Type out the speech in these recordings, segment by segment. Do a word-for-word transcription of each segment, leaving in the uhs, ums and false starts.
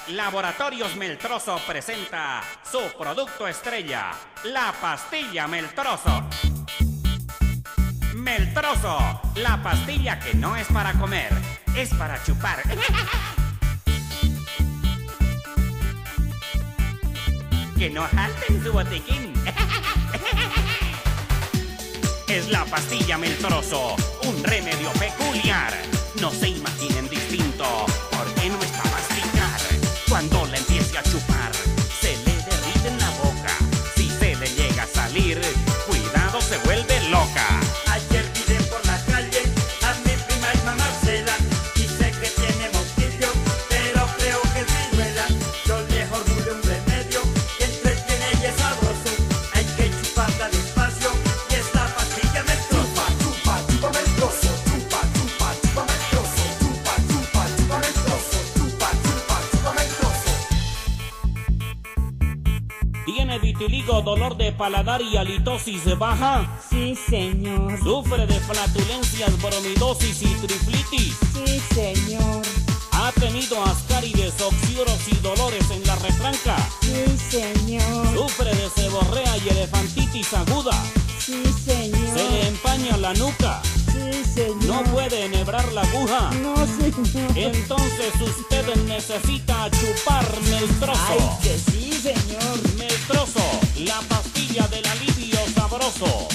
Laboratorios Meltroso presenta su producto estrella, la pastilla Meltroso. Meltroso, la pastilla que no es para comer, es para chupar. Que no jalten su botiquín. Es la pastilla Meltroso, un remedio peculiar. No se imaginen distinto, porque no es para masticar. Cuando la empiece a chupar, se le derrite en la boca. Si se le llega a salir, cuidado, se vuelve loca. Ayer miré por la calle a mi prima Irma Marcela y sé que tiene moquillo, pero creo que es viruela. Yo le formulé un remedio que entretiene y es sabroso. Hay que chuparla despacio y esta pastilla me tropa. Chupa, chupa, me trozo. Chupa, chupa, chupa, me trozo. Chupa, chupa, chupa, me trozo. Chupa, chupa, chupa, me trozo. ¿Tiene vitiligo, dolor de paladar y halitosis baja? Sí, señor. ¿Sufre de flatulencias, bromidosis y triflitis? Sí, señor. ¿Ha tenido ascárides, oxioros y dolores en la retranca? Sí, señor. ¿Sufre de seborrea y elefantitis aguda? Sí, señor. ¿Se le empaña la nuca? Sí, señor. ¿No puede enhebrar la aguja? No, señor. Entonces usted necesita chupar Meltroso. Ay, que sí, señor. Meltroso, la pastilla del alivio sabroso.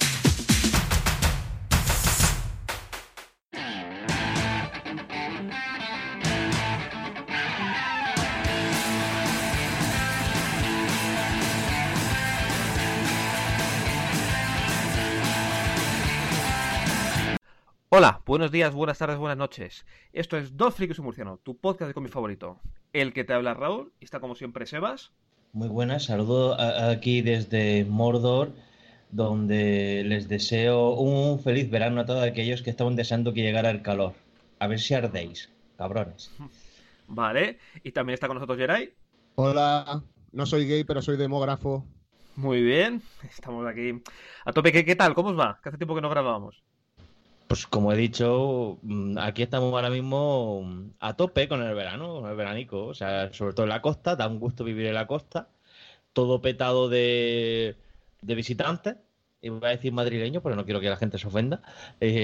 Hola, buenos días, buenas tardes, buenas noches. Esto es Dos Frikis y un Murciano, tu podcast de cómic favorito. El que te habla Raúl, y está como siempre Sebas. Muy buenas, saludo a- aquí desde Mordor, donde les deseo un feliz verano a todos aquellos que estaban deseando que llegara el calor. A ver si ardéis, cabrones. Vale, y también está con nosotros Geray. Hola, no soy gay, pero soy demógrafo. Muy bien, estamos aquí a tope. ¿Qué, qué tal? ¿Cómo os va? Que hace tiempo que no grabábamos. Pues como he dicho, mm, aquí estamos ahora mismo mm, a tope con el verano, con el veranico. O sea, sobre todo en la costa, da un gusto vivir en la costa. Todo petado de, de visitantes. Y voy a decir madrileños, pero no quiero que la gente se ofenda. Eh,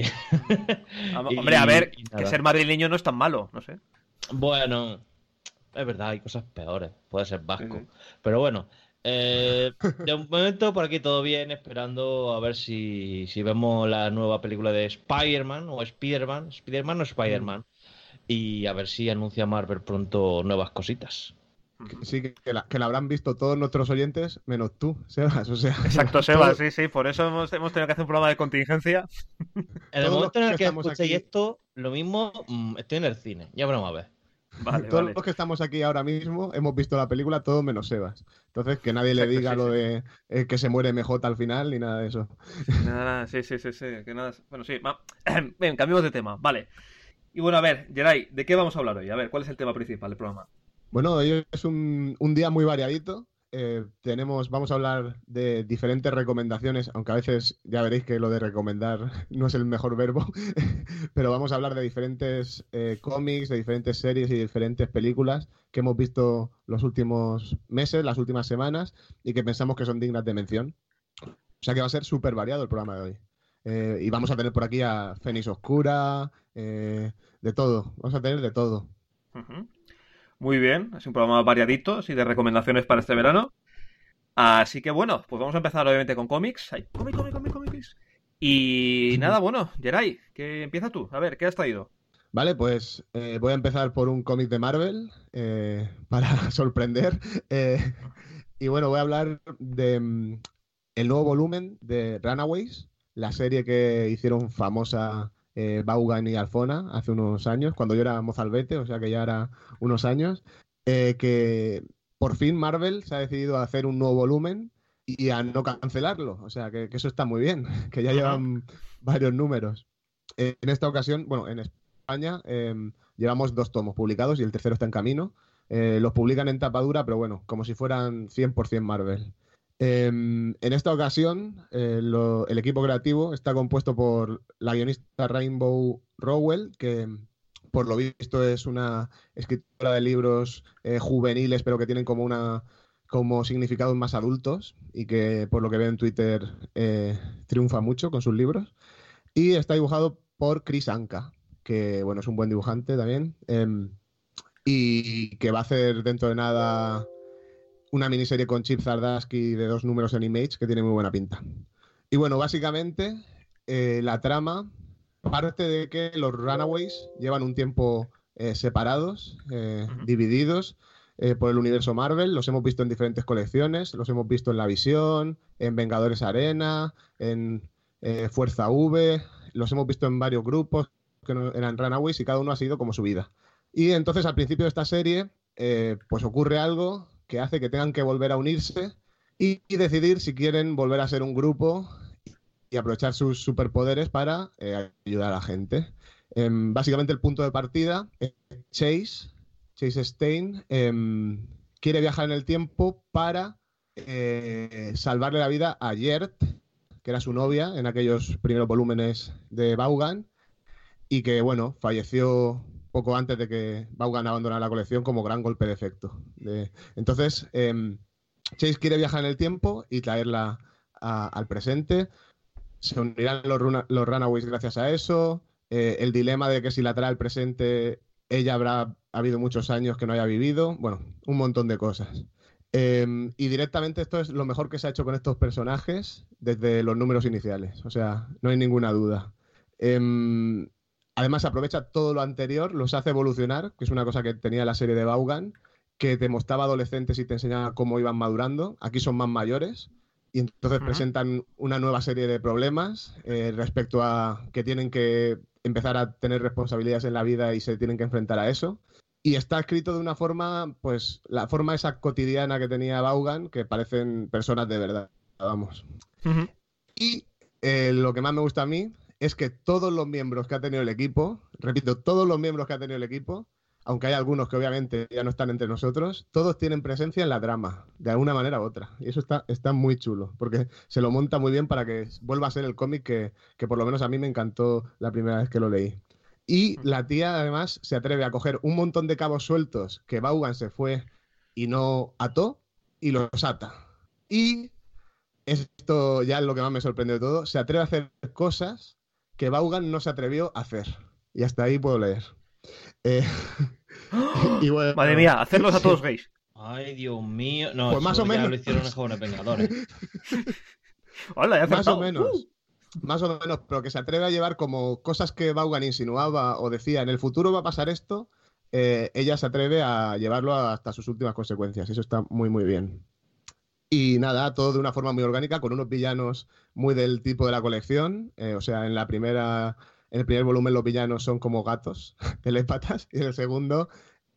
Ah, y- Hombre, a ver, y que nada. ser madrileño no es tan malo, no sé. Bueno, es verdad, hay cosas peores. Puede ser vasco. Sí, sí. Pero bueno, eh, de momento por aquí todo bien, esperando a ver si, si vemos la nueva película de Spider-Man o Spider-Man, Spider-Man o Spider-Man. Y a ver si anuncia Marvel pronto nuevas cositas. Que sí, que, que la, que la habrán visto todos nuestros oyentes, menos tú, Sebas. O sea, Exacto, Sebas, todos- sí, sí, por eso hemos, hemos tenido que hacer un programa de contingencia. En el Todos momento en los el que que estamos escuchéis aquí- esto, lo mismo, mm, estoy en el cine. Ya veremos a ver. Vale, todos vale. los que estamos aquí ahora mismo hemos visto la película, todos menos Sebas. Entonces, que nadie le Exacto, diga sí, lo sí. de eh, que se muere M J al final ni nada de eso. Nada, nada, sí, sí, sí, sí, que nada. Bueno, sí, va. Bien, cambiamos de tema, vale. Y bueno, a ver, Geray, ¿de qué vamos a hablar hoy? A ver, ¿cuál es el tema principal del programa? Bueno, hoy es un, un día muy variadito. Eh, tenemos, vamos a hablar de diferentes recomendaciones, aunque a veces ya veréis que lo de recomendar no es el mejor verbo, pero vamos a hablar de diferentes eh, cómics, de diferentes series y diferentes películas que hemos visto los últimos meses, las últimas semanas, y que pensamos que son dignas de mención. O sea que va a ser súper variado el programa de hoy. Eh, y vamos a tener por aquí a Fénix Oscura, eh, de todo, vamos a tener de todo. Ujú. Muy bien, es un programa variadito, así de recomendaciones para este verano. Así que bueno, pues vamos a empezar obviamente con cómics. Hay cómic, cómic, cómic, cómics. Y nada, bueno, Geray, que empieza tú. A ver, ¿qué has traído? Vale, pues eh, voy a empezar por un cómic de Marvel eh, para sorprender. Eh, y bueno, voy a hablar de mm, el nuevo volumen de Runaways, la serie que hicieron famosa eh, Vaughan y Arjona hace unos años, cuando yo era mozalbete, o sea que ya era unos años, eh, que por fin Marvel se ha decidido a hacer un nuevo volumen y a no cancelarlo. O sea que, que eso está muy bien, que ya Ajá. llevan varios números. Eh, en esta ocasión, bueno, en España eh, llevamos dos tomos publicados y el tercero está en camino. Eh, los publican en tapa dura, pero bueno, como si fueran cien por ciento Marvel. Eh, en esta ocasión, eh, lo- el equipo creativo está compuesto por la guionista Rainbow Rowell, que por lo visto es una escritora de libros eh, juveniles, pero que tienen como una como significados más adultos y que por lo que veo en Twitter eh, triunfa mucho con sus libros. Y está dibujado por Chris Anka, que bueno, es un buen dibujante también, eh, y que va a hacer dentro de nada una miniserie con Chip Zdarsky de dos números en Image que tiene muy buena pinta. Y bueno, básicamente eh, la trama parte de que los Runaways llevan un tiempo eh, separados, eh, Ujú. divididos eh, por el universo Marvel. Los hemos visto en diferentes colecciones, los hemos visto en La Visión, en Vengadores Arena, en eh, Fuerza V, los hemos visto en varios grupos que no eran Runaways y cada uno ha sido como su vida. Y entonces al principio de esta serie eh, pues ocurre algo que hace que tengan que volver a unirse y, y decidir si quieren volver a ser un grupo y aprovechar sus superpoderes para eh, ayudar a la gente. Eh, básicamente el punto de partida es Chase, Chase Stein, eh, quiere viajar en el tiempo para eh, salvarle la vida a Yert, que era su novia en aquellos primeros volúmenes de Vaughan, y que, bueno, falleció poco antes de que Vaughan abandonara la colección como gran golpe de efecto. De... Entonces, eh, Chase quiere viajar en el tiempo y traerla a, al presente. Se unirán los, runa, los Runaways gracias a eso. Eh, el dilema de que si la trae al presente, ella habrá ha habido muchos años que no haya vivido. Bueno, un montón de cosas. Eh, y directamente esto es lo mejor que se ha hecho con estos personajes desde los números iniciales. O sea, no hay ninguna duda. Eh, además, aprovecha todo lo anterior, los hace evolucionar, que es una cosa que tenía la serie de Vaughan, que te mostraba adolescentes y te enseñaba cómo iban madurando. Aquí son más mayores. Y entonces uh-huh. presentan una nueva serie de problemas eh, respecto a que tienen que empezar a tener responsabilidades en la vida y se tienen que enfrentar a eso. Y está escrito de una forma, pues, la forma esa cotidiana que tenía Vaughan, que parecen personas de verdad, vamos. Uh-huh. Y eh, lo que más me gusta a mí es que todos los miembros que ha tenido el equipo, repito, todos los miembros que ha tenido el equipo, aunque hay algunos que obviamente ya no están entre nosotros, todos tienen presencia en la trama, de alguna manera u otra. Y eso está, está muy chulo, porque se lo monta muy bien para que vuelva a ser el cómic que, que por lo menos a mí me encantó la primera vez que lo leí. Y la tía además se atreve a coger un montón de cabos sueltos que Vaughan se fue y no ató, y los ata. Y esto ya es lo que más me sorprendió de todo, se atreve a hacer cosas que Vaughan no se atrevió a hacer. Y hasta ahí puedo leer. Eh, y bueno, madre mía, hacerlos a todos gays. Ay, Dios mío. No, pues más o menos. Lo hicieron en Jóvenes Vengadores. Hola, ya más o menos. Uh. Más o menos, pero que se atreve a llevar como cosas que Vaughan insinuaba o decía, en el futuro va a pasar esto, eh, ella se atreve a llevarlo hasta sus últimas consecuencias. Eso está muy, muy bien. Y nada, todo de una forma muy orgánica, con unos villanos muy del tipo de la colección. Eh, o sea, en la primera... En el primer volumen los villanos son como gatos telépata y en el segundo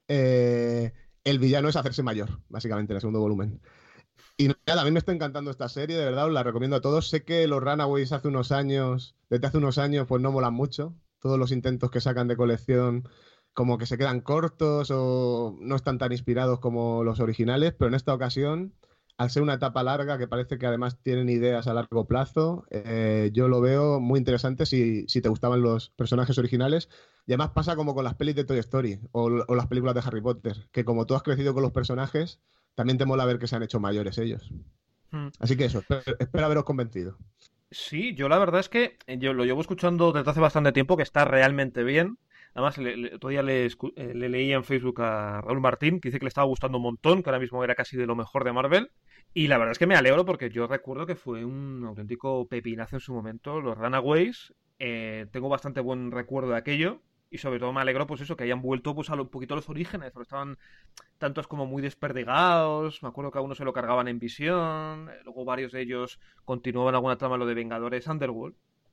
eh, el villano es hacerse mayor, básicamente, en el segundo volumen. Y nada, a mí me está encantando esta serie, de verdad, os la recomiendo a todos. Sé que los Runaways hace unos años, desde hace unos años, pues no molan mucho. Todos los intentos que sacan de colección como que se quedan cortos o no están tan inspirados como los originales, pero en esta ocasión, al ser una etapa larga, que parece que además tienen ideas a largo plazo, eh, yo lo veo muy interesante si, si te gustaban los personajes originales. Y además pasa como con las pelis de Toy Story o, o las películas de Harry Potter, que como tú has crecido con los personajes, también te mola ver que se han hecho mayores ellos. Hmm. Así que eso, espero, espero haberos convencido. Sí, yo la verdad es que yo lo llevo escuchando desde hace bastante tiempo, que está realmente bien. Además, le, le, todavía le, le leí en Facebook a Raúl Martín, que dice que le estaba gustando un montón, que ahora mismo era casi de lo mejor de Marvel. Y la verdad es que me alegro porque yo recuerdo que fue un auténtico pepinazo en su momento, los Runaways. Eh, tengo bastante buen recuerdo de aquello. Y sobre todo me alegro, pues eso, que hayan vuelto pues a lo, un poquito a los orígenes, porque estaban tantos como muy desperdigados. Me acuerdo que a uno se lo cargaban en Visión, luego varios de ellos continuaban alguna trama lo de Vengadores Underworld.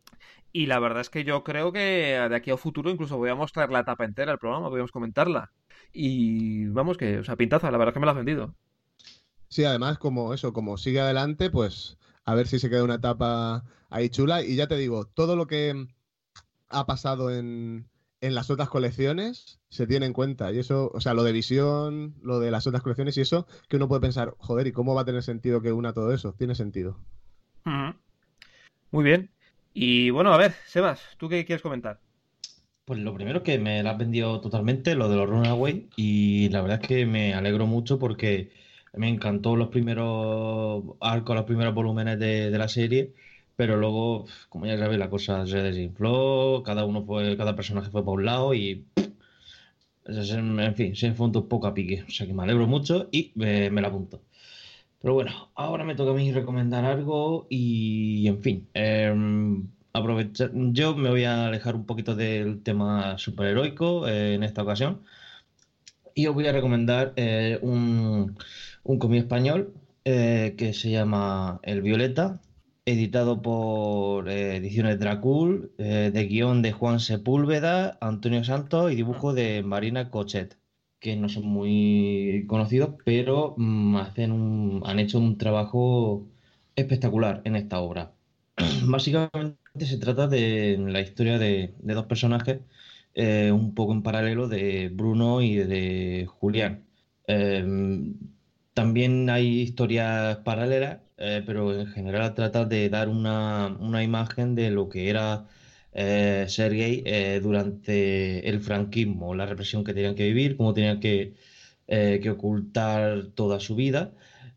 Y la verdad es que yo creo que de aquí a futuro incluso voy a mostrar la etapa entera del programa, podríamos comentarla. Y vamos que, o sea, pintaza, la verdad es que me la has vendido. Sí, además, como eso, como sigue adelante, pues a ver si se queda una etapa ahí chula. Y ya te digo, todo lo que ha pasado en... en las otras colecciones se tiene en cuenta. Y eso, o sea, lo de Visión, lo de las otras colecciones y eso, que uno puede pensar, joder, ¿y cómo va a tener sentido que una todo eso? Tiene sentido. Uh-huh. Muy bien. Y bueno, a ver, Sebas, ¿tú qué quieres comentar? Pues lo primero es que me la has vendido totalmente, lo de los Runaway, y la verdad es que me alegro mucho porque me encantó los primeros arcos, los primeros volúmenes de, de la serie, pero luego, como ya sabéis, la cosa se desinfló, cada uno fue, cada personaje fue por un lado y, en fin, se fue un poco a pique. O sea que me alegro mucho y me, me la apunto. Pero bueno, ahora me toca a mí recomendar algo y, en fin, em, aprovechar. Yo me voy a alejar un poquito del tema superheroico eh, en esta ocasión y os voy a recomendar eh, un, un cómic español eh, que se llama El Violeta, editado por eh, Ediciones Dracul, eh, de guión de Juan Sepúlveda, Antonio Santos y dibujo de Marina Cochet, que no son muy conocidos, pero mm, hacen un- han hecho un trabajo espectacular en esta obra. Básicamente se trata de la historia de, de dos personajes, eh, un poco en paralelo, de Bruno y de Julián. Eh, También hay historias paralelas, eh, pero en general trata de dar una, una imagen de lo que era eh, ser gay eh, durante el franquismo, la represión que tenían que vivir, cómo tenían que, eh, que ocultar toda su vida.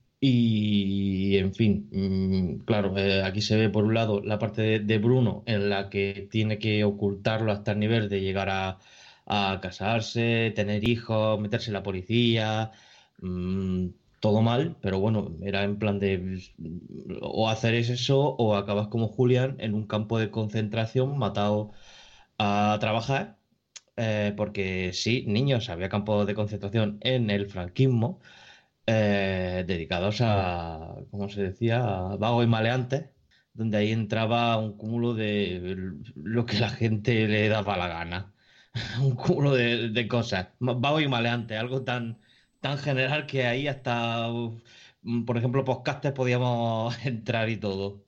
Y, en fin, mm, claro, eh, aquí se ve por un lado la parte de, de Bruno en la que tiene que ocultarlo hasta el nivel de llegar a, a casarse, tener hijos, meterse en la policía, mm, todo mal, pero bueno, era en plan de mm, o hacer eso o acabas como Julián en un campo de concentración matado a trabajar, eh, porque sí, niños, había campos de concentración en el franquismo eh, dedicados a, ¿cómo se decía?, a vagos y maleantes, donde ahí entraba un cúmulo de lo que la gente le daba la gana, un cúmulo de, de cosas, vagos y maleantes, algo tan, tan general que ahí hasta, uf, por ejemplo, podcastes podíamos entrar y todo.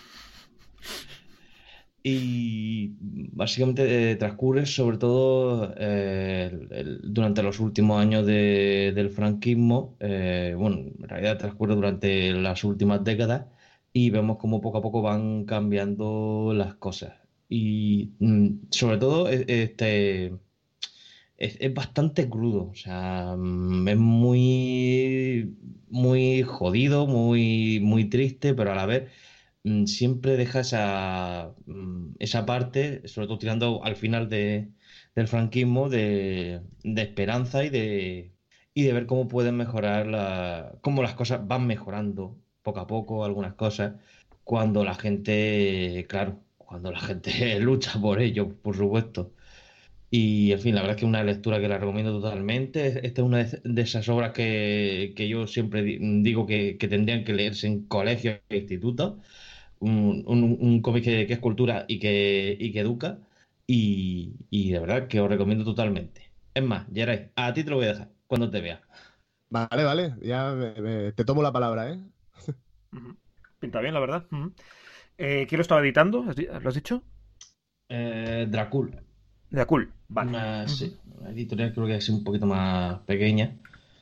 Y básicamente eh, transcurre sobre todo eh, el- el- durante los últimos años de- del franquismo. Eh, bueno, en realidad transcurre durante las últimas décadas y vemos cómo poco a poco van cambiando las cosas. Y mm, sobre todo e- este, es, es bastante crudo, o sea, mm, es muy, muy jodido, muy, muy triste, pero a la vez mm, siempre deja esa, mm, esa parte, sobre todo tirando al final de, del franquismo, de, de esperanza y de, y de ver cómo pueden mejorar, la, cómo las cosas van mejorando poco a poco, algunas cosas, cuando la gente, claro, cuando la gente lucha por ello, por supuesto. Y, en fin, la verdad es que es una lectura que la recomiendo totalmente. Esta es una de de esas obras que, que yo siempre di- digo que, que tendrían que leerse en colegios e institutos. Un, un- un cómic que, que es cultura y que, y que educa. Y, y de verdad que os recomiendo totalmente. Es más, Geray, a ti te lo voy a dejar cuando te vea. Vale, vale, ya me- me- te tomo la palabra, ¿eh? Ujú. Pinta bien, la verdad. Ujú. Eh, ¿quién lo estaba editando? ¿Has di- ¿Lo has dicho? Eh, Dracul, De cool. Vale. una, Ujú. sí, una editorial creo que es un poquito más pequeña.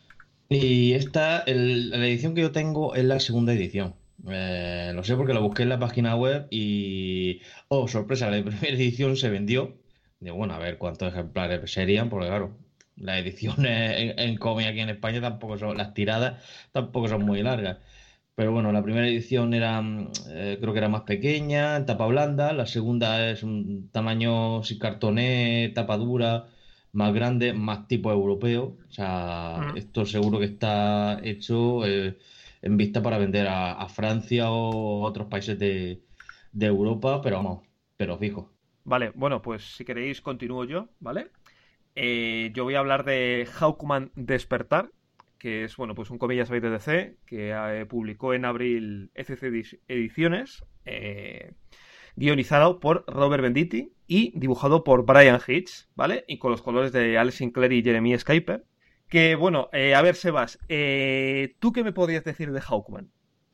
Y esta, el- la edición que yo tengo es la segunda edición. Eh, lo sé porque lo busqué en la página web y... Oh, sorpresa, la primera edición se vendió. Digo, bueno, a ver cuántos ejemplares serían, porque claro, las ediciones en, en cómic aquí en España tampoco son, las tiradas tampoco son muy largas. Pero bueno, la primera edición era, mm, eh, creo que era más pequeña, en tapa blanda. La segunda es un tamaño sin cartoné, tapa dura, más grande, más tipo europeo. O sea, Ujú. esto seguro que está hecho eh, en vista para vender a, a Francia o a otros países de, de Europa, pero vamos, pero fijo. Vale, bueno, pues si queréis continúo yo, ¿vale? Eh, yo voy a hablar de Hawkman Despertar, que es, bueno, pues un cómic, ya sabéis, de D C, que eh, publicó en abril F C Edi- Ediciones, eh, guionizado por Robert Venditti y dibujado por Brian Hitch, ¿vale? Y con los colores de Alex Sinclair y Jeremy Skyper. Que, bueno, eh, a ver, Sebas, eh, ¿tú qué me podrías decir de Hawkman?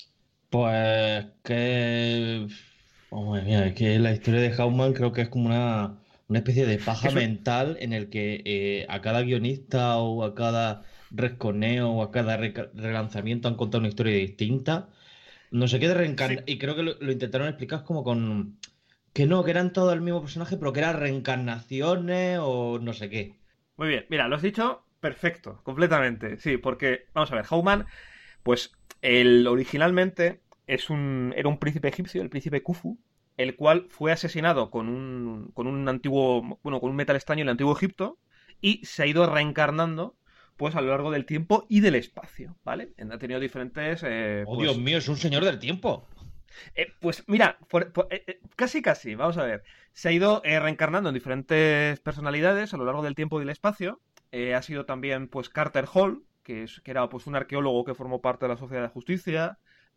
Pues que... Oh, madre mía, es que la historia de Hawkman creo que es como una, una especie de paja Es un... mental en el que eh, a cada guionista o a cada resconeo o a cada reca- relanzamiento han contado una historia distinta. No sé qué de Sí. reencarnar. Y creo que lo, lo intentaron explicar como con Que no, que eran todos el mismo personaje, pero que eran reencarnaciones o no sé qué. Muy bien, mira, lo has dicho perfecto, completamente. Sí, porque, vamos a ver, Hawkman, pues él originalmente es un, era un príncipe egipcio, el príncipe Khufu, el cual fue asesinado con un, con un antiguo, bueno, con un metal extraño en el antiguo Egipto y se ha ido reencarnando pues a lo largo del tiempo y del espacio, ¿vale? Ha tenido diferentes, eh, Oh, pues, Dios mío, es un señor del tiempo. eh, pues mira, por- por- eh, eh, casi casi, vamos a ver. Se ha ido eh, reencarnando en diferentes personalidades a lo largo del tiempo y del espacio. Eh, ha sido también pues Carter Hall, que, es, que era pues un arqueólogo que formó parte de la Sociedad de Justicia.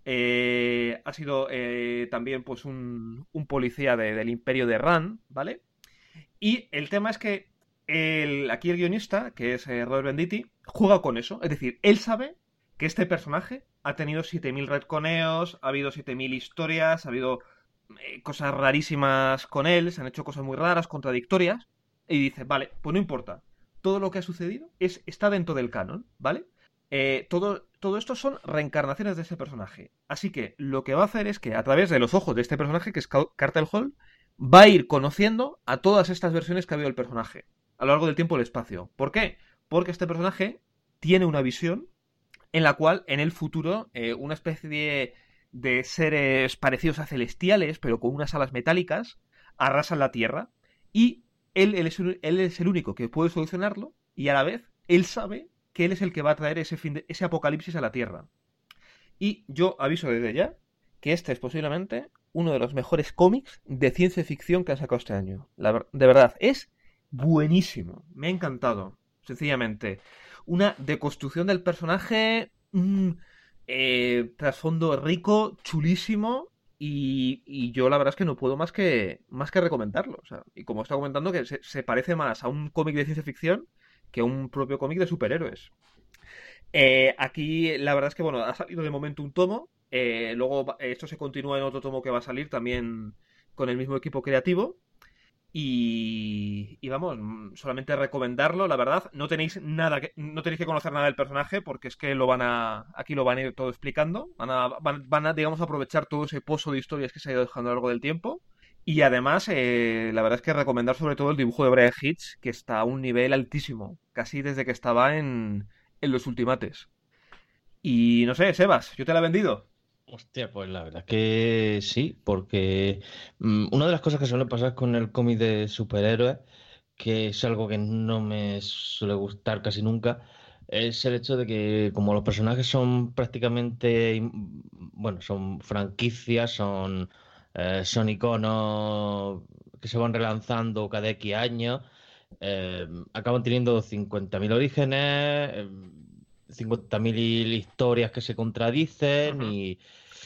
Eh, ha sido eh, también pues un, un policía de- del Imperio de Ran, ¿vale? Y el tema es que el, aquí el guionista, que es eh, Robert Venditti, juega con eso. Es decir, él sabe que este personaje ha tenido siete mil retconeos, ha habido siete mil historias, ha habido eh, cosas rarísimas con él, se han hecho cosas muy raras, contradictorias. Y dice, vale, pues no importa. Todo lo que ha sucedido es, está dentro del canon, ¿vale? Eh, todo, todo esto son reencarnaciones de ese personaje. Así que lo que va a hacer es que a través de los ojos de este personaje, que es Cartel Hall, va a ir conociendo a todas estas versiones que ha habido del personaje a lo largo del tiempo y el espacio. ¿Por qué? Porque este personaje tiene una visión en la cual en el futuro eh, una especie de, de seres parecidos a celestiales, pero con unas alas metálicas, arrasan la Tierra y él, él, es, él es el único que puede solucionarlo y a la vez él sabe que él es el que va a traer ese, fin de, ese apocalipsis a la Tierra. Y yo aviso desde ya que este es posiblemente uno de los mejores cómics de ciencia ficción que han sacado este año. La, de verdad, es buenísimo. Me ha encantado, sencillamente. Una deconstrucción del personaje, un eh, trasfondo rico, chulísimo. Y, y yo la verdad es que no puedo más que, más que recomendarlo. O sea, y como está comentando, que se, se parece más a un cómic de ciencia ficción que a un propio cómic de superhéroes. Eh, aquí la verdad es que, bueno, ha salido de momento un tomo. Eh, luego esto se continúa en otro tomo que va a salir también con el mismo equipo creativo. Y, y vamos, solamente recomendarlo, la verdad. No tenéis nada que, no tenéis que conocer nada del personaje porque es que lo van a, aquí lo van a ir todo explicando. Van a, van, van a digamos, aprovechar todo ese pozo de historias que se ha ido dejando a lo largo del tiempo. Y además, eh, la verdad es que recomendar sobre todo el dibujo de Brian Hitch, que está a un nivel altísimo, casi desde que estaba en, en los Ultimates. Y no sé, Sebas, ¿yo te la he vendido? Hostia, pues la verdad es que sí, porque mm, una de las cosas que suele pasar con el cómic de superhéroes, que es algo que no me suele gustar casi nunca, es el hecho de que como los personajes son prácticamente, im- bueno, son franquicias, son, eh, son iconos que se van relanzando cada X años, eh, acaban teniendo cincuenta mil orígenes, eh, cincuenta mil historias que se contradicen Ujú. y,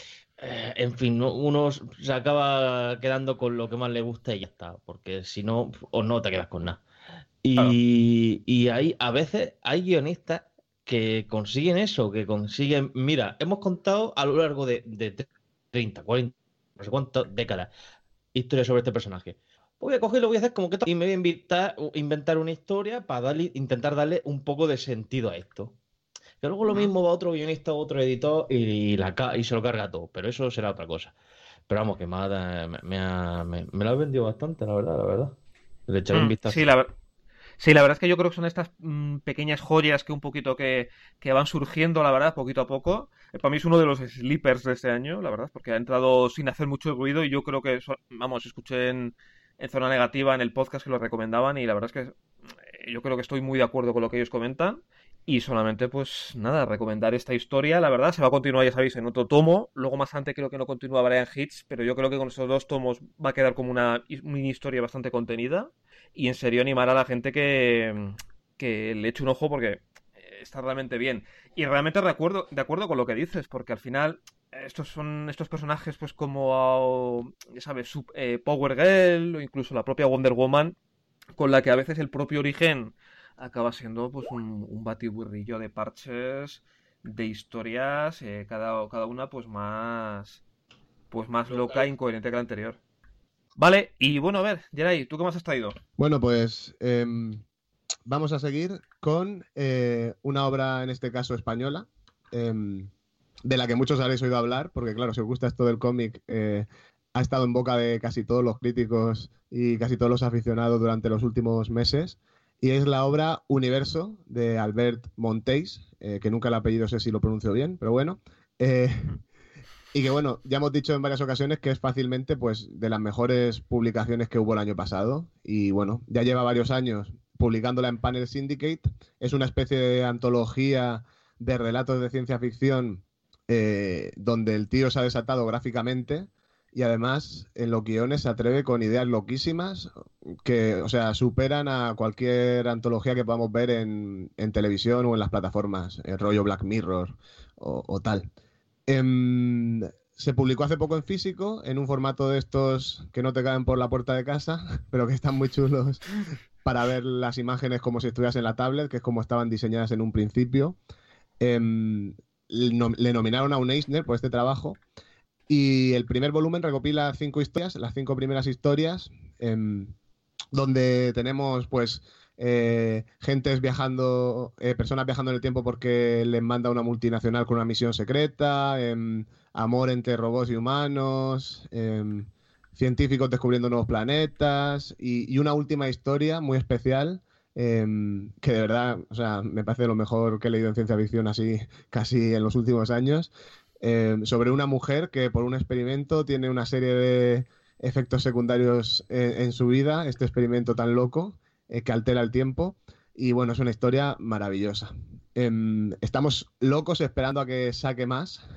eh, en fin, no- uno se acaba quedando con lo que más le gusta y ya está, porque si no, o no te quedas con nada. Claro. Y, y hay, a veces hay guionistas que consiguen eso, que consiguen, mira, hemos contado a lo largo de, de treinta, cuarenta, no sé cuántas décadas, historias sobre este personaje. Voy a coger y lo voy a hacer como que tal, y me voy a inventar, inventar una historia para darle, intentar darle un poco de sentido a esto. Que luego lo Ujú. mismo va otro guionista, otro editor y, la, ca- y se lo carga todo, pero eso será otra cosa. Pero vamos, que me, ha- me, me ha- me- me lo ha vendido bastante, la verdad, la verdad. Le echaré un Mm, sí, vistazo. la, ver- sí, la verdad es que yo creo que son estas mm, pequeñas joyas que un poquito que, que van surgiendo, la verdad, poquito a poco. Eh, para mí es uno de los sleepers de este año, la verdad, porque ha entrado sin hacer mucho ruido y yo creo que, so- vamos, escuché en, en Zona Negativa en el podcast que lo recomendaban y la verdad es que eh, yo creo que estoy muy de acuerdo con lo que ellos comentan. Y solamente, pues nada, recomendar esta historia, la verdad, se va a continuar, ya sabéis, en otro tomo. Luego más adelante creo que no continúa Brian Hitch, pero yo creo que con esos dos tomos va a quedar como una mini historia bastante contenida. Y en serio animar a la gente que, que le eche un ojo porque está realmente bien. Y realmente recuerdo, de acuerdo con lo que dices, porque al final estos son estos personajes pues como, ya sabes, Sup- eh, Power Girl o incluso la propia Wonder Woman, con la que a veces el propio origen acaba siendo pues un, un batiburrillo de parches, de historias, eh, cada, cada una pues más, pues más loca e incoherente que la anterior. Vale, y bueno, a ver, Geray, ¿tú qué más has traído? Bueno, pues em, vamos a seguir con eh, una obra, en este caso española, em, de la que muchos habréis oído hablar, porque claro, si os gusta esto del cómic, eh, ha estado en boca de casi todos los críticos y casi todos los aficionados durante los últimos meses. Y es la obra Universo de Albert Monteys, eh, que nunca el apellido sé si lo pronuncio bien, pero bueno. Eh, y que bueno, ya hemos dicho en varias ocasiones que es fácilmente pues de las mejores publicaciones que hubo el año pasado. Y bueno, ya lleva varios años publicándola en Panel Syndicate. Es una especie de antología de relatos de ciencia ficción eh, donde el tío se ha desatado gráficamente. Y además, en los guiones se atreve con ideas loquísimas que, o sea, superan a cualquier antología que podamos ver en, en televisión o en las plataformas, el rollo Black Mirror o, o tal. Em, se publicó hace poco en físico, en un formato de estos que no te caen por la puerta de casa, pero que están muy chulos para ver las imágenes como si estuvieras en la tablet, que es como estaban diseñadas en un principio. Em, le nominaron a un Eisner por este trabajo. Y el primer volumen recopila cinco historias, las cinco primeras historias, eh, donde tenemos pues eh, gentes viajando, eh, personas viajando en el tiempo porque les manda una multinacional con una misión secreta, eh, amor entre robots y humanos, eh, científicos descubriendo nuevos planetas y, y una última historia muy especial. Eh, que de verdad, o sea, me parece lo mejor que he leído en ciencia ficción así casi en los últimos años. Eh, sobre una mujer que por un experimento tiene una serie de efectos secundarios en, en su vida, este experimento tan loco eh, que altera el tiempo y bueno, es una historia maravillosa. Eh, estamos locos esperando a que saque más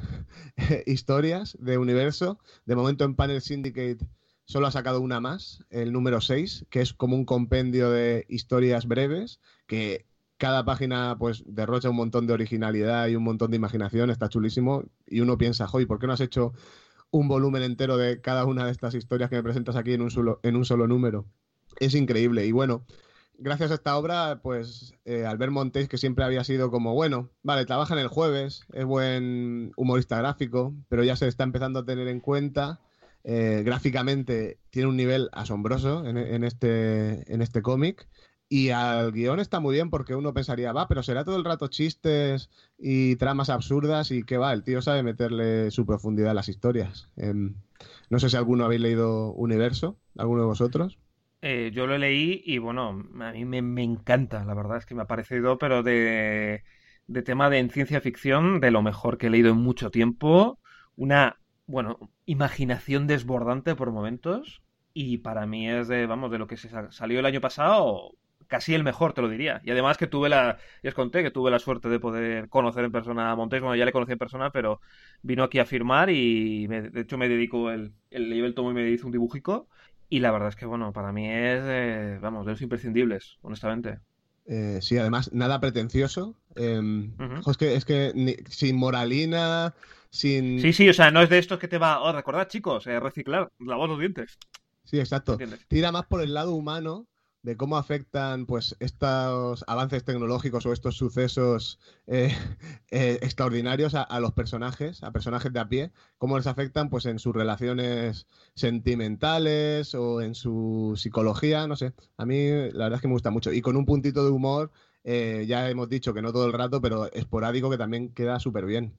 historias de Universo. De momento en Panel Syndicate solo ha sacado una más, el número seis, que es como un compendio de historias breves que cada página pues derrocha un montón de originalidad y un montón de imaginación, está chulísimo. Y uno piensa, joder, ¿por qué no has hecho un volumen entero de cada una de estas historias que me presentas aquí en un solo, en un solo número? Es increíble. Y bueno, gracias a esta obra, pues eh, Albert Monteys, que siempre había sido como, bueno, vale, trabaja en el jueves, es buen humorista gráfico, pero ya se está empezando a tener en cuenta. Eh, gráficamente tiene un nivel asombroso en, en este, en este cómic. Y al guión está muy bien porque uno pensaría, va, pero será todo el rato chistes y tramas absurdas y qué va, el tío sabe meterle su profundidad a las historias. Eh, no sé si alguno habéis leído Universo, alguno de vosotros. Eh, yo lo leí y bueno, a mí me, me encanta, la verdad es que me ha parecido, pero de, de tema de en ciencia ficción, de lo mejor que he leído en mucho tiempo. Una, bueno, imaginación desbordante por momentos y para mí es de, vamos, de lo que se salió el año pasado, casi el mejor, te lo diría. Y además que tuve la, ya os conté que tuve la suerte de poder conocer en persona a Monteys. Bueno, ya le conocí en persona, pero vino aquí a firmar y me, de hecho me dedicó el, el, leí el tomo y me hizo un dibujico. Y la verdad es que, bueno, para mí es, eh, vamos, de los imprescindibles, honestamente. Eh, sí, además, nada pretencioso. Eh, Uh-huh. Es que, es que ni, sin moralina, sin... Sí, sí, o sea, no es de estos que te va, oh, recordad, chicos, eh, reciclar, lavaos los dientes. Sí, exacto. ¿Entiendes? Tira más por el lado humano de cómo afectan pues estos avances tecnológicos o estos sucesos eh, eh, extraordinarios a, a los personajes, a personajes de a pie, cómo les afectan pues en sus relaciones sentimentales o en su psicología, no sé. A mí la verdad es que me gusta mucho. Y con un puntito de humor, eh, ya hemos dicho que no todo el rato, pero esporádico, que también queda súper bien.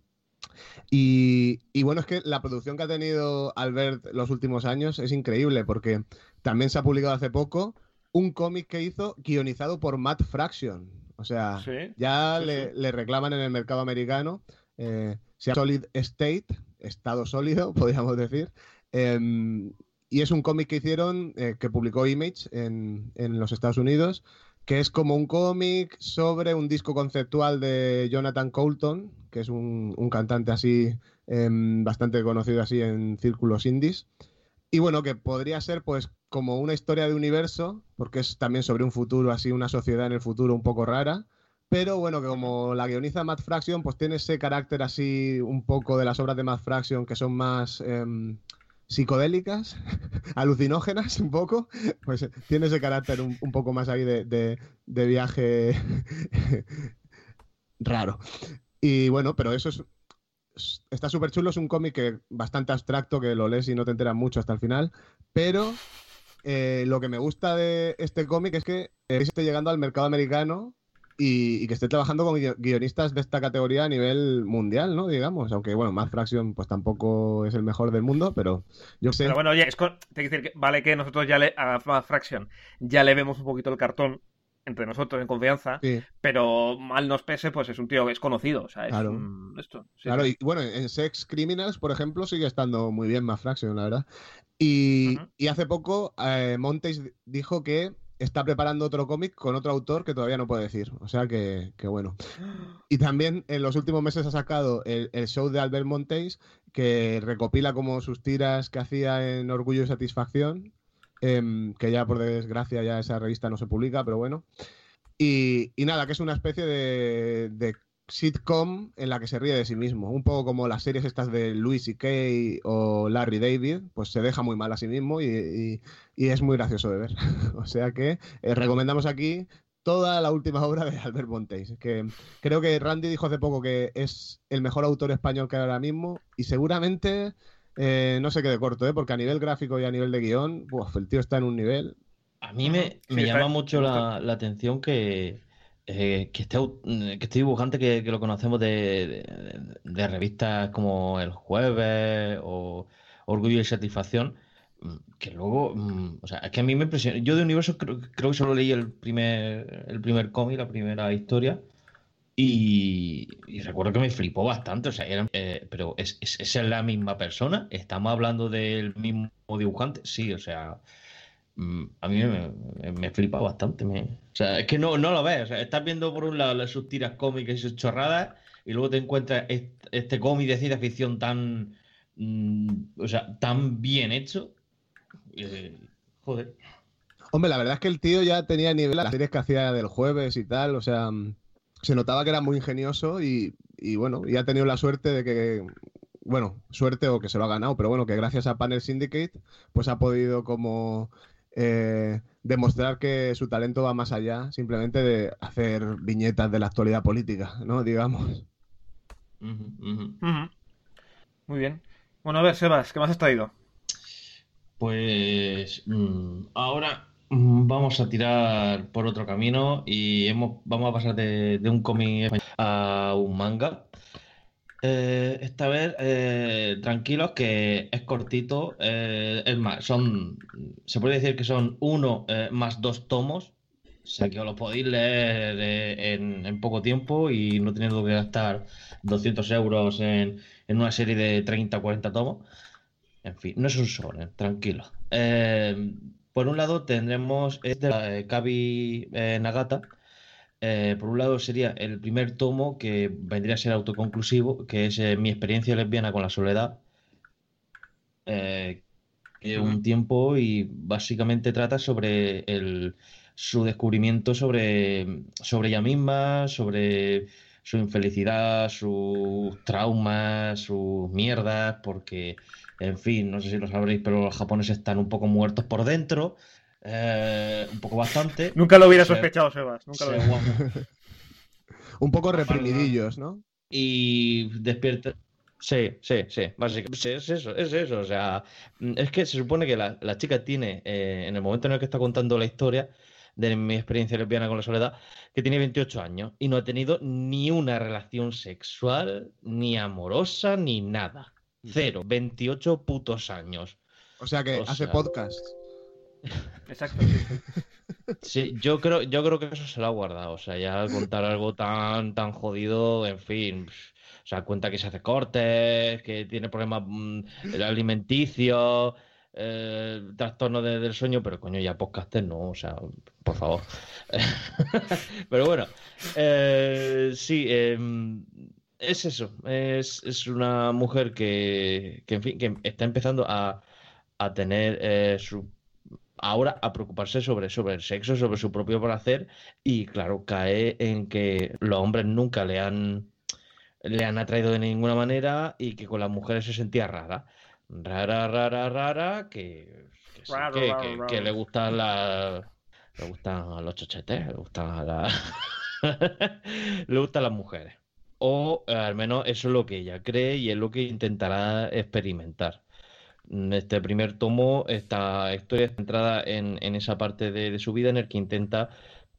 Y, y bueno, es que la producción que ha tenido Albert los últimos años es increíble porque también se ha publicado hace poco un cómic que hizo guionizado por Matt Fraction. O sea, Sí, ya sí, le, sí. le reclaman en el mercado americano. Eh, se llama Solid State, estado sólido, podríamos decir. Eh, y es un cómic que hicieron, eh, que publicó Image en, en los Estados Unidos, que es como un cómic sobre un disco conceptual de Jonathan Coulton, que es un, un cantante así, eh, bastante conocido así en círculos indies. Y bueno, que podría ser pues como una historia de universo, porque es también sobre un futuro así, una sociedad en el futuro un poco rara, pero bueno, que Uh-huh. como la guioniza Matt Fraction, pues tiene ese carácter así un poco de las obras de Matt Fraction que son más eh, psicodélicas, alucinógenas un poco, pues eh, tiene ese carácter un, un poco más ahí de, de, de viaje raro. Y bueno, pero eso es, está súper chulo, es un cómic que bastante abstracto, que lo lees y no te enteras mucho hasta el final, pero eh, lo que me gusta de este cómic es que eh, esté llegando al mercado americano y, y que esté trabajando con guio- guionistas de esta categoría a nivel mundial, ¿no? Digamos, aunque bueno, Matt Fraction pues tampoco es el mejor del mundo, pero yo sé. Pero bueno, oye, es con... te quiero decir que vale que nosotros ya le, a Matt Fraction ya le vemos un poquito el cartón entre nosotros en confianza, Sí, pero mal nos pese, pues es un tío que es conocido, o sea, es claro. un... esto. Sí, Claro, sí. y bueno, en Sex Criminals, por ejemplo, sigue estando muy bien Matt Fraction, la verdad. Y, Ujú. y hace poco eh, Montes dijo que está preparando otro cómic con otro autor que todavía no puede decir. O sea que, que bueno. Y también en los últimos meses ha sacado el, el show de Albert Montes, que recopila como sus tiras que hacía en Orgullo y Satisfacción, em, que ya por desgracia ya esa revista no se publica, pero bueno. Y, y nada, que es una especie de, de sitcom en la que se ríe de sí mismo. Un poco como las series estas de Louis C K o Larry David, pues se deja muy mal a sí mismo y, y- y es muy gracioso de ver. O sea que eh, recomendamos aquí toda la última obra de Albert Montes, que creo que Randy dijo hace poco que es el mejor autor español que hay ahora mismo y seguramente eh, no se quede corto, ¿eh? Porque a nivel gráfico y a nivel de guión, uf, el tío está en un nivel... A mí Ujú. me, Sí, me está... llama me mucho gusta. la, la atención que, eh, que, este, au- que este dibujante que, que lo conocemos de, de- de revistas como El Jueves o Orgullo y Satisfacción, mm, que luego, mm, o sea, es que a mí me impresiona. Yo de Universo creo, creo que solo leí el primer, el primer cómic, la primera historia, y, y recuerdo que me flipó bastante, o sea, eran- eh, pero ¿es, es, ¿es la misma persona? ¿Estamos hablando del mismo dibujante? Sí, o sea... Mm, A mí me, me, me flipa bastante. Me... O sea, es que no, no lo ves. O sea, estás viendo por un lado las sus tiras cómicas y sus chorradas, y luego te encuentras est- este cómic de ciencia ficción tan, mm, o sea, tan bien hecho. Eh, joder. Hombre, la verdad es que el tío ya tenía nivel a las series que hacía del jueves y tal, o sea, mm, se notaba que era muy ingenioso y, y bueno, y ha tenido la suerte de que, bueno, suerte o que se lo ha ganado, pero bueno, que gracias a Panel Syndicate, pues ha podido como eh, demostrar que su talento va más allá simplemente de hacer viñetas de la actualidad política, ¿no? Digamos. Ujú, ujú. Ujú. Muy bien. Bueno, a ver, Sebas, ¿qué más has traído? Pues mm, ahora mm, vamos a tirar por otro camino y hemos, vamos a pasar de, de un cómic español a un manga. Eh, esta vez, eh, tranquilos, que es cortito. Eh, es más, son, se puede decir que son uno eh, más dos tomos. O sea que os lo podéis leer eh, en, en poco tiempo y no teniendo que gastar doscientos euros en, en una serie de treinta o cuarenta tomos. En fin, no es un shonen, tranquilo. Eh, por un lado tendremos este, eh, Kabi eh, Nagata. Eh, por un lado sería el primer tomo que vendría a ser autoconclusivo, que es eh, mi experiencia lesbiana con la soledad, eh, que Ujú. un tiempo y básicamente trata sobre el, su descubrimiento sobre, sobre ella misma, sobre su infelicidad, sus traumas, sus mierdas, porque, en fin, no sé si lo sabréis, pero los japoneses están un poco muertos por dentro, eh, un poco bastante. Nunca lo hubiera Se, sospechado, Sebas. Nunca lo se hubiera... Un poco guardan reprimidillos, ¿no? y despierta. Sí, sí, sí, básicamente sí, es eso, es eso. O sea, mm, es que se supone que la, la chica tiene, eh, en el momento en el que está contando la historia de mi experiencia lesbiana con la soledad, que tiene veintiocho años y no ha tenido ni una relación sexual, ni amorosa, ni nada. Cero, veintiocho putos años. O sea que O hace sea, podcast. Exacto, sí, sí. sí, yo creo, yo creo que eso se lo ha guardado. O sea, ya al contar algo tan, tan jodido, en fin. pf, O sea, cuenta que se hace cortes, que tiene problemas mm, alimenticios, eh, trastornos de- del sueño, pero coño, ya podcaster no, o sea, por favor. Pero bueno, eh, sí, em, es eso. Es, es una mujer que, que, en fin, que está empezando a, a tener eh, su ahora a preocuparse sobre, sobre el sexo, sobre su propio placer y claro, cae en que los hombres nunca le han, le han atraído de ninguna manera y que con las mujeres se sentía rara. Rara, rara, rara, que, que sí, Raro, que, raro, que, que le raro. gustan las... Le gustan los chochetes, le gustan a la- le gustan las mujeres. O eh, al menos eso es lo que ella cree y es lo que intentará experimentar. Mm, Este primer tomo, esta historia está centrada en, en esa parte de, de su vida en el que intenta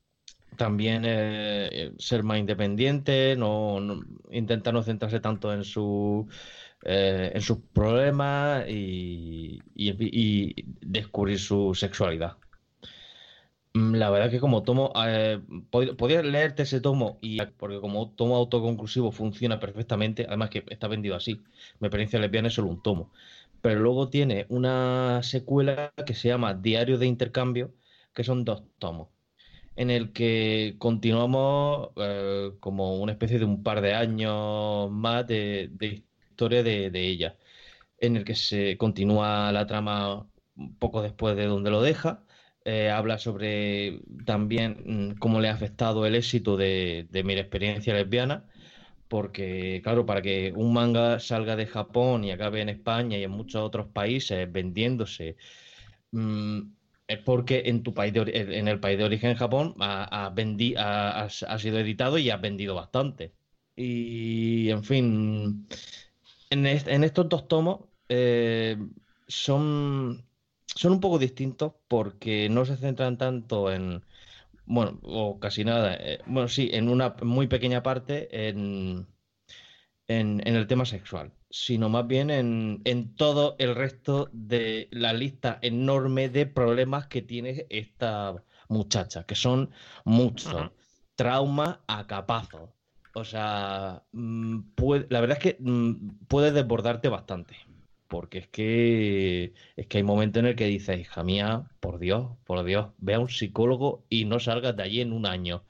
También eh, ser más independiente, no, no- intentar no centrarse tanto en su, eh, en sus problemas y, y- y descubrir su sexualidad. Mm, La verdad que como tomo, eh, pod- podría leerte ese tomo y porque como tomo autoconclusivo funciona perfectamente, además que está vendido así. Mi experiencia lesbiana es solo un tomo, pero luego tiene una secuela que se llama Diario de Intercambio, que son dos tomos, en el que continuamos eh, como una especie de un par de años más de, de historia de, de ella, en el que se continúa la trama un poco después de donde lo deja. Eh, habla sobre también mm, cómo le ha afectado el éxito de, de mi experiencia lesbiana, porque claro, para que un manga salga de Japón y acabe en España y en muchos otros países vendiéndose, mm, es porque en tu país de ori- en el país de origen, Japón, ha, ha vendi- ha- ha- ha sido editado y has vendido bastante. Y en fin, en, est- en estos dos tomos eh, son, son un poco distintos porque no se centran tanto en, bueno, o casi nada, eh, bueno, sí, en una muy pequeña parte en, en, en el tema sexual, sino más bien en, en todo el resto de la lista enorme de problemas que tiene esta muchacha, que son Ujú. muchos, traumas a capazos. O sea, mm, puede- la verdad es que mm, puede desbordarte bastante. Porque es que es que hay momentos en el que dices, hija mía, por Dios, por Dios, ve a un psicólogo y no salgas de allí en un año.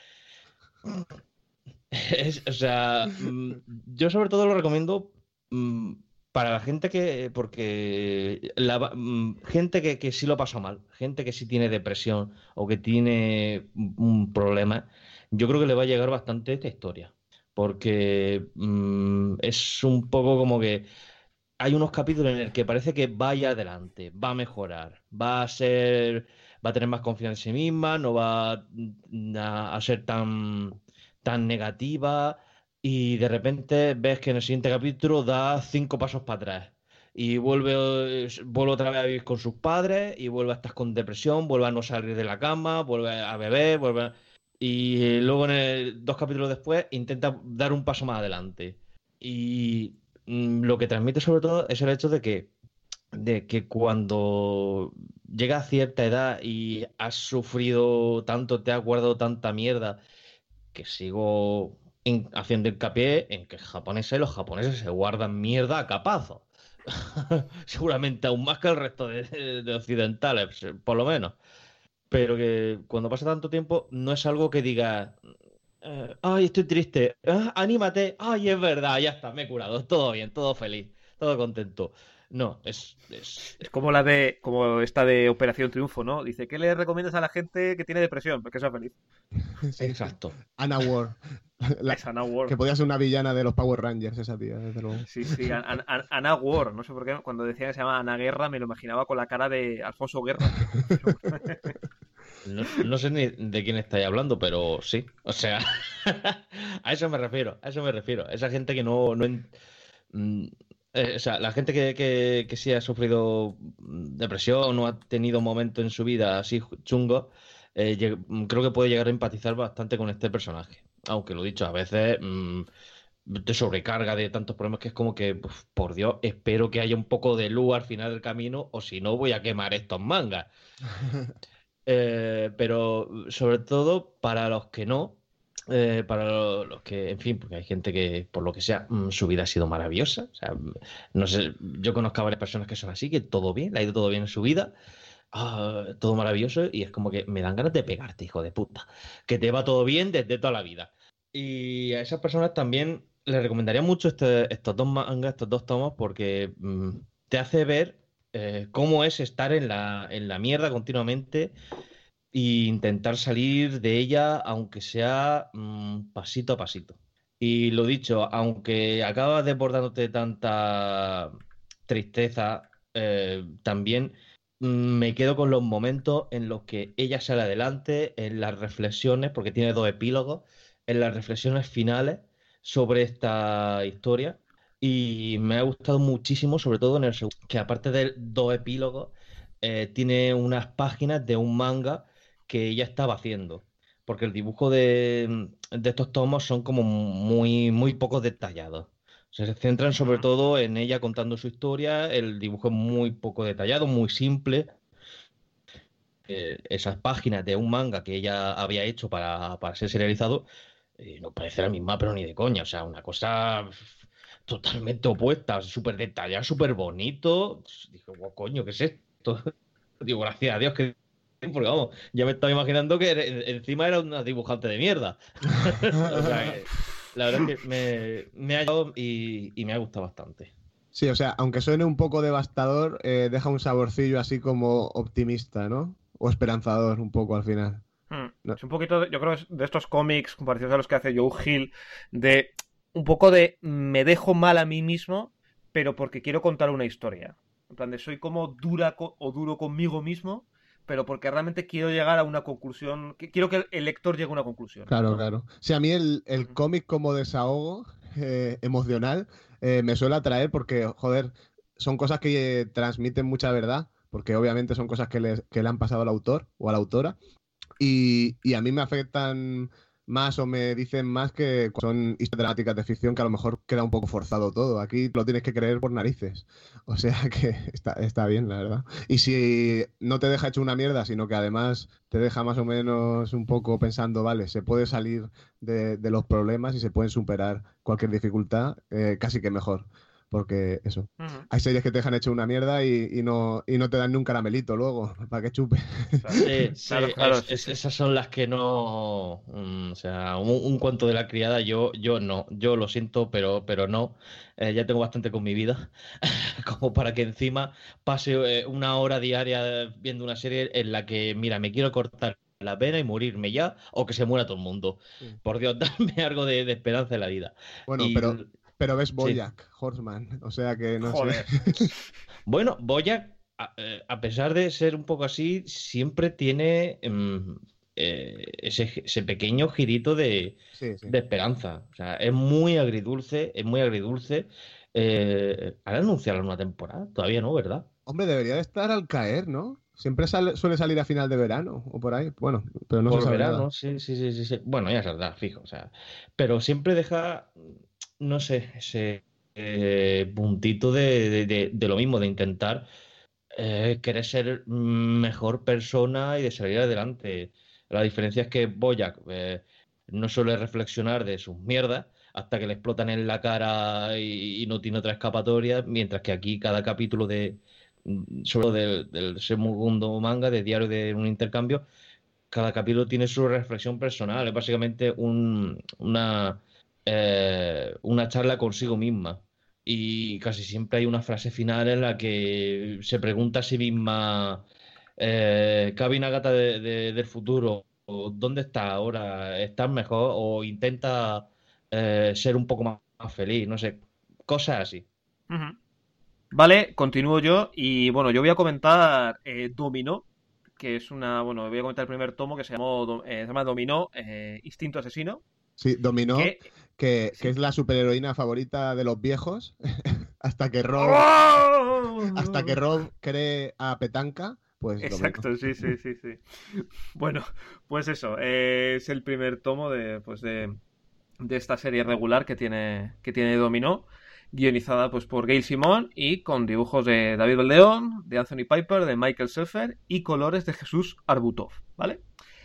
Es- o sea, mm, yo sobre todo lo recomiendo mm, para la gente que, porque la, va- mm, gente que, que sí lo pasa mal, gente que sí tiene depresión o que tiene un un problema, yo creo que le va a llegar bastante esta historia, porque mm, es un poco como que hay unos capítulos en el que parece que vaya adelante, va a mejorar, va a ser, va a tener más confianza en sí misma, no va mm, a, a ser tan, tan negativa y de repente ves que en el siguiente capítulo da cinco pasos para atrás y vuelve, vuelve otra vez a vivir con sus padres y vuelve a estar con depresión, vuelve a no salir de la cama, vuelve a beber, vuelve a- y luego en el- dos capítulos después intenta dar un paso más adelante. Y mm, lo que transmite sobre todo es el hecho de que, de que cuando llega a cierta edad y has sufrido tanto, te has guardado tanta mierda, que sigo in- haciendo hincapié en que japoneses, los japoneses se guardan mierda a capazos. Seguramente aún más que el resto de, de occidentales, por lo menos. Pero que cuando pasa tanto tiempo no es algo que diga, eh, ay, estoy triste. Ah, anímate. Ay, es verdad, ya está, me he curado. Todo bien, todo feliz, todo contento. No, es, es... Es como la de, como esta de Operación Triunfo, ¿no? Dice, ¿qué le recomiendas a la gente que tiene depresión? Pues que sea feliz. Sí. Exacto. Anna Ward. La- Es Anna Ward. que podía ser una villana de los Power Rangers, esa tía, desde luego. Sí, sí, An- An- An- Ana Ward. No sé por qué cuando decía que se llama Ana Guerra me lo imaginaba con la cara de Alfonso Guerra. No, no sé ni de quién estáis hablando, pero sí. O sea, a eso me refiero, a eso me refiero. Esa gente que no, no en- mm, eh, o sea, la gente que, que, que sí ha sufrido mm, depresión o ha tenido momentos en su vida así chungos, eh, lleg- mm, creo que puede llegar a empatizar bastante con este personaje. Aunque lo dicho, a veces mm, te sobrecarga de tantos problemas que es como que, uf, por Dios, espero que haya un poco de luz al final del camino o si no voy a quemar estos mangas. Eh, pero sobre todo para los que no, eh, para lo- los que, en fin, porque hay gente que, por lo que sea, mm, su vida ha sido maravillosa. O sea, mm, no sé, yo conozco a varias personas que son así, que todo bien, le ha ido todo bien en su vida, ah, todo maravilloso, y es como que me dan ganas de pegarte, hijo de puta, que te va todo bien desde toda la vida. Y a esas personas también les recomendaría mucho este- estos dos mangas, estos dos tomos, porque mm, te hace ver eh, cómo es estar en la, en la mierda continuamente e intentar salir de ella, aunque sea mm, pasito a pasito. Y lo dicho, aunque acabas desbordándote de tanta tristeza, eh, también mm, me quedo con los momentos en los que ella sale adelante, en las reflexiones, porque tiene dos epílogos, en las reflexiones finales sobre esta historia. Y me ha gustado muchísimo, sobre todo en el segundo, que aparte de dos epílogos, eh, tiene unas páginas de un manga que ella estaba haciendo. porque el dibujo de, de estos tomos son como muy, muy poco detallados. O sea, se centran sobre Ujú. todo en ella contando su historia, el dibujo es muy poco detallado, muy simple. Eh, esas páginas de un manga que ella había hecho para, para ser serializado, eh, no parece la misma, pero ni de coña. O sea, una cosa totalmente opuesta, súper detallada, súper bonito. Dije, "Guau, coño, ¿qué es esto?" Digo, gracias a Dios que... Porque vamos, ya me estaba imaginando que en- encima era una dibujante de mierda. O sea, que la verdad es que me, me ha ayudado y, y me ha gustado bastante. Sí, o sea, aunque suene un poco devastador, eh, deja un saborcillo así como optimista, ¿no? O esperanzador un poco al final. Hmm. No. Es un poquito, de- yo creo, que es de estos cómics parecidos a los que hace Joe Hill, de un poco de me dejo mal a mí mismo, pero porque quiero contar una historia. En plan de soy como dura co- o duro conmigo mismo, pero porque realmente quiero llegar a una conclusión, que- quiero que el lector llegue a una conclusión, Claro, ¿no? claro. Sí, a mí el, el Ujú. cómic como desahogo eh, emocional eh, me suele atraer porque, joder, son cosas que eh, transmiten mucha verdad, porque obviamente son cosas que, les- que le han pasado al autor o a la autora. Y, y a mí me afectan más o me dicen más que son historias dramáticas de ficción que a lo mejor queda un poco forzado todo. Aquí lo tienes que creer por narices. O sea que está, está bien, la verdad. Y si no te deja hecho una mierda, sino que además te deja más o menos un poco pensando, vale, se puede salir de, de los problemas y se pueden superar cualquier dificultad, eh, casi que mejor. Porque eso, Ujú. hay series que te dejan hecho una mierda y, y no, y no te dan ni un caramelito luego, para que chupe. Claro, Sí, sí, claro, claro, es- sí, es- sí. esas son las que no, mm, o sea, un, un cuento de la criada, yo, yo no, yo lo siento, pero, pero no. Eh, ya tengo bastante con mi vida, como para que encima pase eh, una hora diaria viendo una serie en la que, mira, me quiero cortar la pena y morirme ya, o que se muera todo el mundo. Sí. Por Dios, dame algo de, de esperanza en la vida. Bueno, Y pero, l- pero ves sí. BoJack Horseman, o sea que no sé. Joder. Bueno, Boyac, a, eh, a pesar de ser un poco así, siempre tiene mm, eh, ese, ese pequeño girito de, Sí, sí. de esperanza. O sea, es muy agridulce, es muy agridulce. Eh, ¿han anunciado una temporada? Todavía no, ¿verdad? Hombre, debería de estar al caer, ¿no? Siempre sale- suele salir a final de verano o por ahí. Bueno, pero no se Por sabe nada. verano, sí, sí, sí, sí, sí. Bueno, ya saldrá, fijo. O sea, pero siempre deja, no sé, ese eh, puntito de, de de- de lo mismo, de intentar eh, querer ser mejor persona y de salir adelante. La diferencia es que Boyac eh, no suele reflexionar de sus mierdas hasta que le explotan en la cara y, y no tiene otra escapatoria, mientras que aquí cada capítulo de mm, sobre todo del, del segundo manga, de Diario de un Intercambio, cada capítulo tiene su reflexión personal. Es básicamente un- una, eh, una charla consigo misma. Y casi siempre hay una frase final en la que se pregunta a sí misma, eh, Kabi Nagata de- de- del futuro, o ¿dónde estás ahora? ¿Estás mejor? O intenta eh, ser un poco más, más feliz, no sé, cosas así. Ujú. Vale, continúo yo y bueno, yo voy a comentar eh, Dominó, que es una, bueno, voy a comentar el primer tomo que se llamó, Do- eh, se llama Dominó, eh, Instinto Asesino, Sí, Dominó, que que, que es sí. la superheroína favorita de los viejos, hasta que Rob, hasta que ¡Oh! Rob cree a Petanca, pues Dominó. Exacto, sí, sí, sí, sí. Bueno, pues eso, eh, es el primer tomo de, pues de, de esta serie regular que tiene, que tiene Dominó, guionizada pues por Gail Simón y con dibujos de David Baldeón, de Anthony Piper, de Michael Seffer y colores de Jesús Arbutov, ¿vale?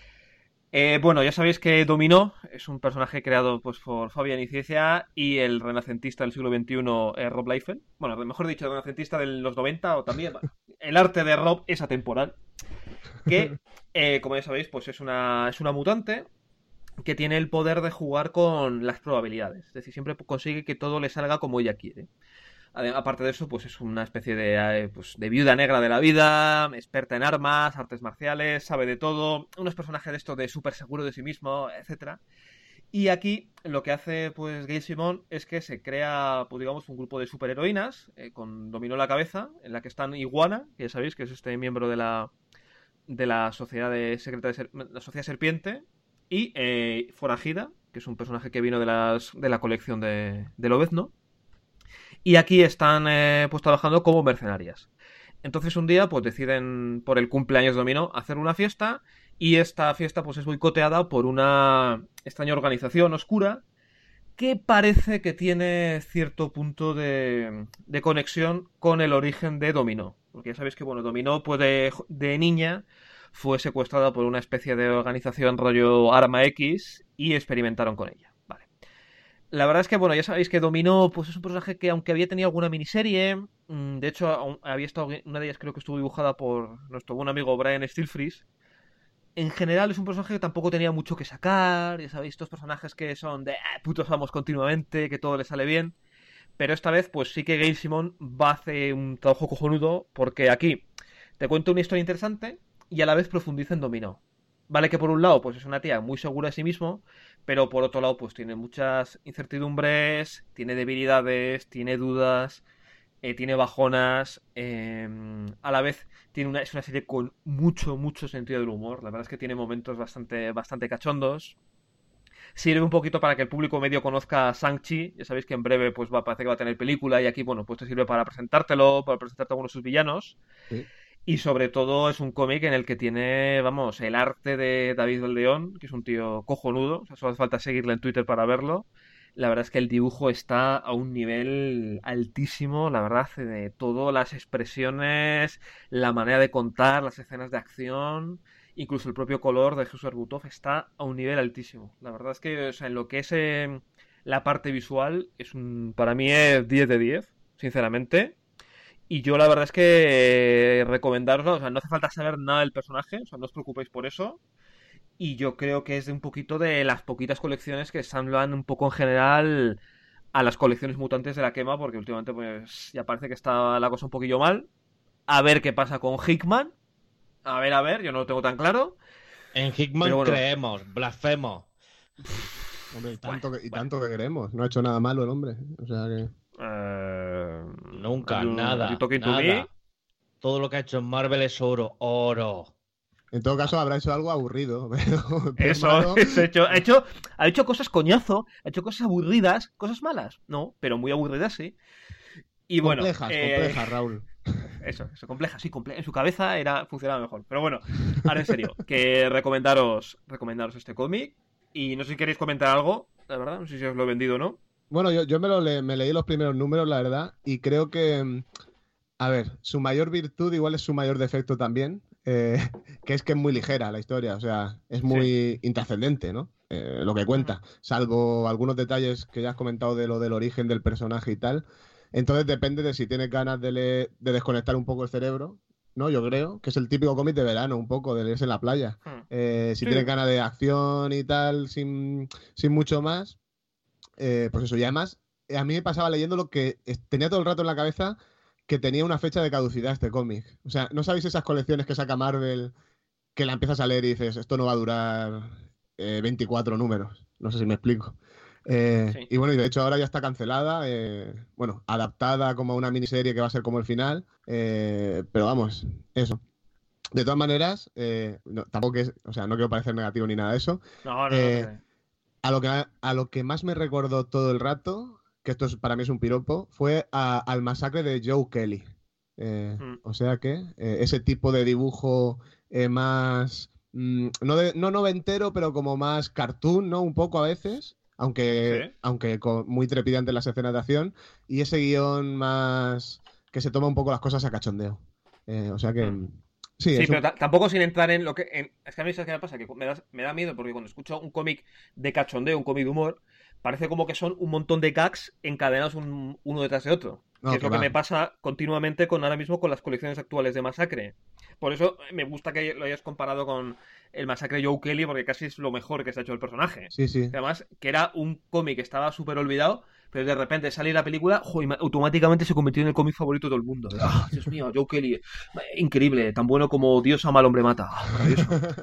Eh, bueno, ya sabéis que Dominó es un personaje creado pues, por Fabián Icieza y el renacentista del siglo veintiuno, eh, Rob Liefeld. Bueno, mejor dicho, el renacentista de los noventa o también. Bueno, el arte de Rob es atemporal. Que, eh, como ya sabéis, pues es una, es una mutante que tiene el poder de jugar con las probabilidades. Es decir, siempre consigue que todo le salga como ella quiere. Ade- Aparte de eso, pues es una especie de, eh, pues, de viuda negra de la vida, experta en armas, artes marciales, sabe de todo, unos personajes de esto de súper seguro de sí mismo, etcétera. Y aquí lo que hace pues Gail Simón es que se crea, pues digamos, un grupo de superheroínas eh, con Dominó en la cabeza, en la que están Iguana, que ya sabéis que es este miembro de la, de la sociedad de secreta de ser- la sociedad serpiente, y eh, Forajida, que es un personaje que vino de las de la colección de, de Lobezno, y aquí están eh, pues trabajando como mercenarias. Entonces un día pues deciden por el cumpleaños de Dominó hacer una fiesta Y esta fiesta pues es boicoteada por una extraña organización oscura que parece que tiene cierto punto de, de conexión con el origen de Dominó. Porque ya sabéis que, bueno, Dominó puede, de niña fue secuestrada por una especie de organización rollo Arma X y experimentaron con ella. Vale. La verdad es que, bueno, ya sabéis que Dominó pues es un personaje que, aunque había tenido alguna miniserie, mmm, de hecho, había estado, una de ellas creo que estuvo dibujada por nuestro buen amigo Brian Stilfreeze. En general es un personaje que tampoco tenía mucho que sacar, ya sabéis, estos personajes que son de ah, putos vamos continuamente, que todo le sale bien. Pero esta vez, pues sí que Gail Simone va a hacer un trabajo cojonudo, porque aquí te cuento una historia interesante y a la vez profundiza en Dominó. Vale que por un lado, pues es una tía muy segura de sí mismo, pero por otro lado, pues tiene muchas incertidumbres, tiene debilidades, tiene dudas, eh, tiene bajonas, eh, a la vez tiene una, es una serie con mucho, mucho sentido del humor. La verdad es que tiene momentos bastante, bastante cachondos. Sirve un poquito para que el público medio conozca a Shang-Chi. Ya sabéis que en breve pues va, parece que va a tener película y aquí, bueno, pues te sirve para presentártelo, para presentarte a algunos de sus villanos. Sí. Y sobre todo es un cómic en el que tiene, vamos, el arte de David León, que es un tío cojonudo. O sea, solo hace falta seguirle en Twitter para verlo. La verdad es que el dibujo está a un nivel altísimo, la verdad, de todo, las expresiones, la manera de contar, las escenas de acción, incluso el propio color de Jesús Arbutov está a un nivel altísimo. La verdad es que, o sea, en lo que es eh, la parte visual, es un, para mí es diez de diez, sinceramente. Y yo la verdad es que eh, recomendaroslo, o sea, no hace falta saber nada del personaje, o sea, no os preocupéis por eso. Y yo creo que es de un poquito de las poquitas colecciones que salvan un poco en general a las colecciones mutantes de la quema, porque últimamente pues ya parece que está la cosa un poquillo mal. A ver qué pasa con Hickman. A ver, a ver, yo no lo tengo tan claro. En Hickman Pero bueno. creemos, blasfemos. Hombre, y tanto, Bueno, que, y bueno. tanto que queremos. No ha hecho nada malo el hombre. O sea que... Eh... Nunca, you- nada, you talking to nada. me? Todo lo que ha hecho en Marvel es oro, oro. En todo caso, habrá hecho algo aburrido. Pero, pero Eso, malo- eso, ha, hecho, ha, hecho, ha hecho cosas coñazo, ha hecho cosas aburridas, cosas malas, no, pero muy aburridas, sí. Y bueno, complejas, eh, complejas, Raúl. Eso, eso, compleja, sí, comple en su cabeza era, funcionaba mejor. Pero bueno, ahora en serio, que recomendaros, recomendaros este cómic. Y no sé si queréis comentar algo, la verdad, no sé si os lo he vendido o no. Bueno, yo, yo me, lo le- me leí los primeros números, la verdad, y creo que, mm, a ver, su mayor virtud igual es su mayor defecto también, eh, que es que es muy ligera la historia, o sea, es muy intrascendente, ¿no? Eh, lo que cuenta, salvo algunos detalles que ya has comentado de lo del origen del personaje y tal. Entonces depende de si tienes ganas de, leer- de desconectar un poco el cerebro, ¿no? Yo creo que es el típico cómic de verano, un poco, de leerse en la playa. Hmm. Eh, si Sí. tienes ganas de acción y tal, sin, sin mucho más, eh, pues eso. Y además, eh, a mí me pasaba leyendo lo que es- tenía todo el rato en la cabeza que tenía una fecha de caducidad este cómic. O sea, ¿no sabéis esas colecciones que saca Marvel que la empiezas a leer y dices, esto no va a durar eh, veinticuatro números? No sé si me explico. Eh, Sí. Y bueno, y de hecho ahora ya está cancelada, eh, bueno, adaptada como a una miniserie que va a ser como el final, eh, pero vamos, eso. De todas maneras, eh, no, tampoco es, o sea, no quiero parecer negativo ni nada de eso. No, no, Eh, no. A lo que, a lo que más me recordó todo el rato, que esto es, para mí es un piropo, fue a- al masacre de Joe Kelly. Eh, Mm. O sea que eh, ese tipo de dibujo eh, más, mm, no, de- no noventero, pero como más cartoon, ¿no? Un poco a veces, aunque, Sí. aunque con- muy trepidante en las escenas de acción, y ese guión más que se toma un poco las cosas a cachondeo. Eh, o sea que... Mm. Sí, Sí, es pero un- ta- tampoco sin entrar en lo que... en- Es que a mí, ¿sabes qué me pasa? Que me da, me da miedo porque cuando escucho un cómic de cachondeo, un cómic de humor, parece como que son un montón de gags encadenados un- uno detrás de otro. No, que es que lo que va. me pasa continuamente con ahora mismo con las colecciones actuales de Masacre. Por eso me gusta que lo hayas comparado con el Masacre Joe Kelly, porque casi es lo mejor que se ha hecho el personaje. Sí, sí. Además, que era un cómic que estaba súper olvidado, pero de repente sale la película, jo, y ma- automáticamente se convirtió en el cómic favorito de todo el mundo. Ah, Dios mío, Joe Kelly, increíble, tan bueno como Dios ama al hombre mata. Ah, maravilloso.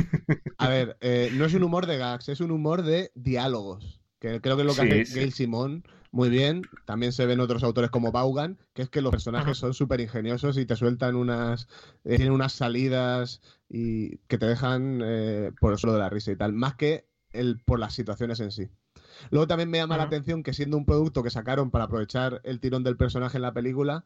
A ver, eh, no es un humor de gags, es un humor de diálogos. Que creo que es lo que Sí, hace sí. Gail Simone muy bien. También se ven otros autores como Vaughan, que es que los personajes Ajá. son súper ingeniosos y te sueltan unas. eh, tienen unas salidas y que te dejan eh, por el suelo de la risa y tal, más que el, por las situaciones en sí. Luego también me llama la Ajá. atención que siendo un producto que sacaron para aprovechar el tirón del personaje en la película,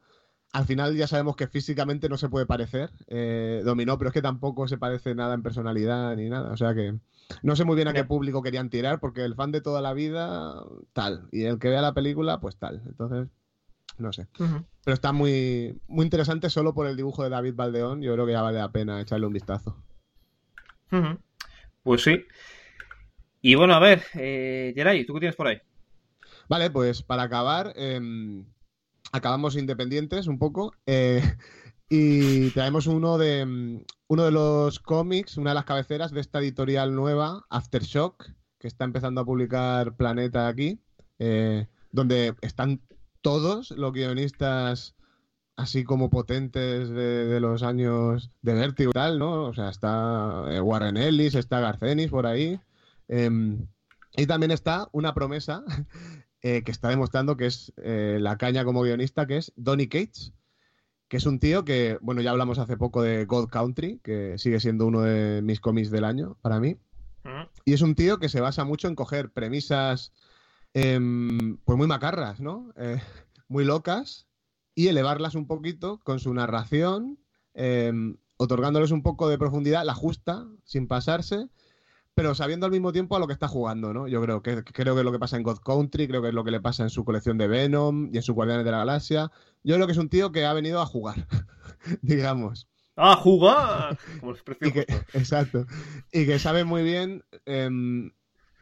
al final ya sabemos que físicamente no se puede parecer eh, Dominó, pero es que tampoco se parece nada en personalidad ni nada. O sea que no sé muy bien a qué público querían tirar, porque el fan de toda la vida, tal. Y el que vea la película, pues tal. Entonces, no sé. Ujú. Pero está muy, muy interesante solo por el dibujo de David Baldeón. Yo creo que ya vale la pena echarle un vistazo. Ujú. Pues sí. Y bueno, a ver, eh, Geray, ¿tú qué tienes por ahí? Vale, pues para acabar, eh, acabamos independientes un poco. eh, y traemos uno de, mm, uno de los cómics, una de las cabeceras de esta editorial nueva, Aftershock, que está empezando a publicar Planeta aquí, eh, donde están todos los guionistas así como potentes de, de los años de Vértigo y tal, ¿no? O sea, está eh, Warren Ellis, está Garcenis por ahí. em, y también está una promesa eh, que está demostrando que es eh, la caña como guionista, que es Donny Cates, que es un tío que, bueno, ya hablamos hace poco de God Country, que sigue siendo uno de mis cómics del año para mí. Ujú. Y es un tío que se basa mucho en coger premisas, em, pues muy macarras, ¿no? Eh, muy locas, y elevarlas un poquito con su narración, em, otorgándoles un poco de profundidad, la justa, sin pasarse, pero sabiendo al mismo tiempo a lo que está jugando, ¿no? Yo creo que, creo que es lo que pasa en God Country, creo que es lo que le pasa en su colección de Venom y en su Guardianes de la Galaxia. Yo creo que es un tío que ha venido a jugar, digamos. ¡A jugar! Como los precios Y que, justos. exacto. Y que sabe muy bien em,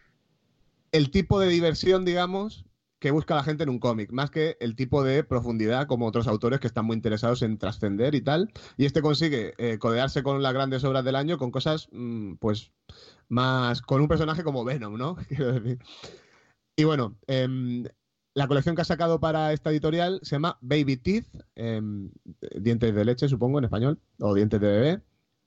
el tipo de diversión, digamos, que busca la gente en un cómic, más que el tipo de profundidad como otros autores que están muy interesados en trascender y tal. Y este consigue eh, codearse con las grandes obras del año con cosas, mm, pues, más con un personaje como Venom, ¿no? Quiero decir. Y bueno, em, la colección que ha sacado para esta editorial se llama Baby Teeth, em, dientes de leche, supongo, en español, o dientes de bebé.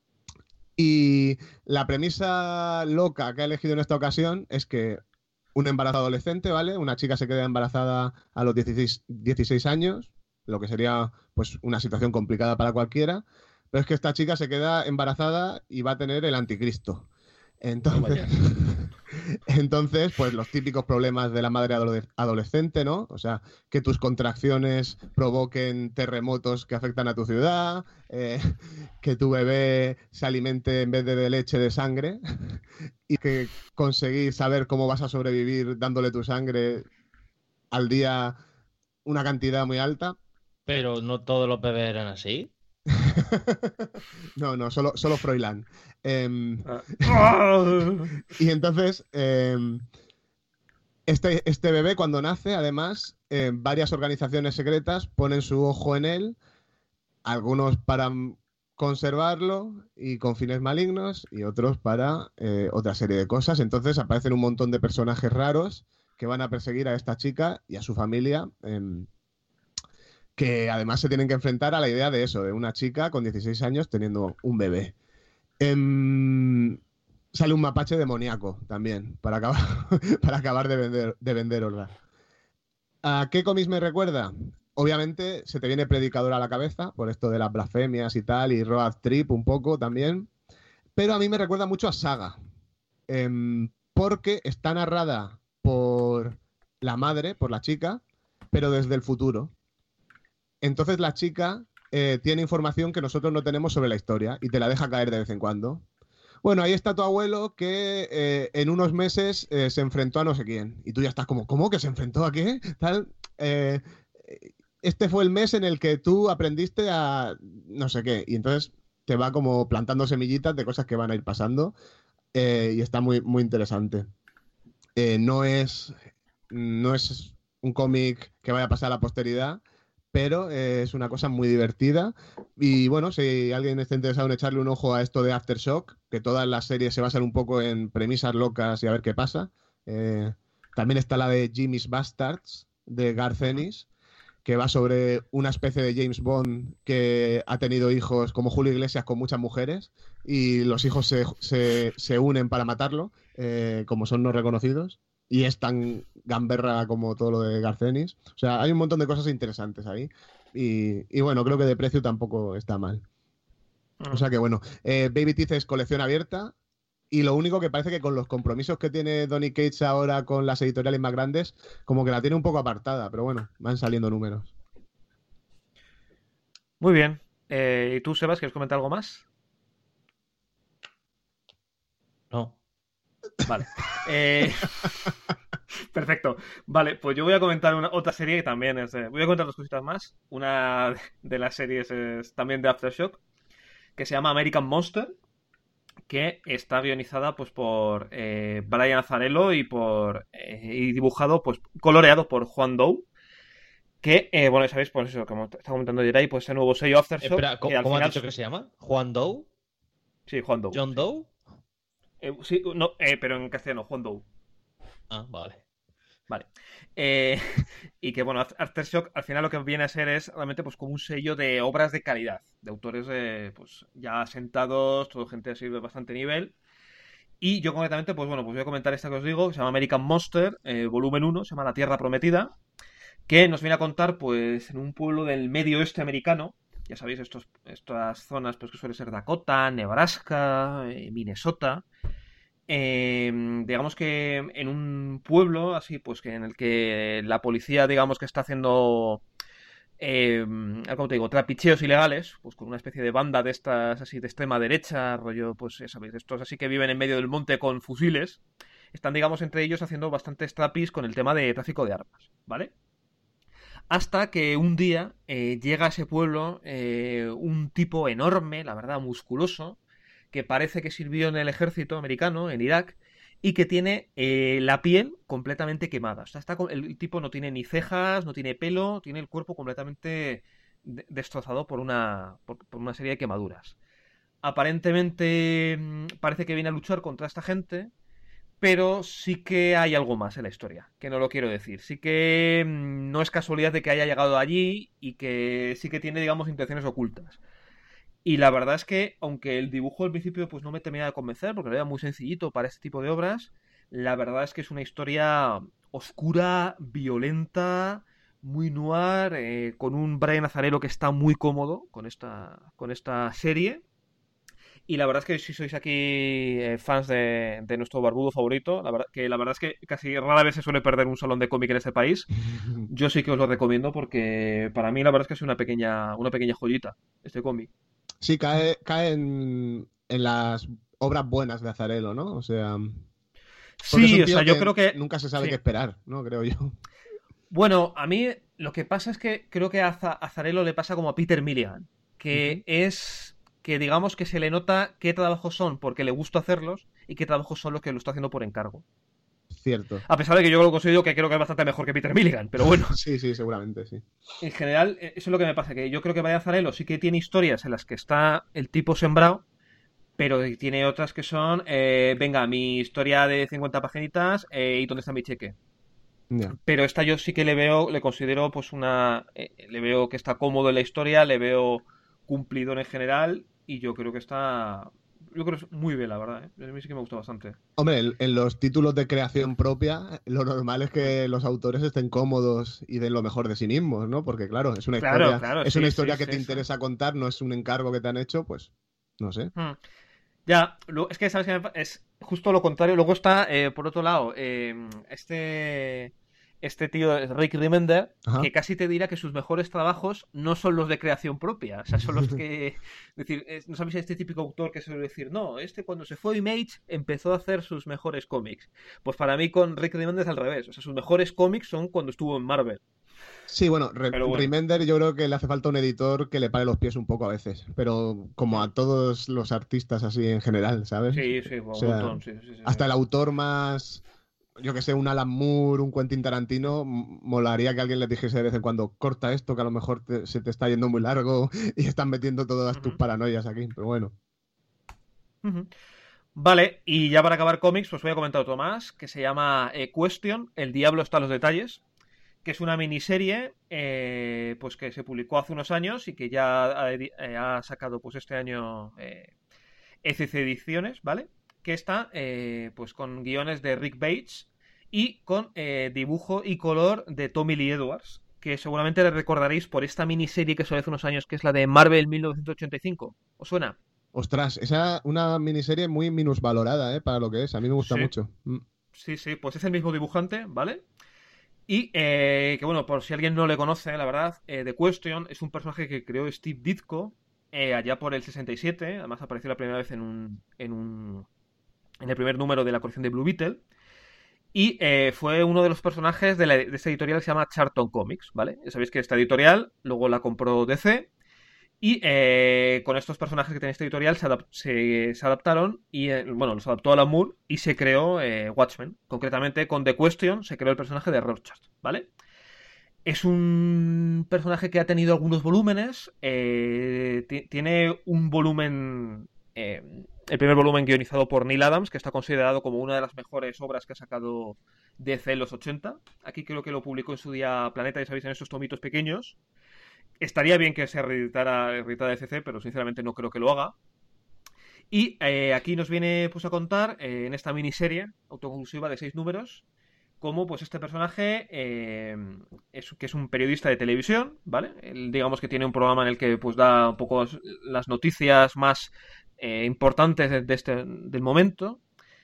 Y la premisa loca que ha elegido en esta ocasión es que un embarazo adolescente, ¿vale? Una chica se queda embarazada a los dieciséis, dieciséis años, lo que sería pues una situación complicada para cualquiera, pero es que esta chica se queda embarazada y va a tener el anticristo. Entonces, entonces, pues los típicos problemas de la madre adole- adolescente, ¿no? O sea, que tus contracciones provoquen terremotos que afectan a tu ciudad, eh, que tu bebé se alimente en vez de de leche de sangre y que conseguir saber cómo vas a sobrevivir dándole tu sangre al día una cantidad muy alta. Pero no todos los bebés eran así. No, no, solo, solo Froilán. Em, Ah. y entonces, em, este, este bebé cuando nace, además, eh, varias organizaciones secretas ponen su ojo en él, algunos para mm, conservarlo y con fines malignos, y otros para eh, otra serie de cosas. Entonces aparecen un montón de personajes raros que van a perseguir a esta chica y a su familia, em, que además se tienen que enfrentar a la idea de eso, de una chica con dieciséis años teniendo un bebé. Em, sale un mapache demoníaco también, para acabar, para acabar de vender, de venderosla. ¿A qué cómics me recuerda? Obviamente se te viene Predicador a la cabeza, por esto de las blasfemias y tal, y Road Trip un poco también. Pero a mí me recuerda mucho a Saga, em, porque está narrada por la madre, por la chica, pero desde el futuro. Entonces la chica eh, tiene información que nosotros no tenemos sobre la historia y te la deja caer de vez en cuando. Bueno, ahí está tu abuelo que eh, en unos meses eh, se enfrentó a no sé quién. Y tú ya estás como, ¿cómo que se enfrentó a qué? Tal. Eh, este fue el mes en el que tú aprendiste a no sé qué. Y entonces te va como plantando semillitas de cosas que van a ir pasando. Eh, y está muy, muy interesante. Eh, no es, no es un cómic que vaya a pasar a la posteridad, pero eh, es una cosa muy divertida. Y bueno, si alguien está interesado en echarle un ojo a esto de Aftershock, que todas las series se basan un poco en premisas locas y a ver qué pasa. Eh, también está la de Jimmy's Bastards, de Garth Ennis, que va sobre una especie de James Bond que ha tenido hijos como Julio Iglesias con muchas mujeres y los hijos se, se, se unen para matarlo, eh, como son no reconocidos. Y es tan gamberra como todo lo de Garth Ennis. O sea, hay un montón de cosas interesantes ahí. Y, y bueno, creo que de precio tampoco está mal. O sea que bueno, eh, Baby Teeth es colección abierta. Y lo único que parece que con los compromisos que tiene Donny Cates ahora con las editoriales más grandes, como que la tiene un poco apartada. Pero bueno, van saliendo números. Muy bien. Eh, ¿y tú, Sebas, quieres comentar algo más? No. Vale. Eh, Perfecto. Vale, pues yo voy a comentar una, otra serie que también es... de- Voy a contar dos cositas más. Una de las series es también de Aftershock, que se llama American Monster, que está guionizada pues por eh, Brian Azzarello y por eh, y dibujado, pues coloreado por Juan Doe, que, eh, bueno, ya sabéis, pues eso, como te estaba comentando Jerai, pues ese nuevo sello Aftershock, Espera, que ¿cómo, al cómo has final... dicho que se llama? ¿Juan Doe? Sí, Juan Doe. ¿John Sí, Doe? Eh, sí, no, eh, pero en castellano, Juan Doe. Ah, vale. Vale. Eh, y que bueno, Aftershock al final lo que viene a ser es realmente pues como un sello de obras de calidad, de autores eh, pues ya asentados, todo gente así de bastante nivel. Y yo concretamente, pues bueno, pues voy a comentar esta que os digo, que se llama American Monster, eh, volumen uno, se llama La Tierra Prometida, que nos viene a contar pues en un pueblo del medio oeste americano, ya sabéis, estos, estas zonas pues que suele ser Dakota, Nebraska, eh, Minnesota. Eh, digamos que en un pueblo así, pues que en el que la policía, digamos que está haciendo, eh, ¿cómo te digo?, trapicheos ilegales, pues con una especie de banda de estas así de extrema derecha, rollo, pues ya sabéis, estos así que viven en medio del monte con fusiles, están, digamos, entre ellos haciendo bastantes trapis con el tema de tráfico de armas, ¿vale? Hasta que un día eh, llega a ese pueblo eh, un tipo enorme, la verdad, musculoso, que parece que sirvió en el ejército americano, en Irak, y que tiene eh, la piel completamente quemada. O sea, está, co- el tipo no tiene ni cejas, no tiene pelo, tiene el cuerpo completamente de- destrozado por una, por, por una serie de quemaduras. Aparentemente mm, parece que viene a luchar contra esta gente, pero sí que hay algo más en la historia, que no lo quiero decir. Sí que mm, no es casualidad de que haya llegado allí y que sí que tiene, digamos, intenciones ocultas. Y la verdad es que, aunque el dibujo al principio pues no me termina de convencer, porque lo era muy sencillito para este tipo de obras, la verdad es que es una historia oscura, violenta, muy noir, eh, con un Brian Azzarello que está muy cómodo con esta, con esta serie. Y la verdad es que si sois aquí eh, fans de, de nuestro barbudo favorito, la verdad, que la verdad es que casi rara vez se suele perder un salón de cómic en este país, yo sí que os lo recomiendo porque para mí la verdad es que es una pequeña, una pequeña joyita este cómic. Sí, cae, cae en, en las obras buenas de Azarelo, ¿no? O sea, porque es Sí, un o sea, tío yo que creo que... nunca se sabe Sí. qué esperar, ¿no? Creo yo. Bueno, a mí lo que pasa es que creo que a Za- a Zarello le pasa como a Peter Milligan, Ujú. que es que digamos que se le nota qué trabajos son porque le gusta hacerlos y qué trabajos son los que lo está haciendo por encargo. Cierto. A pesar de que yo lo considero que creo que es bastante mejor que Peter Milligan, pero bueno, Sí, sí, seguramente, sí. en general eh, eso es lo que me pasa, que yo creo que Brian Zarello sí que tiene historias en las que está el tipo sembrado, pero tiene otras que son, eh, venga, mi historia de cincuenta paginitas eh, y dónde está mi cheque. Ya. Pero esta yo sí que le veo, le considero pues una... eh, le veo que está cómodo en la historia, le veo cumplidor en general y yo creo que está... Yo creo que es muy bien, la verdad, ¿eh? A mí sí que me gusta bastante. Hombre, en, en los títulos de creación propia, lo normal es que los autores estén cómodos y den lo mejor de sí mismos, ¿no? Porque claro, es una Claro, historia, claro, es sí, una sí, historia que sí, te sí. interesa contar, no es un encargo que te han hecho, pues, no sé. Hmm. Ya, lo- es que, ¿sabes qué me pa- es justo lo contrario. Luego está, eh, por otro lado, eh, este, este tío, Rick Remender, Ajá. que casi te dirá que sus mejores trabajos no son los de creación propia. O sea, son los que. Es decir, es- no sabéis este típico autor que suele decir, no, este cuando se fue a Image empezó a hacer sus mejores cómics. Pues para mí con Rick Remender es al revés. O sea, sus mejores cómics son cuando estuvo en Marvel. Sí, bueno, Re- Pero bueno. Remender yo creo que le hace falta un editor que le pare los pies un poco a veces, pero como a todos los artistas así en general, ¿sabes? Sí, sí, O un sea, montón, sí, sí, sí, sí. hasta el autor más, yo que sé, un Alan Moore, un Quentin Tarantino, m- molaría que alguien le dijese de vez en cuando, corta esto, que a lo mejor te- se te está yendo muy largo y están metiendo todas tus Ujú. paranoias aquí, pero bueno. Ujú. Vale, y ya para acabar cómics, pues voy a comentar otro más, que se llama eh, Question, El diablo está en los detalles, que es una miniserie eh, pues que se publicó hace unos años y que ya ha, edi- eh, ha sacado pues este año eh, F C Ediciones, ¿vale? Que está eh, pues con guiones de Rick Bates y con eh, dibujo y color de Tommy Lee Edwards, que seguramente le recordaréis por esta miniserie que salió hace unos años, que es la de Marvel mil novecientos ochenta y cinco. ¿Os suena? Ostras, esa una miniserie muy minusvalorada, ¿eh? Para lo que es, a mí me gusta Sí, mucho. Mm. sí, sí, pues es el mismo dibujante, ¿vale? Y eh, que bueno, por si alguien no le conoce, la verdad, eh, The Question es un personaje que creó Steve Ditko eh, allá por el sesenta y siete. Además apareció la primera vez en un, en un en el primer número de la colección de Blue Beetle. Y eh, fue uno de los personajes de, la, de esta editorial que se llama Charlton Comics, ¿vale? Ya sabéis que esta editorial luego la compró D C. Y eh, con estos personajes que tiene esta editorial se, adap se, se adaptaron y, eh, bueno, los adaptó Alan Moore y se creó eh, Watchmen. Concretamente con The Question se creó el personaje de Rorschach, ¿vale? Es un personaje que ha tenido algunos volúmenes. Eh, tiene un volumen... Eh, el primer volumen guionizado por Neil Adams, que está considerado como una de las mejores obras que ha sacado D C en los ochenta. Aquí creo que lo publicó en su día Planeta, ya sabéis, en esos tomitos pequeños. Estaría bien que se reeditara, reeditara D C, pero sinceramente no creo que lo haga. Y eh, aquí nos viene pues, a contar, eh, en esta miniserie autoconclusiva de seis números, cómo pues, este personaje, eh, es, que es un periodista de televisión, ¿vale? Él, digamos que tiene un programa en el que pues, da un poco las noticias más eh, importantes de, de este, del momento.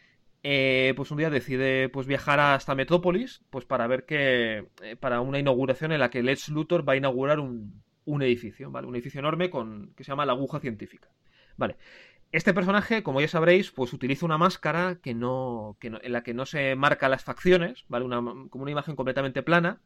Eh, pues un día decide pues viajar hasta Metrópolis pues para ver que eh, para una inauguración en la que Lex Luthor va a inaugurar un, un edificio, ¿vale? Un edificio enorme con que se llama la Aguja Científica, ¿vale? Este personaje, como ya sabréis, pues utiliza una máscara que no, que no en la que no se marca las facciones, ¿vale? Una, como una imagen completamente plana.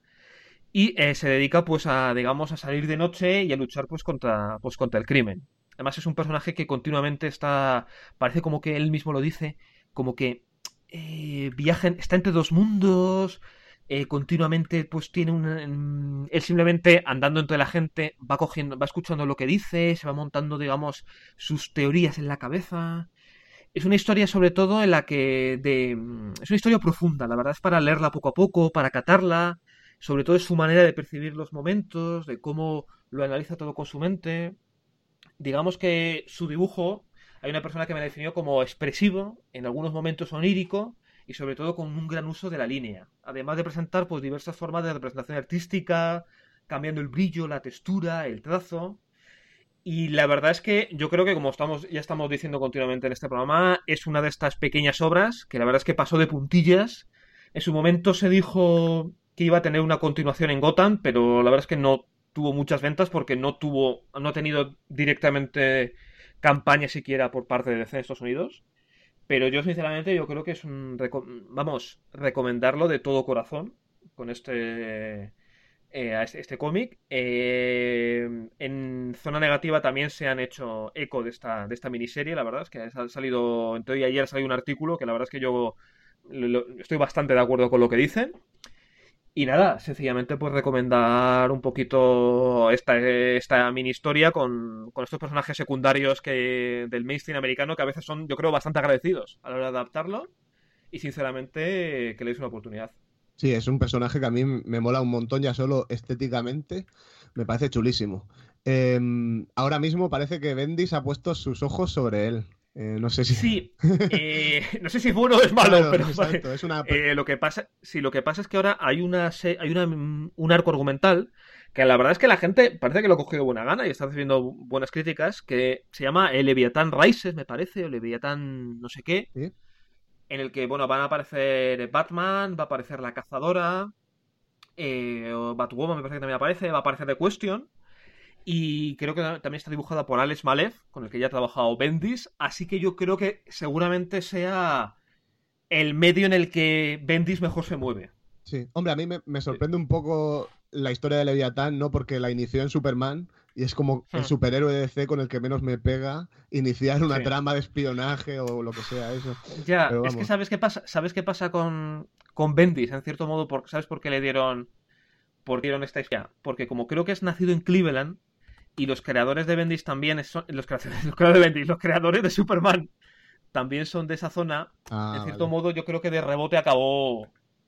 Y eh, se dedica pues a, digamos, a salir de noche y a luchar pues contra, pues contra el crimen. Además es un personaje que continuamente está, parece como que él mismo lo dice, como que eh, viaja, está entre dos mundos, eh, continuamente pues tiene un... Él simplemente andando entre la gente va cogiendo, va escuchando lo que dice, se va montando, digamos, sus teorías en la cabeza. Es una historia sobre todo en la que... De, es una historia profunda, la verdad es para leerla poco a poco, para catarla, sobre todo es su manera de percibir los momentos, de cómo lo analiza todo con su mente. Digamos que su dibujo, hay una persona que me definió como expresivo, en algunos momentos onírico y sobre todo con un gran uso de la línea. Además de presentar pues diversas formas de representación artística, cambiando el brillo, la textura, el trazo. Y la verdad es que yo creo que, como estamos ya estamos diciendo continuamente en este programa, es una de estas pequeñas obras que la verdad es que pasó de puntillas. En su momento se dijo que iba a tener una continuación en Gotham, pero la verdad es que no tuvo muchas ventas porque no tuvo, no ha tenido directamente campaña siquiera por parte de D C en Estados Unidos. Pero yo sinceramente yo creo que es un, vamos, recomendarlo de todo corazón con este eh, este, este cómic. Eh, en Zona Negativa también se han hecho eco de esta de esta miniserie, la verdad es que ha salido, en teoría ayer ha salido un artículo que la verdad es que yo lo, estoy bastante de acuerdo con lo que dicen. Y nada, sencillamente pues recomendar un poquito esta, esta mini historia con, con estos personajes secundarios que del mainstream americano que a veces son, yo creo, bastante agradecidos a la hora de adaptarlo y sinceramente que le deis una oportunidad. Sí, es un personaje que a mí me mola un montón ya solo estéticamente, me parece chulísimo. Eh, ahora mismo parece que Bendis ha puesto sus ojos sobre él. Eh, no sé si... Sí, eh, no sé si es bueno o es malo, claro, pero exacto, vale. es una... eh, lo que pasa, sí, lo que pasa es que ahora hay una hay una, un arco argumental que la verdad es que la gente parece que lo ha cogido buena gana y está recibiendo buenas críticas, que se llama el Leviatán Rises, me parece, o Leviatán no sé qué, ¿Sí? en el que bueno van a aparecer Batman, va a aparecer la Cazadora, eh, o Batwoman me parece que también aparece, va a aparecer The Question. Y creo que también está dibujada por Alex Malev, con el que ya ha trabajado Bendis. Así que yo creo que seguramente sea el medio en el que Bendis mejor se mueve. Sí, hombre, a mí me, me sorprende un poco la historia de Leviatán, ¿no? Porque la inició en Superman y es como el Hmm. superhéroe de D C con el que menos me pega iniciar una Sí. trama de espionaje o lo que sea eso. Ya, Pero es que vamos. sabes qué pasa, sabes qué pasa con, con Bendis, en cierto modo, por, ¿sabes por qué le dieron, por qué dieron esta historia? Porque como creo que es nacido en Cleveland y los creadores de Bendis también son los creadores, los creadores de Bendis, los creadores de Superman también son de esa zona. Ah, En cierto vale. modo, yo creo que de rebote acabó.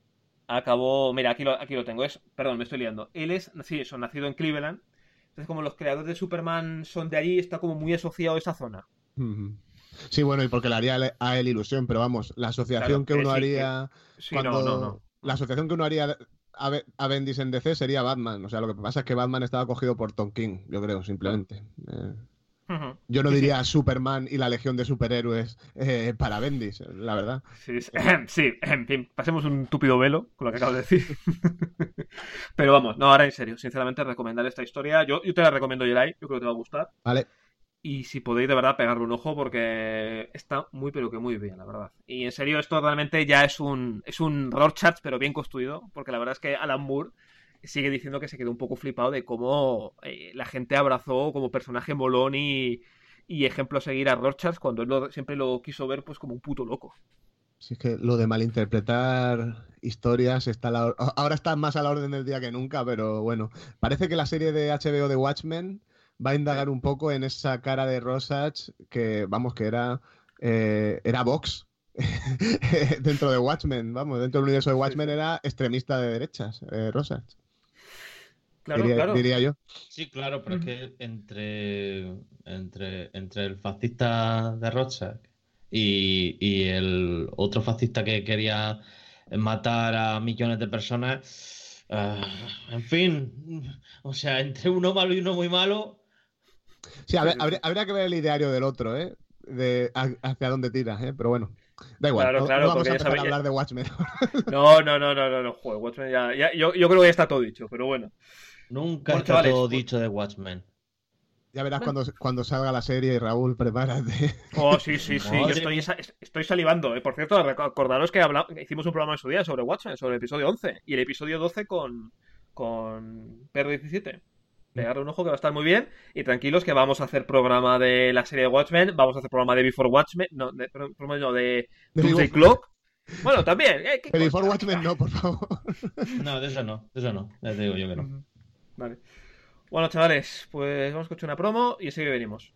Acabó. Mira, aquí lo, aquí lo tengo. Es, perdón, me estoy liando. Él es. Sí, eso, nacido en Cleveland. Entonces, como los creadores de Superman son de allí, está como muy asociado a esa zona. Ujú. Sí, bueno, y porque le haría a él- a él ilusión, pero vamos, la asociación Claro, que que uno sí, haría que- Sí, cuando... no, no, no. La asociación que uno haría a, Be- a Bendis en D C sería Batman. O sea, lo que pasa es que Batman estaba cogido por Tom King, yo creo, simplemente. Eh, Ujú. Yo no Sí, sí. diría Superman y la Legión de Superhéroes eh, para Bendis, la verdad. Sí, sí, sí, en fin, pasemos un túpido velo con lo que acabo de decir. Pero vamos, no, ahora en serio, sinceramente, recomendar esta historia. Yo, yo te la recomiendo, Yeray, yo creo que te va a gustar. Vale. Y si podéis, de verdad, pegarle un ojo porque está muy, pero que muy bien, la verdad. Y en serio, esto realmente ya es un, es un Rorschach, pero bien construido, porque la verdad es que Alan Moore sigue diciendo que se quedó un poco flipado de cómo eh, la gente abrazó como personaje molón y, y ejemplo a seguir a Rorschach cuando él lo- siempre lo quiso ver pues como un puto loco. Sí, es que lo de malinterpretar historias está a la or- ahora está más a la orden del día que nunca, pero bueno, parece que la serie de H B O de Watchmen va a indagar un poco en esa cara de Rorschach que, vamos, que era, eh, era Vox dentro de Watchmen, vamos, dentro del universo de Sí, Watchmen sí. era extremista de derechas, eh, Rorschach, Claro, diría, claro. diría yo. Sí, claro, pero es que entre, entre, entre el fascista de Rorschach y, y el otro fascista que quería matar a millones de personas, ah, en fin, o sea, entre uno malo y uno muy malo, Sí, a Sí, ver, sí, habría, sí. habría que ver el ideario del otro, ¿eh? De a- hacia dónde tira, ¿eh? Pero bueno, da igual, Claro, no, no claro, vamos porque a ya empezar a sabéis. hablar de Watchmen. No, no, no, no, no, no, joder, Watchmen ya, ya- yo, yo creo que ya está todo dicho, pero bueno. nunca Bueno, está chavales, todo pues, dicho de Watchmen. Ya verás bueno. cuando, cuando salga la serie, Raúl, prepárate. Oh, sí, sí, sí, yo Madre estoy, mía. sa- estoy salivando. eh. Por cierto, rec- acordaros que habla- que hicimos un programa en su día sobre Watchmen, sobre el episodio once y el episodio doce con, con P R diecisiete. Pegarle un ojo que va a estar muy bien. Y tranquilos que vamos a hacer programa de la serie de Watchmen, vamos a hacer programa de Before Watchmen, no, de, perdón, programa no, de De Doomsday Before- Clock. Bueno, también, eh, ¿qué Pero Before coño? Watchmen no, por favor. No, de eso no, de eso no, ya te digo yo que no. Ujú. Vale. Bueno, chavales, pues vamos a escuchar una promo y enseguida venimos.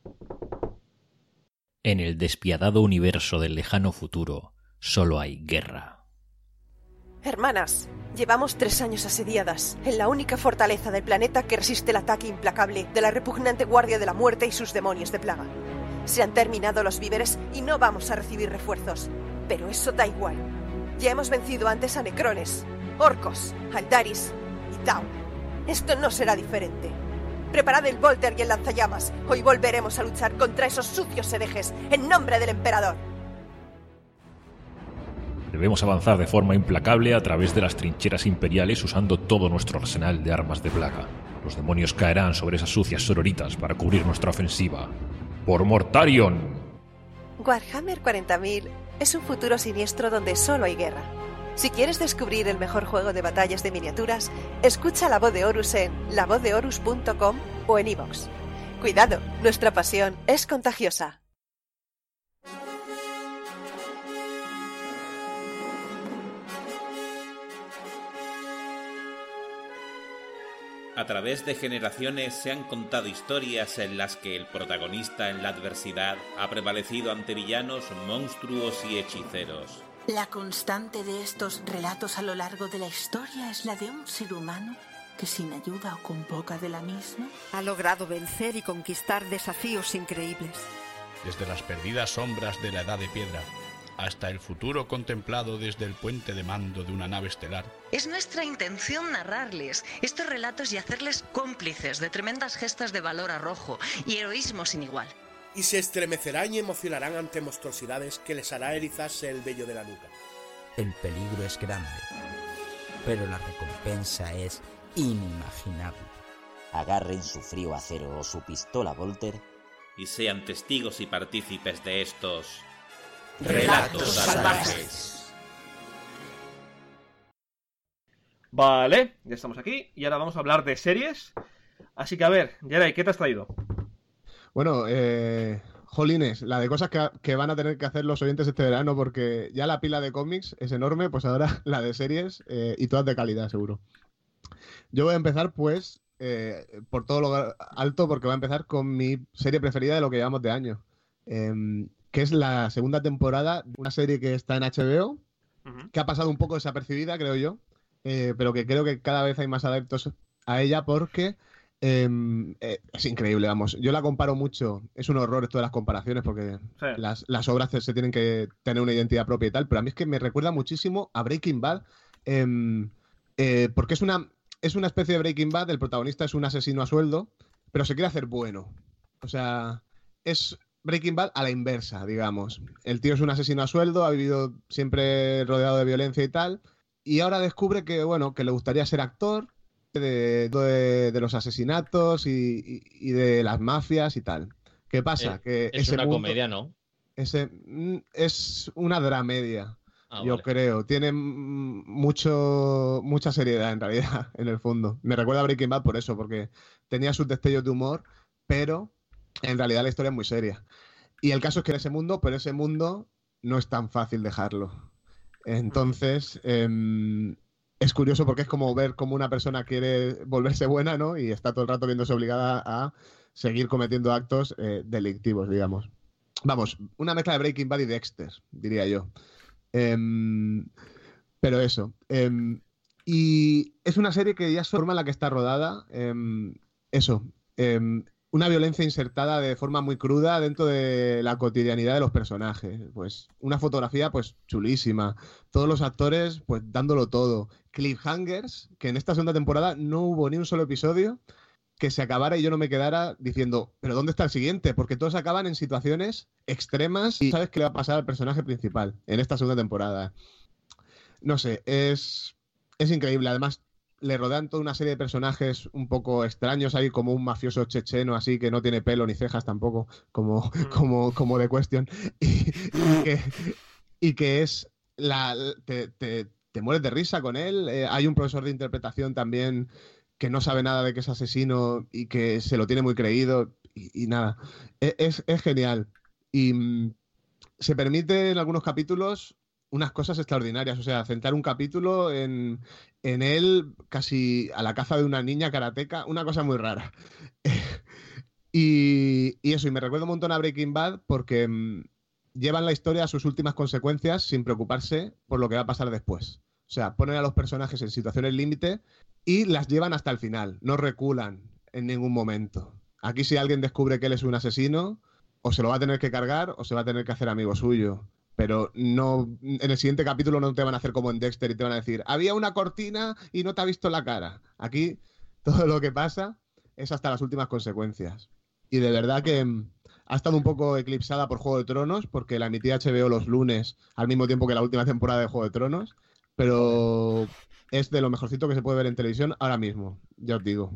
En el despiadado universo del lejano futuro, solo hay guerra. Hermanas, llevamos tres años asediadas en la única fortaleza del planeta que resiste el ataque implacable de la repugnante Guardia de la Muerte y sus demonios de plaga. Se han terminado los víveres y no vamos a recibir refuerzos. Pero eso da igual. Ya hemos vencido antes a Necrones, Orcos, Aldaris y Tau. Esto no será diferente. Preparad el Volter y el lanzallamas. Hoy volveremos a luchar contra esos sucios herejes en nombre del Emperador. Debemos avanzar de forma implacable a través de las trincheras imperiales usando todo nuestro arsenal de armas de plaga. Los demonios caerán sobre esas sucias sororitas para cubrir nuestra ofensiva. ¡Por Mortarion! Warhammer cuarenta mil es un futuro siniestro donde solo hay guerra. Si quieres descubrir el mejor juego de batallas de miniaturas, escucha La Voz de Horus en la voz de horus punto com o en iVoox. Cuidado, nuestra pasión es contagiosa. A través de generaciones se han contado historias en las que el protagonista en la adversidad ha prevalecido ante villanos, monstruos y hechiceros. La constante de estos relatos a lo largo de la historia es la de un ser humano que sin ayuda o con poca de la misma ha logrado vencer y conquistar desafíos increíbles. Desde las perdidas sombras de la Edad de Piedra hasta el futuro contemplado desde el puente de mando de una nave estelar. Es nuestra intención narrarles estos relatos y hacerles cómplices de tremendas gestas de valor arrojo y heroísmo sin igual. Y se estremecerán y emocionarán ante monstruosidades que les hará erizarse el vello de la nuca. El peligro es grande, pero la recompensa es inimaginable. Agarren su frío acero o su pistola Volter y sean testigos y partícipes de estos Relatos salvajes. Vale, ya estamos aquí y ahora vamos a hablar de series. Así que a ver, Yeray, ¿qué te has traído? Bueno, eh, jolines, la de cosas que, que van a tener que hacer los oyentes este verano, porque ya la pila de cómics es enorme, pues ahora la de series eh, y todas de calidad, seguro. Yo voy a empezar, pues, eh, por todo lo alto, porque voy a empezar con mi serie preferida de lo que llevamos de año, eh, que es la segunda temporada de una serie que está en H B O, uh-huh. que ha pasado un poco desapercibida, creo yo, eh, pero que creo que cada vez hay más adeptos a ella porque... Eh, eh, es increíble, vamos. Yo la comparo mucho. Es un horror esto de las comparaciones porque sí. las, las obras se, se tienen que tener una identidad propia y tal, pero a mí es que me recuerda muchísimo a Breaking Bad eh, eh, porque es una, es una especie de Breaking Bad. El protagonista es un asesino a sueldo, pero se quiere hacer bueno. O sea, es Breaking Bad a la inversa, digamos. El tío es un asesino a sueldo, ha vivido siempre rodeado de violencia y tal, y ahora descubre que, bueno, que le gustaría ser actor de, de, de los asesinatos y, y, y de las mafias y tal. ¿Qué pasa? Eh, que es ese una mundo, comedia, ¿no? Ese, es una dramedia. Ah, Yo vale. creo, tiene mm, mucho, mucha seriedad en realidad, en el fondo. Me recuerda a Breaking Bad por eso, porque tenía sus destellos de humor, pero en realidad la historia es muy seria. Y el caso es que en ese mundo, pero ese mundo no es tan fácil dejarlo. Entonces, eh, es curioso porque es como ver cómo una persona quiere volverse buena, ¿no? Y está todo el rato viéndose obligada a seguir cometiendo actos eh, delictivos, digamos. Vamos, una mezcla de Breaking Bad y Dexter, diría yo. Um, pero eso. Um, y es una serie que ya es la forma en la que está rodada. Um, eso. Um, una violencia insertada de forma muy cruda dentro de la cotidianidad de los personajes. Pues una fotografía pues chulísima. Todos los actores pues dándolo todo. Cliffhangers, que en esta segunda temporada no hubo ni un solo episodio que se acabara y yo no me quedara diciendo, ¿pero dónde está el siguiente? Porque todos acaban en situaciones extremas y sabes qué le va a pasar al personaje principal en esta segunda temporada. No sé, es, es increíble. Además, le rodean toda una serie de personajes un poco extraños ahí, como un mafioso checheno así que no tiene pelo ni cejas tampoco, como, como, como The Question. Y, y, que, y que es... la te, te, te mueres de risa con él. Eh, hay un profesor de interpretación también que no sabe nada de que es asesino y que se lo tiene muy creído y, y nada. Es, es, es genial. Y mm, se permite en algunos capítulos unas cosas extraordinarias. O sea, centrar un capítulo en, en él casi a la caza de una niña karateca, una cosa muy rara. y, y eso, y me recuerda un montón a Breaking Bad porque mm, llevan la historia a sus últimas consecuencias sin preocuparse por lo que va a pasar después. O sea, ponen a los personajes en situaciones límite y las llevan hasta el final, no reculan en ningún momento. Aquí si alguien descubre que él es un asesino, o se lo va a tener que cargar o se va a tener que hacer amigo suyo. Pero no, en el siguiente capítulo no te van a hacer como en Dexter y te van a decir, había una cortina y no te ha visto la cara. Aquí todo lo que pasa es hasta las últimas consecuencias. Y de verdad que mm, ha estado un poco eclipsada por Juego de Tronos, porque la emitía H B O los lunes al mismo tiempo que la última temporada de Juego de Tronos. Pero es de lo mejorcito que se puede ver en televisión ahora mismo, ya os digo.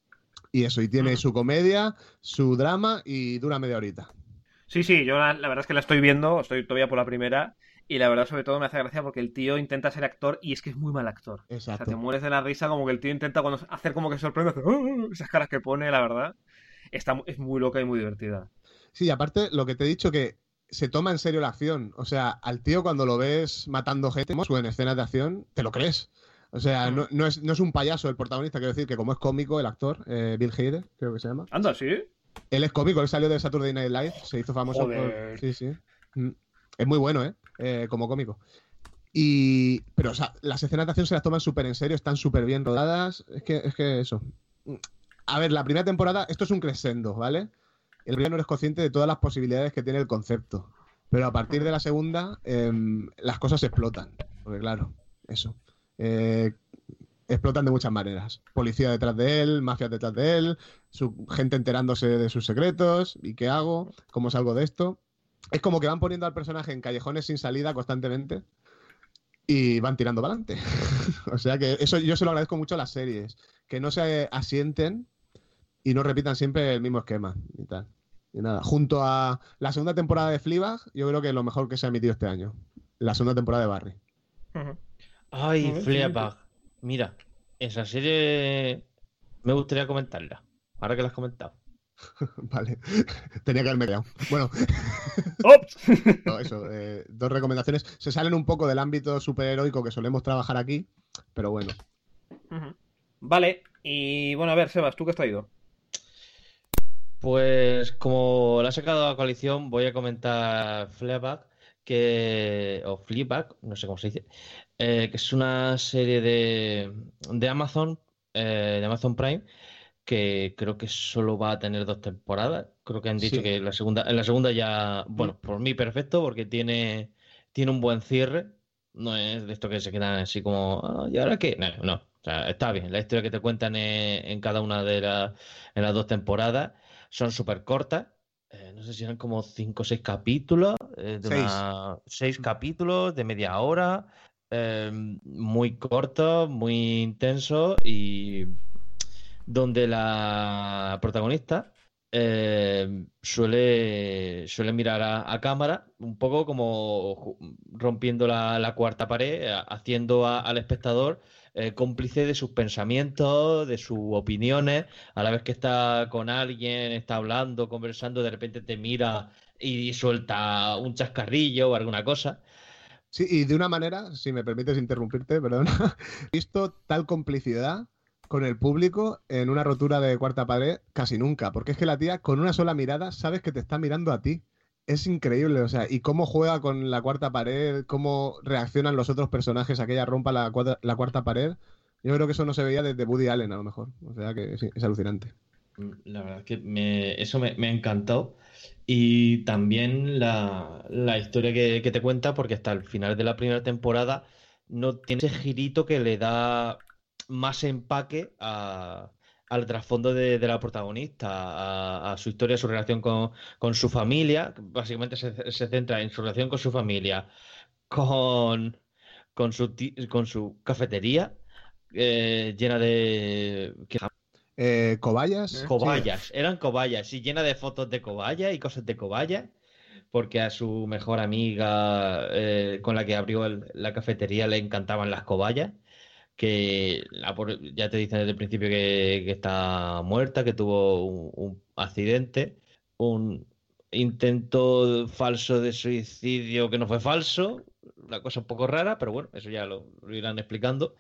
Y eso, y tiene su comedia, su drama y dura media horita. Sí, sí, yo la, la verdad es que la estoy viendo, estoy todavía por la primera, y la verdad sobre todo me hace gracia porque el tío intenta ser actor y es que es muy mal actor. Exacto. O sea, te mueres de la risa como que el tío intenta cuando hacer como que sorprende, hace, "Oh", esas caras que pone, la verdad. Está, es muy loca y muy divertida. Sí, y aparte, lo que te he dicho que se toma en serio la acción. O sea, al tío cuando lo ves matando gente o en escenas de acción, te lo crees. O sea, no, no, es, no es un payaso el protagonista, quiero decir que como es cómico el actor, eh, Bill Hader, creo que se llama. Anda, ¿sí? Él es cómico, él salió de Saturday Night Live, se hizo famoso Joder. por... Sí, sí. Es muy bueno, ¿eh? eh como cómico. Y... Pero, o sea, las escenas de acción se las toman súper en serio, están súper bien rodadas. Es que, es que eso. A ver, la primera temporada, esto es un crescendo, ¿vale? El primero no eres consciente de todas las posibilidades que tiene el concepto. Pero a partir de la segunda, eh, las cosas explotan. Porque claro, eso. Eh, explotan de muchas maneras. Policía detrás de él, mafias detrás de él, su gente enterándose de sus secretos. ¿Y qué hago? ¿Cómo salgo de esto? Es como que van poniendo al personaje en callejones sin salida constantemente y van tirando para adelante. O sea que eso yo se lo agradezco mucho a las series. Que no se asienten y no repitan siempre el mismo esquema y tal. Y nada, junto a la segunda temporada de Fleabag, yo creo que es lo mejor que se ha emitido este año. La segunda temporada de Barry. Uh-huh. Ay, Fleabag. Mira, esa serie me gustaría comentarla. Ahora que la has comentado. Vale, tenía que haberme quedado. Bueno, no, eso, eh, dos recomendaciones. Se salen un poco del ámbito superheroico que solemos trabajar aquí, pero bueno. Uh-huh. Vale, y bueno, a ver, Sebas, ¿tú qué has traído? Pues como la ha sacado la coalición, voy a comentar Fleabag, que o Fleabag, no sé cómo se dice, eh, que es una serie de, de Amazon, eh, de Amazon Prime, que creo que solo va a tener dos temporadas. Creo que han dicho Sí. que la segunda, en la segunda ya, bueno, por mí perfecto, porque tiene, tiene un buen cierre. No es de esto que se quedan así como, "Ah, ¿y ahora qué?". No, no. O sea, está bien. La historia que te cuentan en, en cada una de las en las dos temporadas son súper cortas. Eh, no sé si eran como cinco o seis capítulos. Eh, de Seis. una- seis capítulos de media hora. eh, muy cortos, muy intensos y donde la protagonista eh, suele, suele mirar a, a cámara, un poco como ju- rompiendo la, la cuarta pared, eh, haciendo a- al espectador eh, cómplice de sus pensamientos, de sus opiniones, a la vez que está con alguien, está hablando, conversando, de repente te mira y suelta un chascarrillo o alguna cosa. Sí, y de una manera, si me permites interrumpirte, perdón, he visto tal complicidad con el público en una rotura de cuarta pared casi nunca, porque es que la tía con una sola mirada sabes que te está mirando a ti. Es increíble, o sea, y cómo juega con la cuarta pared, cómo reaccionan los otros personajes a que ella rompa la, cuadra- la cuarta pared. Yo creo que eso no se veía desde Woody Allen a lo mejor, o sea que sí, es alucinante. La verdad es que me- eso me, me ha encantado. Y también la, la historia que, que te cuenta, porque hasta el final de la primera temporada no tiene ese girito que le da más empaque a- al trasfondo de, de la protagonista, a, a su historia, a su relación con, con su familia. Básicamente se, se centra en su relación con su familia, con, con su, ti- con su cafetería eh, llena de... Eh, cobayas. Cobayas, eran cobayas, y llena de fotos de cobayas y cosas de cobayas, porque a su mejor amiga eh, con la que abrió el- la cafetería le encantaban las cobayas, que la por- ya te dicen desde el principio que, que está muerta, que tuvo un, un accidente, un intento falso de suicidio que no fue falso, una cosa un poco rara, pero bueno, eso ya lo, lo irán explicando.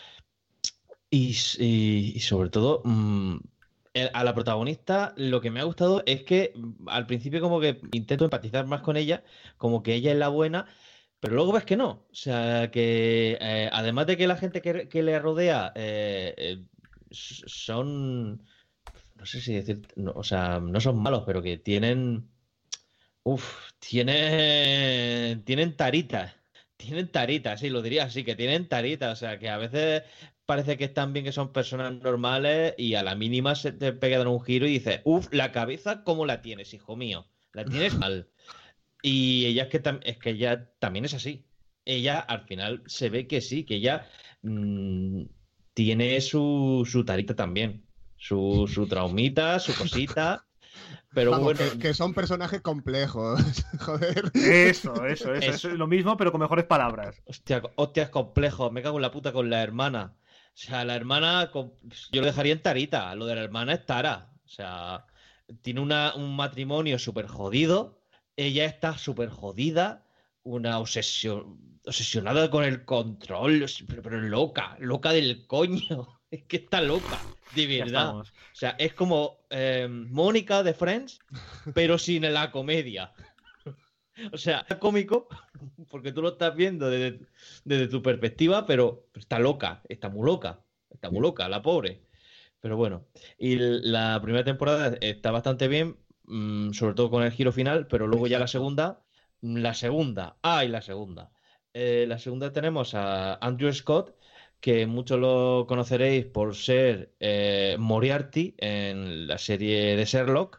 Y, s- y- y sobre todo, mm, el- a la protagonista lo que me ha gustado es que mm, al principio como que intento empatizar más con ella, como que ella es la buena, pero luego ves que no. O sea, que eh, además de que la gente que, que le rodea eh, eh, s- son, no sé si decir, no, o sea, no son malos, pero que tienen, uf, tienen, tienen taritas. Tienen taritas, sí, lo diría así, que tienen taritas, o sea, que a veces parece que están bien, que son personas normales y a la mínima se te pegan un giro y dices, uff, la cabeza, ¿cómo la tienes, hijo mío? La tienes mal. Y ella es que, tam- es que ella también es así. Ella al final se ve que sí, que ella mm, tiene su, su tarita también, su, su traumita, su cosita. Pero Vamos, bueno, que, que son personajes complejos, joder. Eso, eso, eso, Eso. eso es lo mismo, pero con mejores palabras. hostia, hostia, es complejo. Me cago en la puta con la hermana. O sea, la hermana, con- yo lo dejaría en tarita. Lo de la hermana es tara. O sea, tiene una, un matrimonio súper jodido. Ella está súper jodida. Una obsesión, obsesionada con el control. Pero, pero loca, loca del coño. Es que está loca, de Ya verdad. estamos. O sea, es como eh, Mónica de Friends, pero sin la comedia. O sea, es cómico porque tú lo estás viendo desde, desde tu perspectiva, pero está loca, está muy loca, está muy loca, la pobre. Pero bueno, y l- la primera temporada está bastante bien, mm, sobre todo con el giro final, pero luego ya la segunda, mm, la segunda, ah, y la segunda. Eh, la segunda tenemos a Andrew Scott, que muchos lo conoceréis por ser eh, Moriarty en la serie de Sherlock.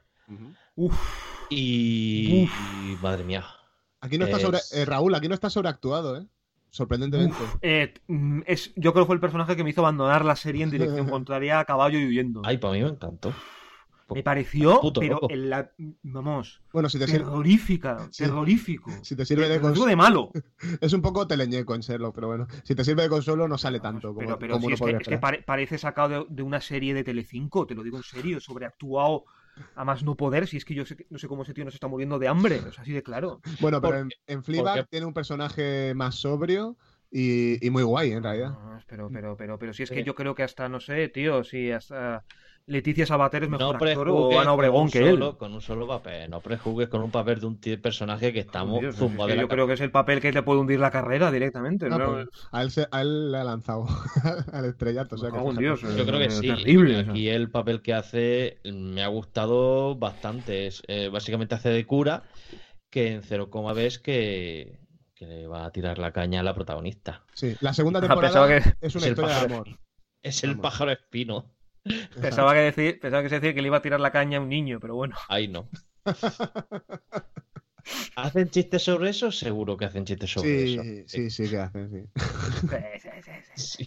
Y, y madre mía. Aquí no está sobre, Es- eh, Raúl, aquí no está sobreactuado, ¿eh? Sorprendentemente. Uf, eh, mm, es, yo creo que fue el personaje que me hizo abandonar la serie en dirección contraria a caballo y huyendo. Ay, para mí me encantó. Me pareció, Puto pero loco. en la, vamos, Bueno, si te sirve, terrorífica, Sí. terrorífico. si te sirve de Lo digo consuelo. de malo. Es un poco teleñeco en Sherlock, pero bueno. Si te sirve de consuelo, no sale tanto como, Pero, pero como si uno es que, podría es que esperar. pare- parece sacado de, de una serie de Telecinco, te lo digo en serio, sobreactuado a más no poder, si es que yo sé que- no sé cómo ese tío no se está muriendo de hambre, es así de claro. Bueno, pero ¿Por en, qué? en Fleabag ¿Por qué? tiene un personaje más sobrio y, y muy guay, en realidad. No, pero, pero, pero, pero si es Sí. que yo creo que hasta, no sé, tío, si hasta Leticia Sabater es mejor No actor prejuzgues o Ana con Obregón un que él. solo, con un solo papel. No prejuzgues con un papel de un tío- personaje que estamos Dios, es zumbados que de la yo creo que es el papel que te puede hundir la carrera directamente. Ah, ¿no? pues, a, él se- a él le ha lanzado al estrellato. O sea, Me que cago en fíjate. Dios, Yo creo que Eh, sí. terrible, Y o sea. aquí el papel que hace me ha gustado bastante. Es, eh, básicamente hace de cura, que en cero coma ves que, que le va a tirar la caña a la protagonista. Sí, la segunda Ah, temporada pensaba que- es una es el historia de papel. amor. Es el Vamos. pájaro espino. Pensaba que, decir, pensaba que se decía que le iba a tirar la caña a un niño, pero bueno. Ahí no. ¿Hacen chistes sobre eso? Seguro que hacen chistes sobre Sí, eso. sí, sí que hacen, sí. Sí, sí, sí, sí.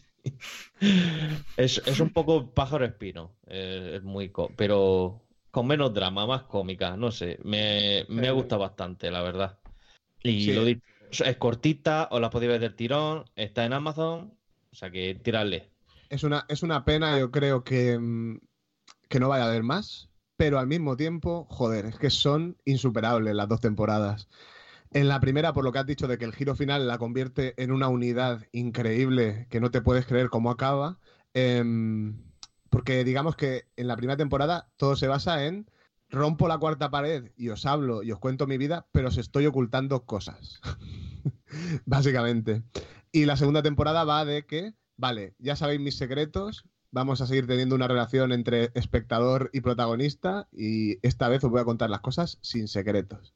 Es, es un poco pájaro espino. eh, es muy co- pero con menos drama, más cómica. No sé. Me, me gusta bastante, la verdad. Y Sí. lo dicho, es cortita, os la podéis ver del tirón. Está en Amazon. O sea que tiradle. Es una, es una pena, yo creo que, mm, que no vaya a haber más, pero al mismo tiempo, joder, es que son insuperables las dos temporadas. En la primera, por lo que has dicho de que el giro final la convierte en una unidad increíble que no te puedes creer cómo acaba, em, porque digamos que en la primera temporada todo se basa en rompo la cuarta pared y os hablo y os cuento mi vida, pero os estoy ocultando cosas. Básicamente. Y la segunda temporada va de que, vale, ya sabéis mis secretos, vamos a seguir teniendo una relación entre espectador y protagonista y esta vez os voy a contar las cosas sin secretos.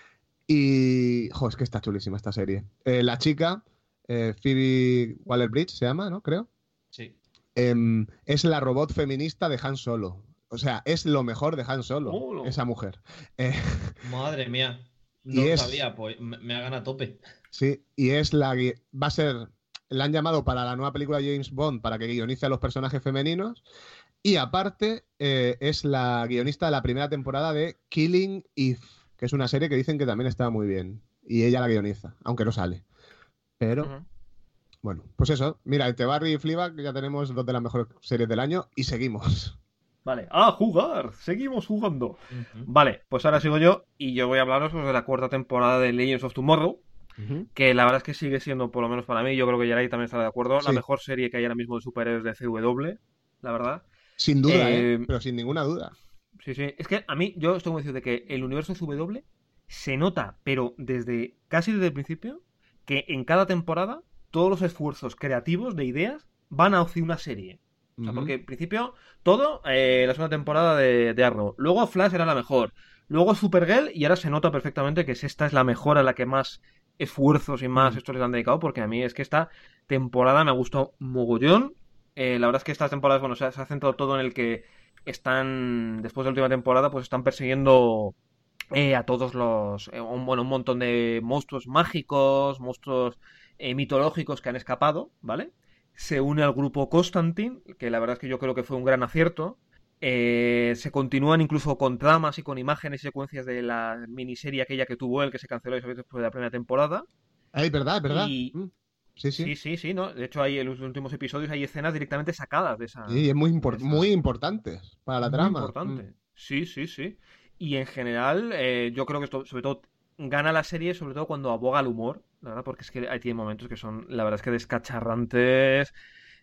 Y, jo, es que está chulísima esta serie. Eh, la chica, eh, Phoebe Waller-Bridge se llama, ¿no? Creo. Sí. Em, es la robot feminista de Han Solo. O sea, es lo mejor de Han Solo, Oh. esa mujer. Eh, Madre mía. Y No es- sabía, pues me, me hagan a tope. Sí, y es la gui- va a ser, la han llamado para la nueva película de James Bond para que guionice a los personajes femeninos y aparte eh, es la guionista de la primera temporada de Killing Eve, que es una serie que dicen que también está muy bien y ella la guioniza, aunque no sale. Pero Ujú. bueno, pues eso, mira, entre Barry y Fleabag ya tenemos dos de las mejores series del año y seguimos. Vale, a jugar, seguimos jugando. Vale, pues ahora sigo yo y yo voy a hablaros pues, de la cuarta temporada de Legends of Tomorrow, que la verdad es que sigue siendo, por lo menos para mí, yo creo que Yaray también estará de acuerdo, la Sí. mejor serie que hay ahora mismo de superhéroes de C W, la verdad. Sin duda, ¿eh? Eh, Pero sin ninguna duda. Sí, sí. Es que a mí, yo estoy convencido de que el universo C W se nota, pero desde casi desde el principio, que en cada temporada todos los esfuerzos creativos de ideas van hacia una serie. O sea, Ujú. porque en principio todo, eh, la segunda temporada de, de Arrow. Luego Flash era la mejor. Luego Supergirl y ahora se nota perfectamente que esta es la mejor a la que más esfuerzos y más Mm. estos les han dedicado, porque a mí es que esta temporada me ha gustado mogollón. Eh, la verdad es que estas temporadas, bueno, se ha, se ha centrado todo en el que están, después de la última temporada, pues están persiguiendo eh, a todos los, eh, un, bueno, un montón de monstruos mágicos, monstruos eh, mitológicos que han escapado, ¿vale? Se une al grupo Constantine, que la verdad es que yo creo que fue un gran acierto. Eh, se continúan incluso con tramas y con imágenes y secuencias de la miniserie aquella que tuvo él, que se canceló después de la primera temporada. Ay, verdad, es verdad. Y- Mm. Sí, sí. Sí, sí, sí, ¿no? De hecho, hay en los últimos episodios hay escenas directamente sacadas de esa. Sí, es muy, impor- esa- muy importante para la muy trama. importante. Mm. Sí, sí, sí. Y en general, eh, yo creo que esto, sobre todo, gana la serie, sobre todo cuando aboga al humor, la verdad, porque es que hay tiene momentos que son, la verdad es que descacharrantes.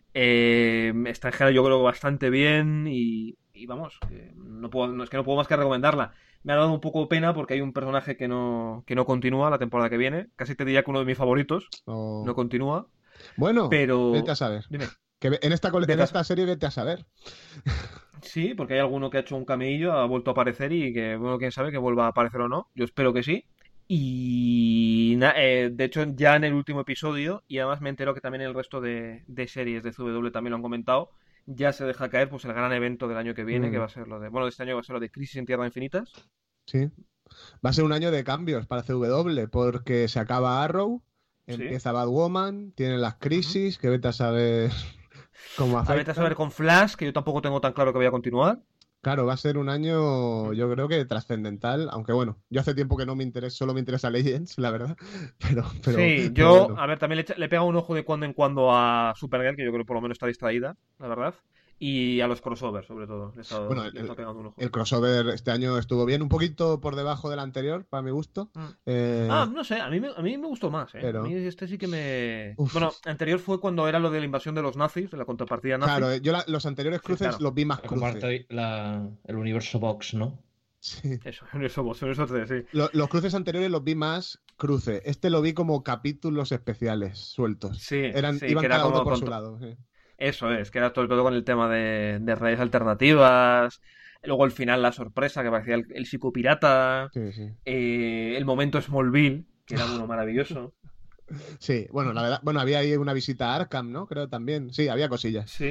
Eh, está en general, yo creo, bastante bien. Y, y vamos, que no puedo, no, es que no puedo más que recomendarla. Me ha dado un poco pena porque hay un personaje que no, que no continúa la temporada que viene. Casi te diría que uno de mis favoritos Oh. no continúa. Bueno, Pero. vete a saber. Dime. Que ve- en esta, cole- Vete en a esta serie vete a saber. Sí, porque hay alguno que ha hecho un cameillo, ha vuelto a aparecer y que, bueno, quién sabe que vuelva a aparecer o no. Yo espero que sí. Y na- eh, de hecho, ya en el último episodio, y además me entero que también el resto de, de series de C W también lo han comentado, ya se deja caer pues el gran evento del año que viene, Mm. que va a ser lo de. Bueno, de este año va a ser lo de Crisis en Tierras Infinitas. Sí. Va a ser un año de cambios para C W, porque se acaba Arrow, Sí. empieza Batwoman, tienen las crisis, que vete a saber cómo A ver, afectan. a saber con Flash, que yo tampoco tengo tan claro que voy a continuar. Claro, va a ser un año, yo creo que trascendental, aunque bueno, yo hace tiempo que no me interesa, solo me interesa Legends, la verdad. Pero, pero, Sí, pero yo, bueno. a ver, también le, echa- le pega un ojo de cuando en cuando a Supergirl, que yo creo que por lo menos está distraída, la verdad. Y a los crossovers, sobre todo. Le he estado, Bueno, le he estado pegando un ojo. El crossover este año estuvo bien, un poquito por debajo del anterior, para mi gusto. Mm. Eh, Ah, no sé, a mí me, a mí me gustó más, ¿eh? Pero- A mí este sí que me... Uf. Bueno, anterior fue cuando era lo de la invasión de los nazis, de la contrapartida nazi. claro, eh, yo la- los anteriores cruces claro. los vi más La cruces. comparte la- el universo Box, ¿no? Sí. Eso, eso, vos, eso tres, sí. Lo- los cruces anteriores los vi más cruce. Este lo vi como capítulos especiales, sueltos. Sí, Eran, sí, iban que era cada uno como por con su to- lado. sí. Eso es, que era todo, todo con el tema de, de redes alternativas. Luego el final, la sorpresa, que parecía el, el psicopirata. Sí, sí. eh, el momento Smallville, que era uno maravilloso. Sí, bueno, la verdad, bueno, había ahí una visita a Arkham, ¿no? Creo también. Sí, había cosillas. Sí.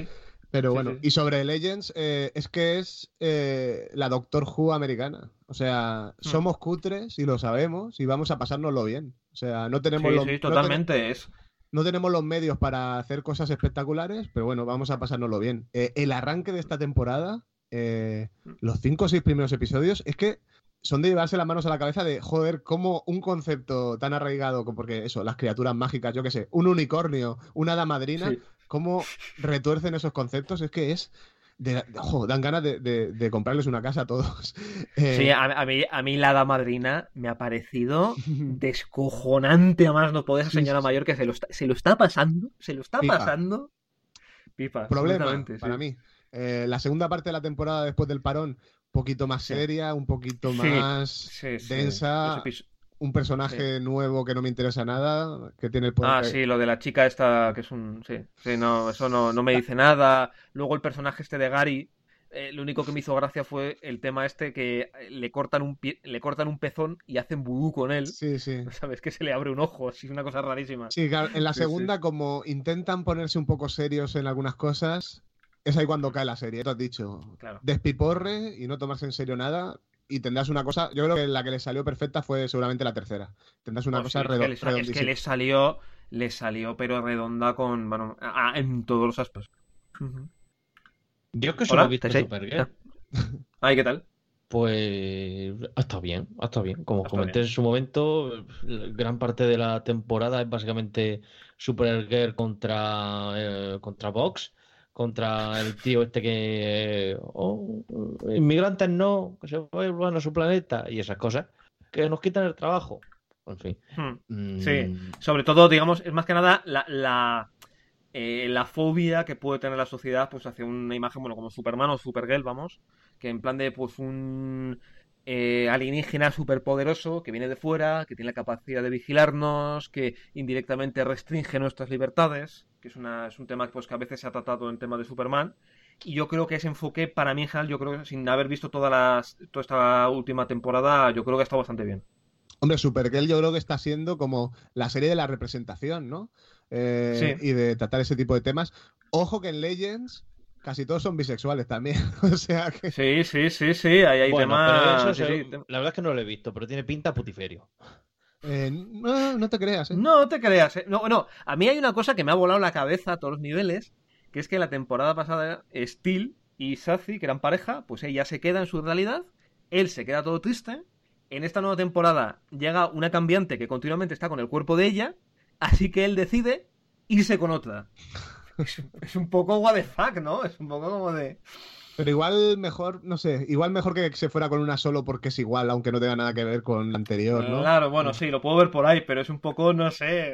Pero Sí, bueno, sí. y sobre Legends, eh, es que es eh, la Doctor Who americana. O sea, Hmm. somos cutres y lo sabemos y vamos a pasárnoslo bien. O sea, no tenemos Sí, los, sí, no totalmente. tene- Es... no tenemos los medios para hacer cosas espectaculares, pero bueno, vamos a pasárnoslo bien. Eh, el arranque de esta temporada, eh, los cinco o seis primeros episodios, es que son de llevarse las manos a la cabeza de, joder, cómo un concepto tan arraigado, como- porque eso, las criaturas mágicas, yo qué sé, un unicornio, una hada madrina, Sí. cómo retuercen esos conceptos, es que es... De, ojo, dan ganas de, de- de comprarles una casa a todos. Eh, Sí, a, a mí, a mí la hada madrina me ha parecido descojonante a más no poder esa Sí, señora sí, sí. mayor que se lo está, se lo está pasando, se lo está Pipa. pasando. Pipa, Problema completamente, sí. para mí. Eh, la segunda parte de la temporada después del parón, un poquito más Sí. seria, un poquito Sí, más sí, sí. densa, Los episo- un personaje nuevo que no me interesa nada, que tiene el poder. Ah, sí, lo de la chica esta, que es un... Sí, sí, no, eso no, no me dice nada. Luego el personaje este de Gary, eh, lo único que me hizo gracia fue el tema este que le cortan un pie- le cortan un pezón y hacen vudú con él. Sí, sí. ¿Sabes? Que se le abre un ojo, así, una cosa rarísima. Sí, claro, en la Sí, sí. segunda, como intentan ponerse un poco serios en algunas cosas, es ahí cuando cae la serie. Tú has dicho, Claro. despiporre y no tomarse en serio nada. Y tendrás una cosa, yo creo que la que le salió perfecta fue seguramente la tercera. Tendrás una Oh, cosa sí, es, que redo- le, sa- es que redondísima. le salió, le salió pero redonda con, bueno, a- a- en todos los aspectos. Ujú. Yo es que ¿Hola? solo he visto ¿Estáis ahí? Supergirl. Ay, ¿qué tal? Pues ha estado bien, ha estado bien. Como Ha estado comenté bien. en su momento, gran parte de la temporada es básicamente Supergirl contra, eh, contra Vox, contra el tío este que... Oh, inmigrantes no, que se vuelvan a su planeta y esas cosas, que nos quitan el trabajo. En fin. Hmm. Sí, Mm, sobre todo, digamos, es más que nada la, la, eh, la fobia que puede tener la sociedad pues hacia una imagen, bueno, como Superman o Supergirl, vamos, que en plan de pues un eh, alienígena superpoderoso que viene de fuera, que tiene la capacidad de vigilarnos, que indirectamente restringe nuestras libertades, que es, una, es un tema pues, que a veces se ha tratado en tema de Superman. Y yo creo que ese enfoque, para mí en general, yo creo que sin haber visto todas las, toda esta última temporada, yo creo que ha estado bastante bien. Hombre, Supergirl yo creo que está siendo como la serie de la representación, ¿no? Eh, Sí. Y de tratar ese tipo de temas. Ojo que en Legends casi todos son bisexuales también. O sea que... Sí, sí, sí, sí, ahí hay bueno, temas... pero eso sí, se- sí, tem- la verdad es que no lo he visto, pero tiene pinta putiferio. Eh, no, no te creas, ¿eh? No te creas, ¿eh? No, no, a mí hay una cosa que me ha volado la cabeza a todos los niveles, que es que la temporada pasada Steel y Sazi, que eran pareja, pues ella se queda en su realidad, él se queda todo triste. En esta nueva temporada llega una cambiante que continuamente está con el cuerpo de ella, así que él decide irse con otra. Es, es un poco what the fuck, ¿no? Es un poco como de... Pero igual mejor, no sé, igual mejor que se fuera con una solo porque es igual, aunque no tenga nada que ver con la anterior, ¿no? Claro, bueno, sí, lo puedo ver por ahí, pero es un poco, no sé...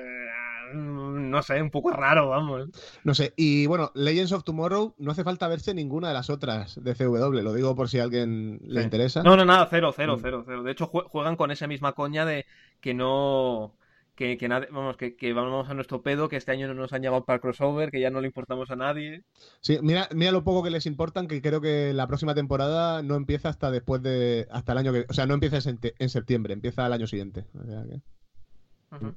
No sé, un poco raro, vamos. No sé, y bueno, Legends of Tomorrow no hace falta verse ninguna de las otras de C W, lo digo por si a alguien le Sí. interesa. No, no, nada, cero, cero, Mm. cero, cero. De hecho, jue- juegan con esa misma coña de que no. Que, que nada, vamos, que, que vamos a nuestro pedo, que este año no nos han llamado para el crossover, que ya no le importamos a nadie. Sí, mira, mira lo poco que les importan, que creo que la próxima temporada no empieza hasta después de. Hasta el año que. O sea, no empieza en, te- en septiembre, empieza el año siguiente. O sea que- Ujú.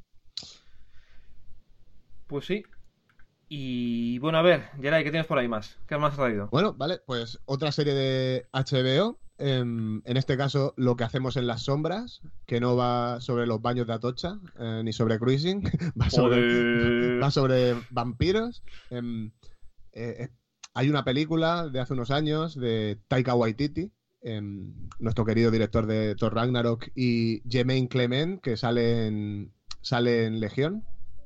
Pues sí. Y bueno, a ver, Geray, ¿qué tienes por ahí más? ¿Qué más has traído? Bueno, vale, pues otra serie de H B O. em, en este caso, Lo que hacemos en las sombras, que no va sobre los baños de Atocha, eh, ni sobre cruising, va sobre, Joder. va sobre vampiros. Em, eh, eh, hay una película de hace unos años de Taika Waititi, em, nuestro querido director de Thor Ragnarok, y Jermaine Clement, que sale en, sale en Legión.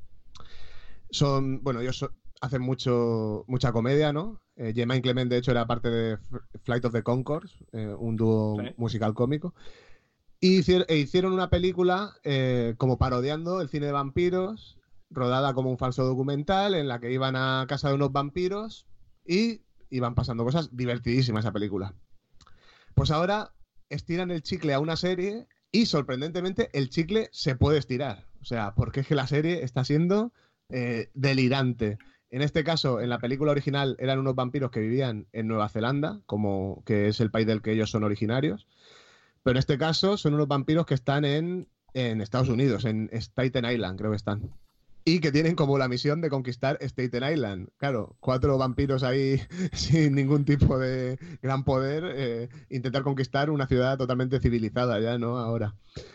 Son, bueno, ellos so- hacen mucho, mucha comedia, ¿no? Eh, Jermaine Clement, de hecho, era parte de F- Flight of the Conchords, eh, un dúo Sí. musical cómico. Y hicieron, e hicieron una película eh, como parodiando el cine de vampiros, rodada como un falso documental, en la que iban a casa de unos vampiros y iban pasando cosas. Divertidísima esa película. Pues ahora estiran el chicle a una serie y, sorprendentemente, el chicle se puede estirar. O sea, porque es que la serie está siendo eh, delirante. En este caso, en la película original eran unos vampiros que vivían en Nueva Zelanda, como que es el país del que ellos son originarios. Pero en este caso son unos vampiros que están en, en Estados Unidos, en Staten Island, creo que están. Y que tienen como la misión de conquistar Staten Island. Claro, cuatro vampiros ahí sin ningún tipo de gran poder, eh, intentar conquistar una ciudad totalmente civilizada ya, ¿no? Ahora.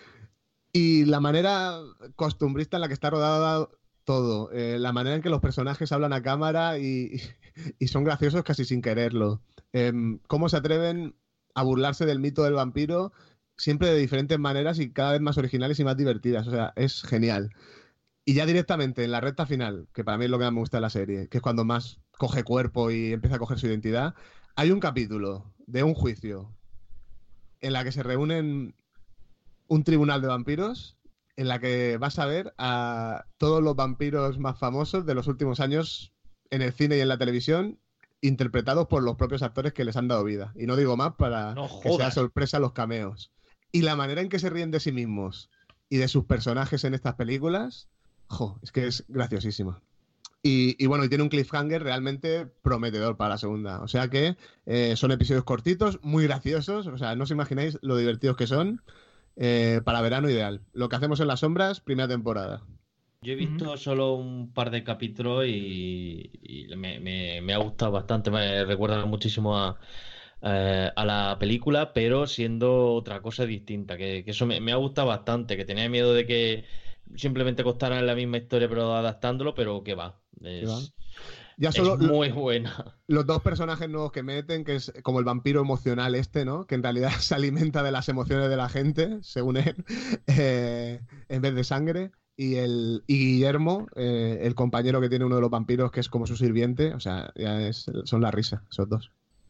Y la manera costumbrista en la que está rodada todo, eh, la manera en que los personajes hablan a cámara y, y son graciosos casi sin quererlo. Eh, cómo se atreven a burlarse del mito del vampiro siempre de diferentes maneras y cada vez más originales y más divertidas. O sea, es genial. Y ya directamente en la recta final, que para mí es lo que más me gusta de la serie, que es cuando más coge cuerpo y empieza a coger su identidad, hay un capítulo de un juicio en la que se reúnen un tribunal de vampiros, en la que vas a ver a todos los vampiros más famosos de los últimos años en el cine y en la televisión, interpretados por los propios actores que les han dado vida. Y no digo más para No que sea jodas. sorpresa los cameos. Y la manera en que se ríen de sí mismos y de sus personajes en estas películas, jo, es que es graciosísima. Y, y bueno, y tiene un cliffhanger realmente prometedor para la segunda. O sea que eh, son episodios cortitos, muy graciosos. O sea, no os imagináis lo divertidos que son. Eh, para verano ideal. Lo que hacemos en las sombras, primera temporada. Yo he visto solo un par de capítulos y, y me, me- me ha gustado bastante. Me recuerda muchísimo a, eh, a la película, pero siendo otra cosa distinta. Que, que eso me, me ha gustado bastante. Que tenía miedo de que simplemente costara la misma historia, pero adaptándolo, pero que va. Es, va? Ya es solo muy buena. los dos personajes nuevos que meten, que es como el vampiro emocional este, ¿no? Que en realidad se alimenta de las emociones de la gente, según él, eh, en vez de sangre. Y, el, y Guillermo, eh, el compañero que tiene uno de los vampiros, que es como su sirviente, o sea, ya es, son la risa, esos dos.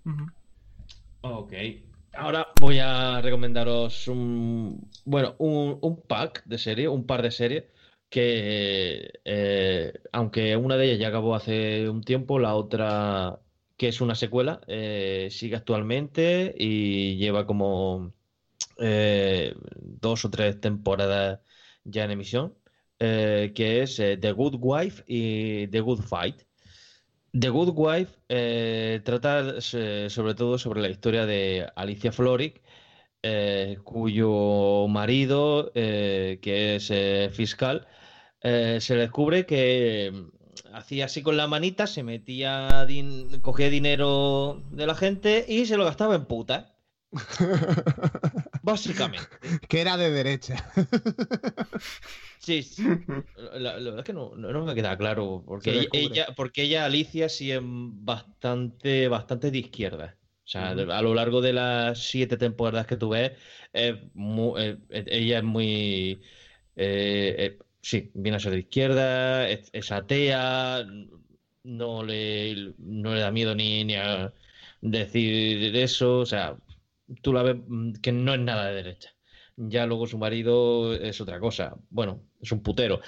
Ok. Ahora voy a recomendaros un, bueno, un, un pack de serie, un par de series que, eh, aunque una de ellas ya acabó hace un tiempo, la otra, que es una secuela, eh, sigue actualmente y lleva como eh, dos o tres temporadas ya en emisión, eh, que es eh, The Good Wife y The Good Fight. The Good Wife eh, trata eh, sobre todo sobre la historia de Alicia Florrick, eh, cuyo marido, eh, que es eh, fiscal, eh, se le descubre que mm, hacía así con la manita, se metía, din- cogía dinero de la gente y se lo gastaba en putas. Básicamente. Que era de derecha. Sí, sí. La, la verdad es que no, no, no me queda claro, porque Se ella, descubre. ella- porque ella, Alicia, sí es bastante, bastante de izquierda. O sea, Ujú. de- a lo largo de las siete temporadas que tú ves, es mu- eh, eh, ella es muy... eh, eh, sí, viene a ser de izquierda, es, es atea, no le, no le da miedo ni, ni a decir eso, o sea, tú la ves mm, que no es nada de derecha. Ya luego su marido es otra cosa. Bueno, es un putero.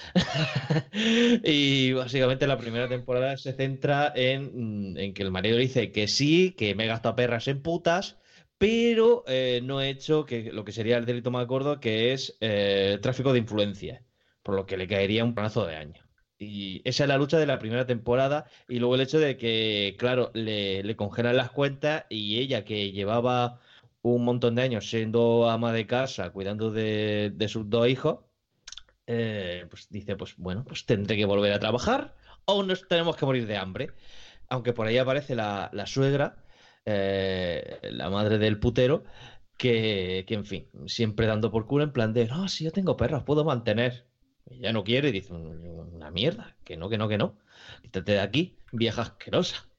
Y básicamente la primera temporada se centra en, en que el marido le dice que sí, que me he gastado perras en putas, pero eh, no he hecho que, lo que sería el delito más gordo, que es eh, tráfico de influencias, por lo que le caería un plazo de años. Y esa es la lucha de la primera temporada. Y luego el hecho de que, claro, le, le congelan las cuentas y ella, que llevaba un montón de años siendo ama de casa, cuidando de, de sus dos hijos, eh, pues dice, pues bueno, pues tendré que volver a trabajar o nos tenemos que morir de hambre. Aunque por ahí aparece la, la suegra, eh, la madre del putero, que, que, en fin, siempre dando por culo en plan de, no, si yo tengo perros, puedo mantener. Ella no quiere y dice, una mierda, que no, que no, que no. Quítate de aquí, vieja asquerosa.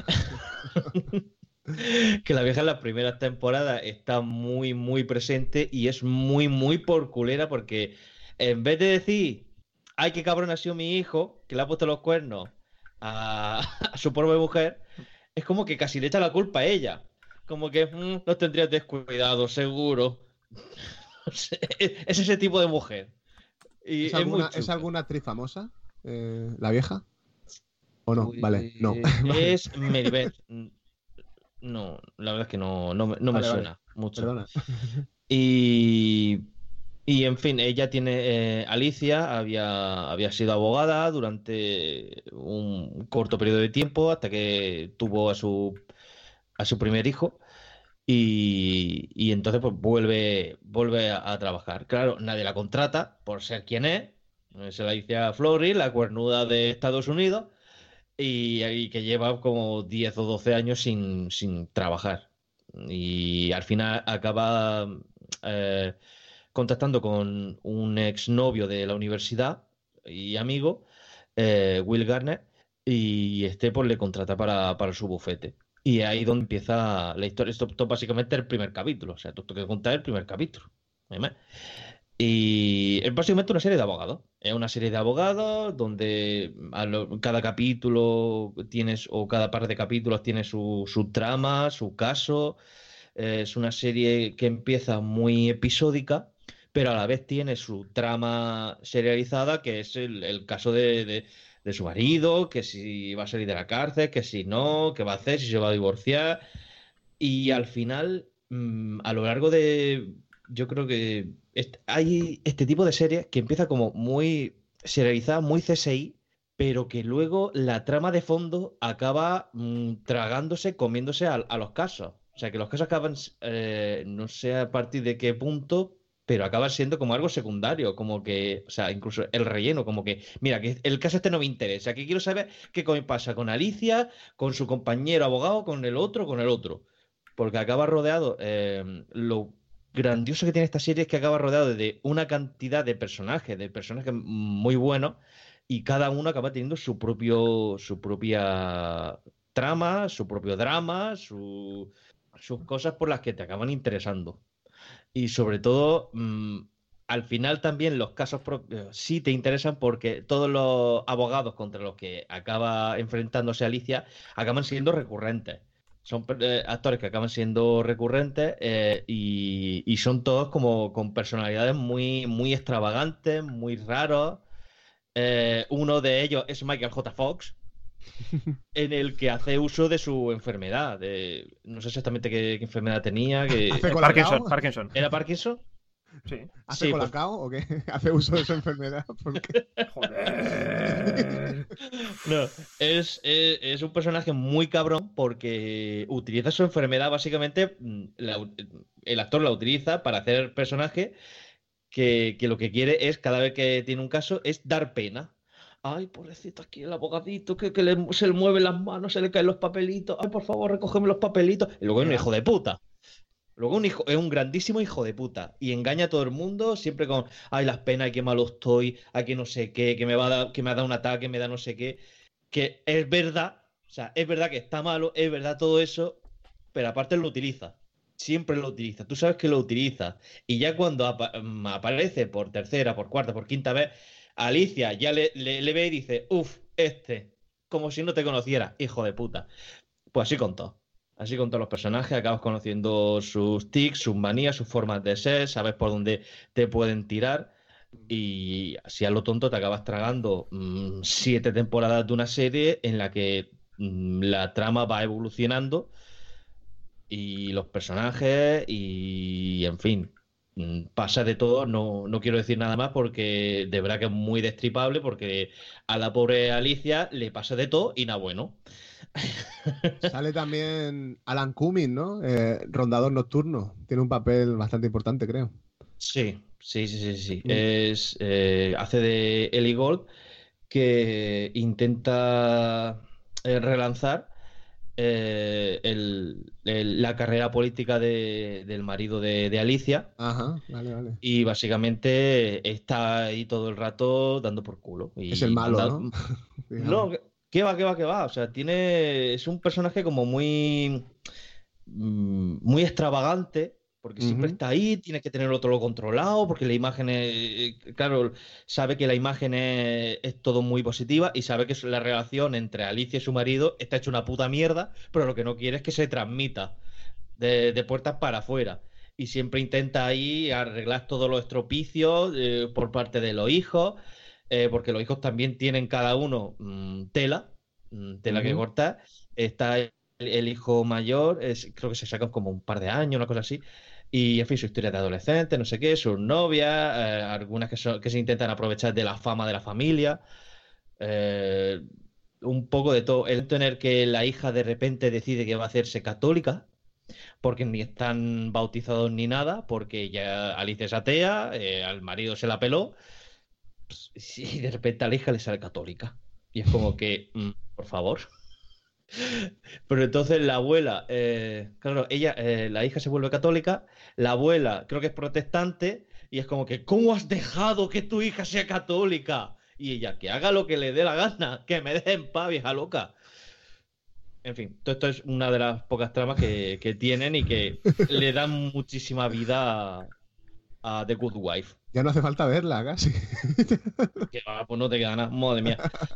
Que la vieja en las primeras temporadas está muy, muy presente y es muy, muy por culera, porque en vez de decir, ay, qué cabrón ha sido mi hijo, que le ha puesto los cuernos a, a su pobre mujer, es como que casi le echa la culpa a ella. Como que "Mm, los tendrías descuidado, seguro". O sea, es ese tipo de mujer. Y ¿Es es muy alguna, ¿Es chunga. alguna actriz famosa? Eh, ¿La vieja? ¿O no? Pues, Vale, no. Vale. es Meribeth. No, la verdad es que no, no, me- no me Vale, vale. suena mucho. Perdona. Y, y en fin, ella tiene, eh, Alicia había, había sido abogada durante un corto periodo de tiempo hasta que tuvo a su, a su primer hijo y, y entonces pues vuelve, vuelve a, a trabajar. Claro, nadie la contrata por ser quien es Es la Alicia Florrick, la cuernuda de Estados Unidos, y, y que lleva como diez o doce años sin, sin trabajar. Y al final acaba eh, contactando con un exnovio de la universidad y amigo, eh, Will Garner, y este pues le contrata para, para su bufete. Y ahí donde empieza la historia. Esto, esto básicamente es el primer capítulo. O sea, tú tienes que contar el primer capítulo. ¿No hay más? Y es básicamente una serie de abogados. Es una serie de abogados donde a lo- cada capítulo tienes, o cada par de capítulos tiene su, su trama, su caso. Eh, es una serie que empieza muy episódica, pero a la vez tiene su trama serializada, que es el, el caso de, de- de su marido, que si va a salir de la cárcel, que si no, qué va a hacer, si se va a divorciar. Y al final, mm, a lo largo de, yo creo que est- hay este tipo de series que empieza como muy serializada, muy C S I, pero que luego la trama de fondo acaba mm, tragándose, comiéndose a, a los casos. O sea, que los casos acaban, eh, no sé a partir de qué punto, pero acaban siendo como algo secundario, como que, o sea, incluso el relleno, como que, mira, que el caso este no me interesa, que quiero saber qué co- pasa con Alicia, con su compañero abogado, con el otro, con el otro. Porque acaba rodeado, eh, lo grandioso que tiene esta serie es que acaba rodeado de una cantidad de personajes, de personajes muy buenos, y cada uno acaba teniendo su propio, su propia trama, su propio drama, su- sus cosas por las que te acaban interesando. Y sobre todo, mm, al final también los casos propios sí te interesan porque todos los abogados contra los que acaba enfrentándose Alicia acaban siendo recurrentes. Son eh, actores que acaban siendo recurrentes eh, y, y son todos como con personalidades muy, muy extravagantes, muy raros. Eh, uno de ellos es Michael J. Fox, en el que hace uso de su enfermedad. De, no sé exactamente qué, qué enfermedad tenía. Que... ¿Hace Eh, colacao? Parkinson, Parkinson. ¿Era Parkinson? Sí. ¿Hace Sí, pues- colacao o qué? ¿Hace uso de su enfermedad? Porque... Joder. No, es, es, es un personaje muy cabrón porque utiliza su enfermedad básicamente, mm, la- el actor la utiliza para hacer el personaje que, que lo que quiere es, cada vez que tiene un caso, es dar pena. Ay, pobrecito, aquí el abogadito, que, que le- se le mueven las manos, se le caen los papelitos. Ay, por favor, recógeme los papelitos. Y luego es un hijo de puta. Luego un hijo, es un grandísimo hijo de puta. Y engaña a todo el mundo siempre con, ay, las penas, ay, qué malo estoy, ay, que no sé qué, que me va a dar, que me ha dado un ataque, me da no sé qué. Que es verdad, o sea, es verdad que está malo, es verdad todo eso, pero aparte lo utiliza. Siempre lo utiliza. Tú sabes que lo utiliza. Y ya cuando apa- mm, aparece por tercera, por cuarta, por quinta vez, Alicia ya le, le, le ve y dice, uff, este, como si no te conociera, hijo de puta. Pues así con todo. Así con todos los personajes, acabas conociendo sus tics, sus manías, sus formas de ser, sabes por dónde te pueden tirar. Y así a lo tonto te acabas tragando mm, siete temporadas de una serie en la que mm, la trama va evolucionando y los personajes y en fin, mm, pasa de todo. No, no quiero decir nada más porque de verdad que es muy destripable porque a la pobre Alicia le pasa de todo y nada bueno. Sale también Alan Cumming, ¿no? Eh, rondador nocturno. Tiene un papel bastante importante, creo. Sí, sí, sí, sí, sí. Mm. Es, eh, hace de Ellie Gold que intenta eh, relanzar eh, el- el- la carrera política de- del marido de, de Alicia Ajá, vale, vale. y básicamente está ahí todo el rato dando por culo. Y Es el malo, manda- ¿no? No, que- ¿qué va, qué va, qué va? O sea, tiene. Es un personaje como muy. mm, Muy extravagante, porque siempre Ujú. está ahí, tiene que tenerlo todo controlado, porque la imagen es. Claro, sabe que la imagen es, es todo muy positiva y sabe que la relación entre Alicia y su marido está hecha una puta mierda, pero lo que no quiere es que se transmita de, de puertas para afuera. Y siempre intenta ahí arreglar todos los estropicios eh, por parte de los hijos, eh, porque los hijos también tienen cada uno mm, tela, mm, tela que Ujú. cortar. Está el, el hijo mayor, es- creo que se sacan como un par de años, una cosa así. Y en fin, su historia de adolescente, no sé qué, sus novias, eh, algunas que, son- que se intentan aprovechar de la fama de la familia. eh, un poco de todo. El momento en el que la hija de repente decide que va a hacerse católica porque ni están bautizados ni nada, porque ya Alicia es atea, eh, al marido se la peló. y de repente a la hija le sale católica. Y es como que, mm, por favor. Pero entonces la abuela, eh, claro, ella, eh, la hija se vuelve católica, la abuela creo que es protestante, y es como que, ¿cómo has dejado que tu hija sea católica? Y ella, que haga lo que le dé la gana, que me deje en paz, vieja loca. En fin, todo esto es una de las pocas tramas que, que tienen y que le dan muchísima vida a, a The Good Wife. Ya no hace falta verla, casi. Que va, pues no te queda nada, madre mía.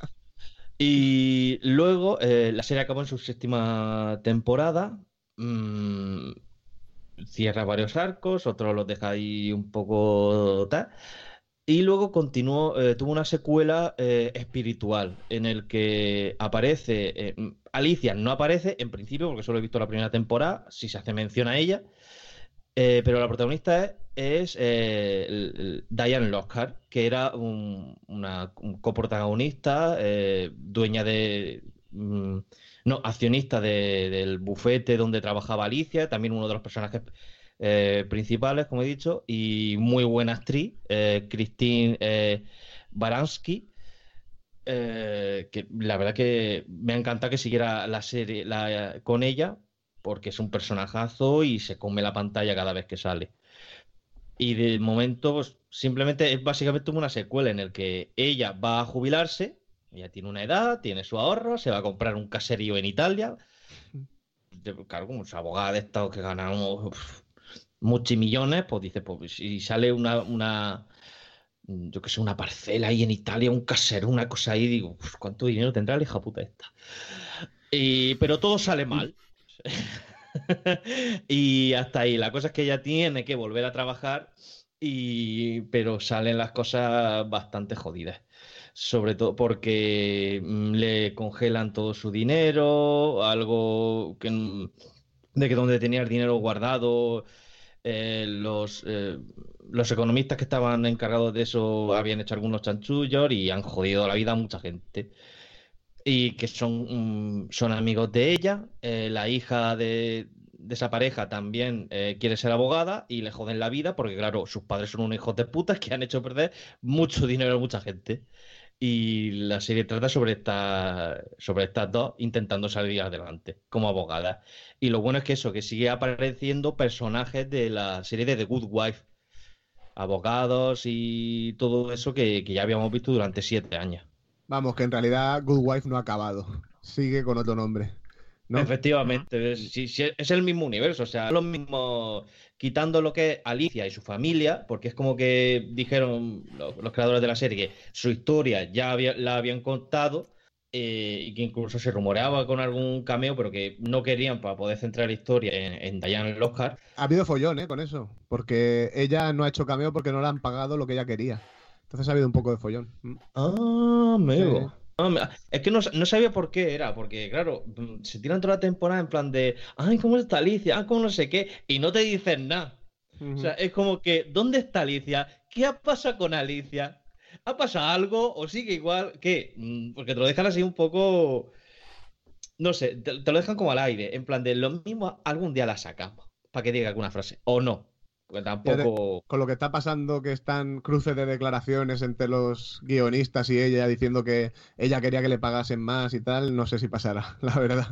Y luego eh, la serie acabó en su séptima temporada. Mmm, cierra varios arcos, otros los deja ahí un poco tal. Y luego continuó, eh, tuvo una secuela eh, espiritual en el que aparece, eh, Alicia no aparece en principio porque solo he visto la primera temporada, si se hace mención a ella, eh, pero la protagonista es, es eh, el, el Diane Lockhart, que era un, una un coprotagonista, eh, dueña de... Mm, no, accionista de, del bufete donde trabajaba Alicia, también uno de los personajes Eh, principales, como he dicho, y muy buena actriz, eh, Christine eh, Baranski, eh, que la verdad que me ha encantado que siguiera la serie la, con ella, porque es un personajazo y se come la pantalla cada vez que sale. Y de momento, pues, simplemente es básicamente una secuela en el que ella va a jubilarse, ella tiene una edad, tiene su ahorro, se va a comprar un caserío en Italia, claro, como su abogada de Estado que gana unos multimillones, pues dice, pues si sale una, una yo que sé, una parcela ahí en Italia, un casero, una cosa ahí, digo, pues, ¿cuánto dinero tendrá la hija puta esta? Y, pero todo sale mal. Y hasta ahí, la cosa es que ella tiene que volver a trabajar, y, pero salen las cosas bastante jodidas. Sobre todo porque mm, le congelan todo su dinero, algo que, de que donde tenía el dinero guardado, eh, los, eh, los economistas que estaban encargados de eso habían hecho algunos chanchullos y han jodido la vida a mucha gente. Y que son, mm, son amigos de ella, eh, la hija de, de esa pareja también eh, quiere ser abogada y le joden la vida porque, claro, sus padres son unos hijos de putas que han hecho perder mucho dinero a mucha gente. Y la serie trata sobre, esta, sobre estas dos intentando salir adelante como abogadas. Y lo bueno es que eso, que sigue apareciendo personajes de la serie de The Good Wife, abogados y todo eso que, que ya habíamos visto durante siete años. Vamos, que en realidad Good Wife no ha acabado. Sigue con otro nombre, ¿no? Efectivamente, es, sí, sí, es el mismo universo, o sea, los mismos, quitando lo que es Alicia y su familia, porque es como que dijeron los, los creadores de la serie que su historia ya había, la habían contado, eh, y que incluso se rumoreaba con algún cameo, pero que no querían para poder centrar la historia en, en Diane Lockhart. Ha habido follón, ¿eh? Con eso, porque ella no ha hecho cameo porque no le han pagado lo que ella quería. Entonces ha habido un poco de follón. Ah, amigo. Sí. Ah, es que no, no sabía por qué era, porque claro, se tiran toda la temporada en plan de, ay, ¿cómo está Alicia? Ah, ¿cómo no sé qué? Y no te dicen nada. Uh-huh. O sea, es como que, ¿dónde está Alicia? ¿Qué ha pasado con Alicia? ¿Ha pasado algo? ¿O sigue igual? ¿Qué? Porque te lo dejan así un poco, no sé, te, te lo dejan como al aire, en plan de, lo mismo algún día la sacamos, para que diga alguna frase, o no. Porque tampoco... Con lo que está pasando, que están cruces de declaraciones entre los guionistas y ella diciendo que ella quería que le pagasen más y tal, no sé si pasará, la verdad.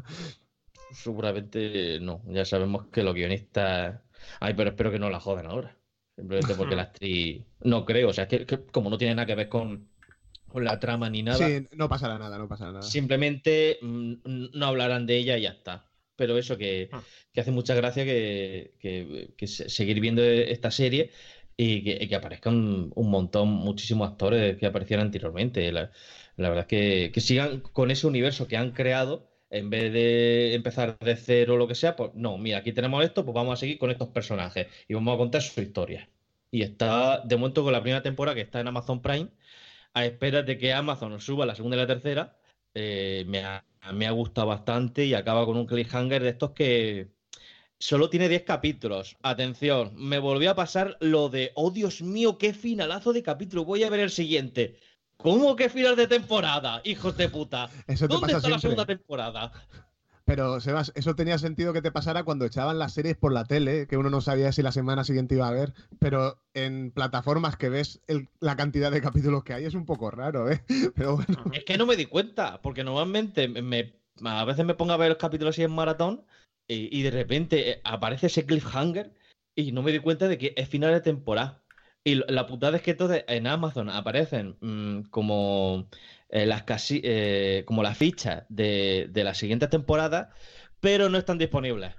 Seguramente no. Ya sabemos que los guionistas... Ay, pero espero que no la joden ahora. Simplemente porque la actriz... No creo, o sea, que, que como no tiene nada que ver con, con la trama ni nada... Sí, no pasará nada, no pasará nada. Simplemente mmm, no hablarán de ella y ya está. Pero eso, que, que hace mucha gracia que, que, que seguir viendo esta serie y que, que aparezcan un montón, muchísimos actores que aparecieron anteriormente. La, la verdad es que, que sigan con ese universo que han creado, en vez de empezar de cero o lo que sea, pues no, mira, aquí tenemos esto, pues vamos a seguir con estos personajes y vamos a contar su historia. Y está, de momento, con la primera temporada que está en Amazon Prime, a espera de que Amazon nos suba la segunda y la tercera. Eh, me ha Me ha gustado bastante y acaba con un cliffhanger de estos que solo tiene diez capítulos. Atención, me volvió a pasar lo de, oh Dios mío, qué finalazo de capítulo, voy a ver el siguiente. ¿Cómo que final de temporada, hijos de puta? Eso te ¿Dónde pasa está siempre. la segunda temporada? Pero, Sebas, eso tenía sentido que te pasara cuando echaban las series por la tele, que uno no sabía si la semana siguiente iba a ver, pero en plataformas que ves el- la cantidad de capítulos que hay es un poco raro, ¿eh? Pero bueno. Es que no me di cuenta, porque normalmente me, a veces me pongo a ver los capítulos así en maratón y, y de repente eh, aparece ese cliffhanger y no me di cuenta de que es final de temporada. Y lo- la putada es que entonces en Amazon aparecen mm, como, eh, las casi, eh, como las fichas de, de las siguientes temporadas, pero no están disponibles.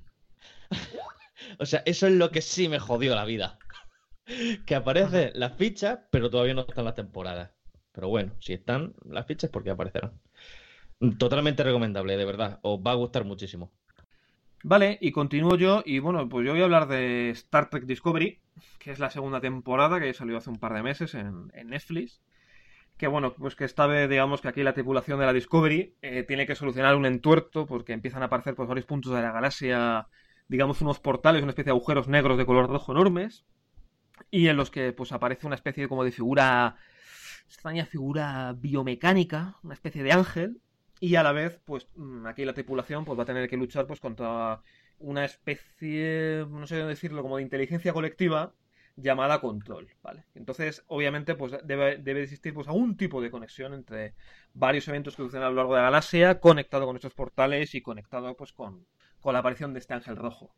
O sea, eso es lo que sí me jodió la vida. Que aparecen las fichas, pero todavía no están las temporadas. Pero bueno, si están las fichas, ¿por qué aparecerán? Totalmente recomendable, de verdad. Os va a gustar muchísimo. Vale, y continúo yo, y bueno, pues yo voy a hablar de Star Trek Discovery, que es la segunda temporada, que salió hace un par de meses en, en Netflix. Que bueno, pues que esta vez, digamos que aquí la tripulación de la Discovery eh, tiene que solucionar un entuerto, porque empiezan a aparecer pues varios puntos de la galaxia, digamos unos portales, una especie de agujeros negros de color rojo enormes, y en los que pues aparece una especie de, como de figura, extraña figura biomecánica, una especie de ángel, y a la vez, pues mm, aquí la tripulación pues va a tener que luchar pues contra una especie, no sé cómo decirlo, como de inteligencia colectiva llamada Control, ¿vale? Entonces, obviamente, pues debe, debe existir pues algún tipo de conexión entre varios eventos que suceden a lo largo de la galaxia, conectado con estos portales y conectado pues con, con la aparición de este ángel rojo.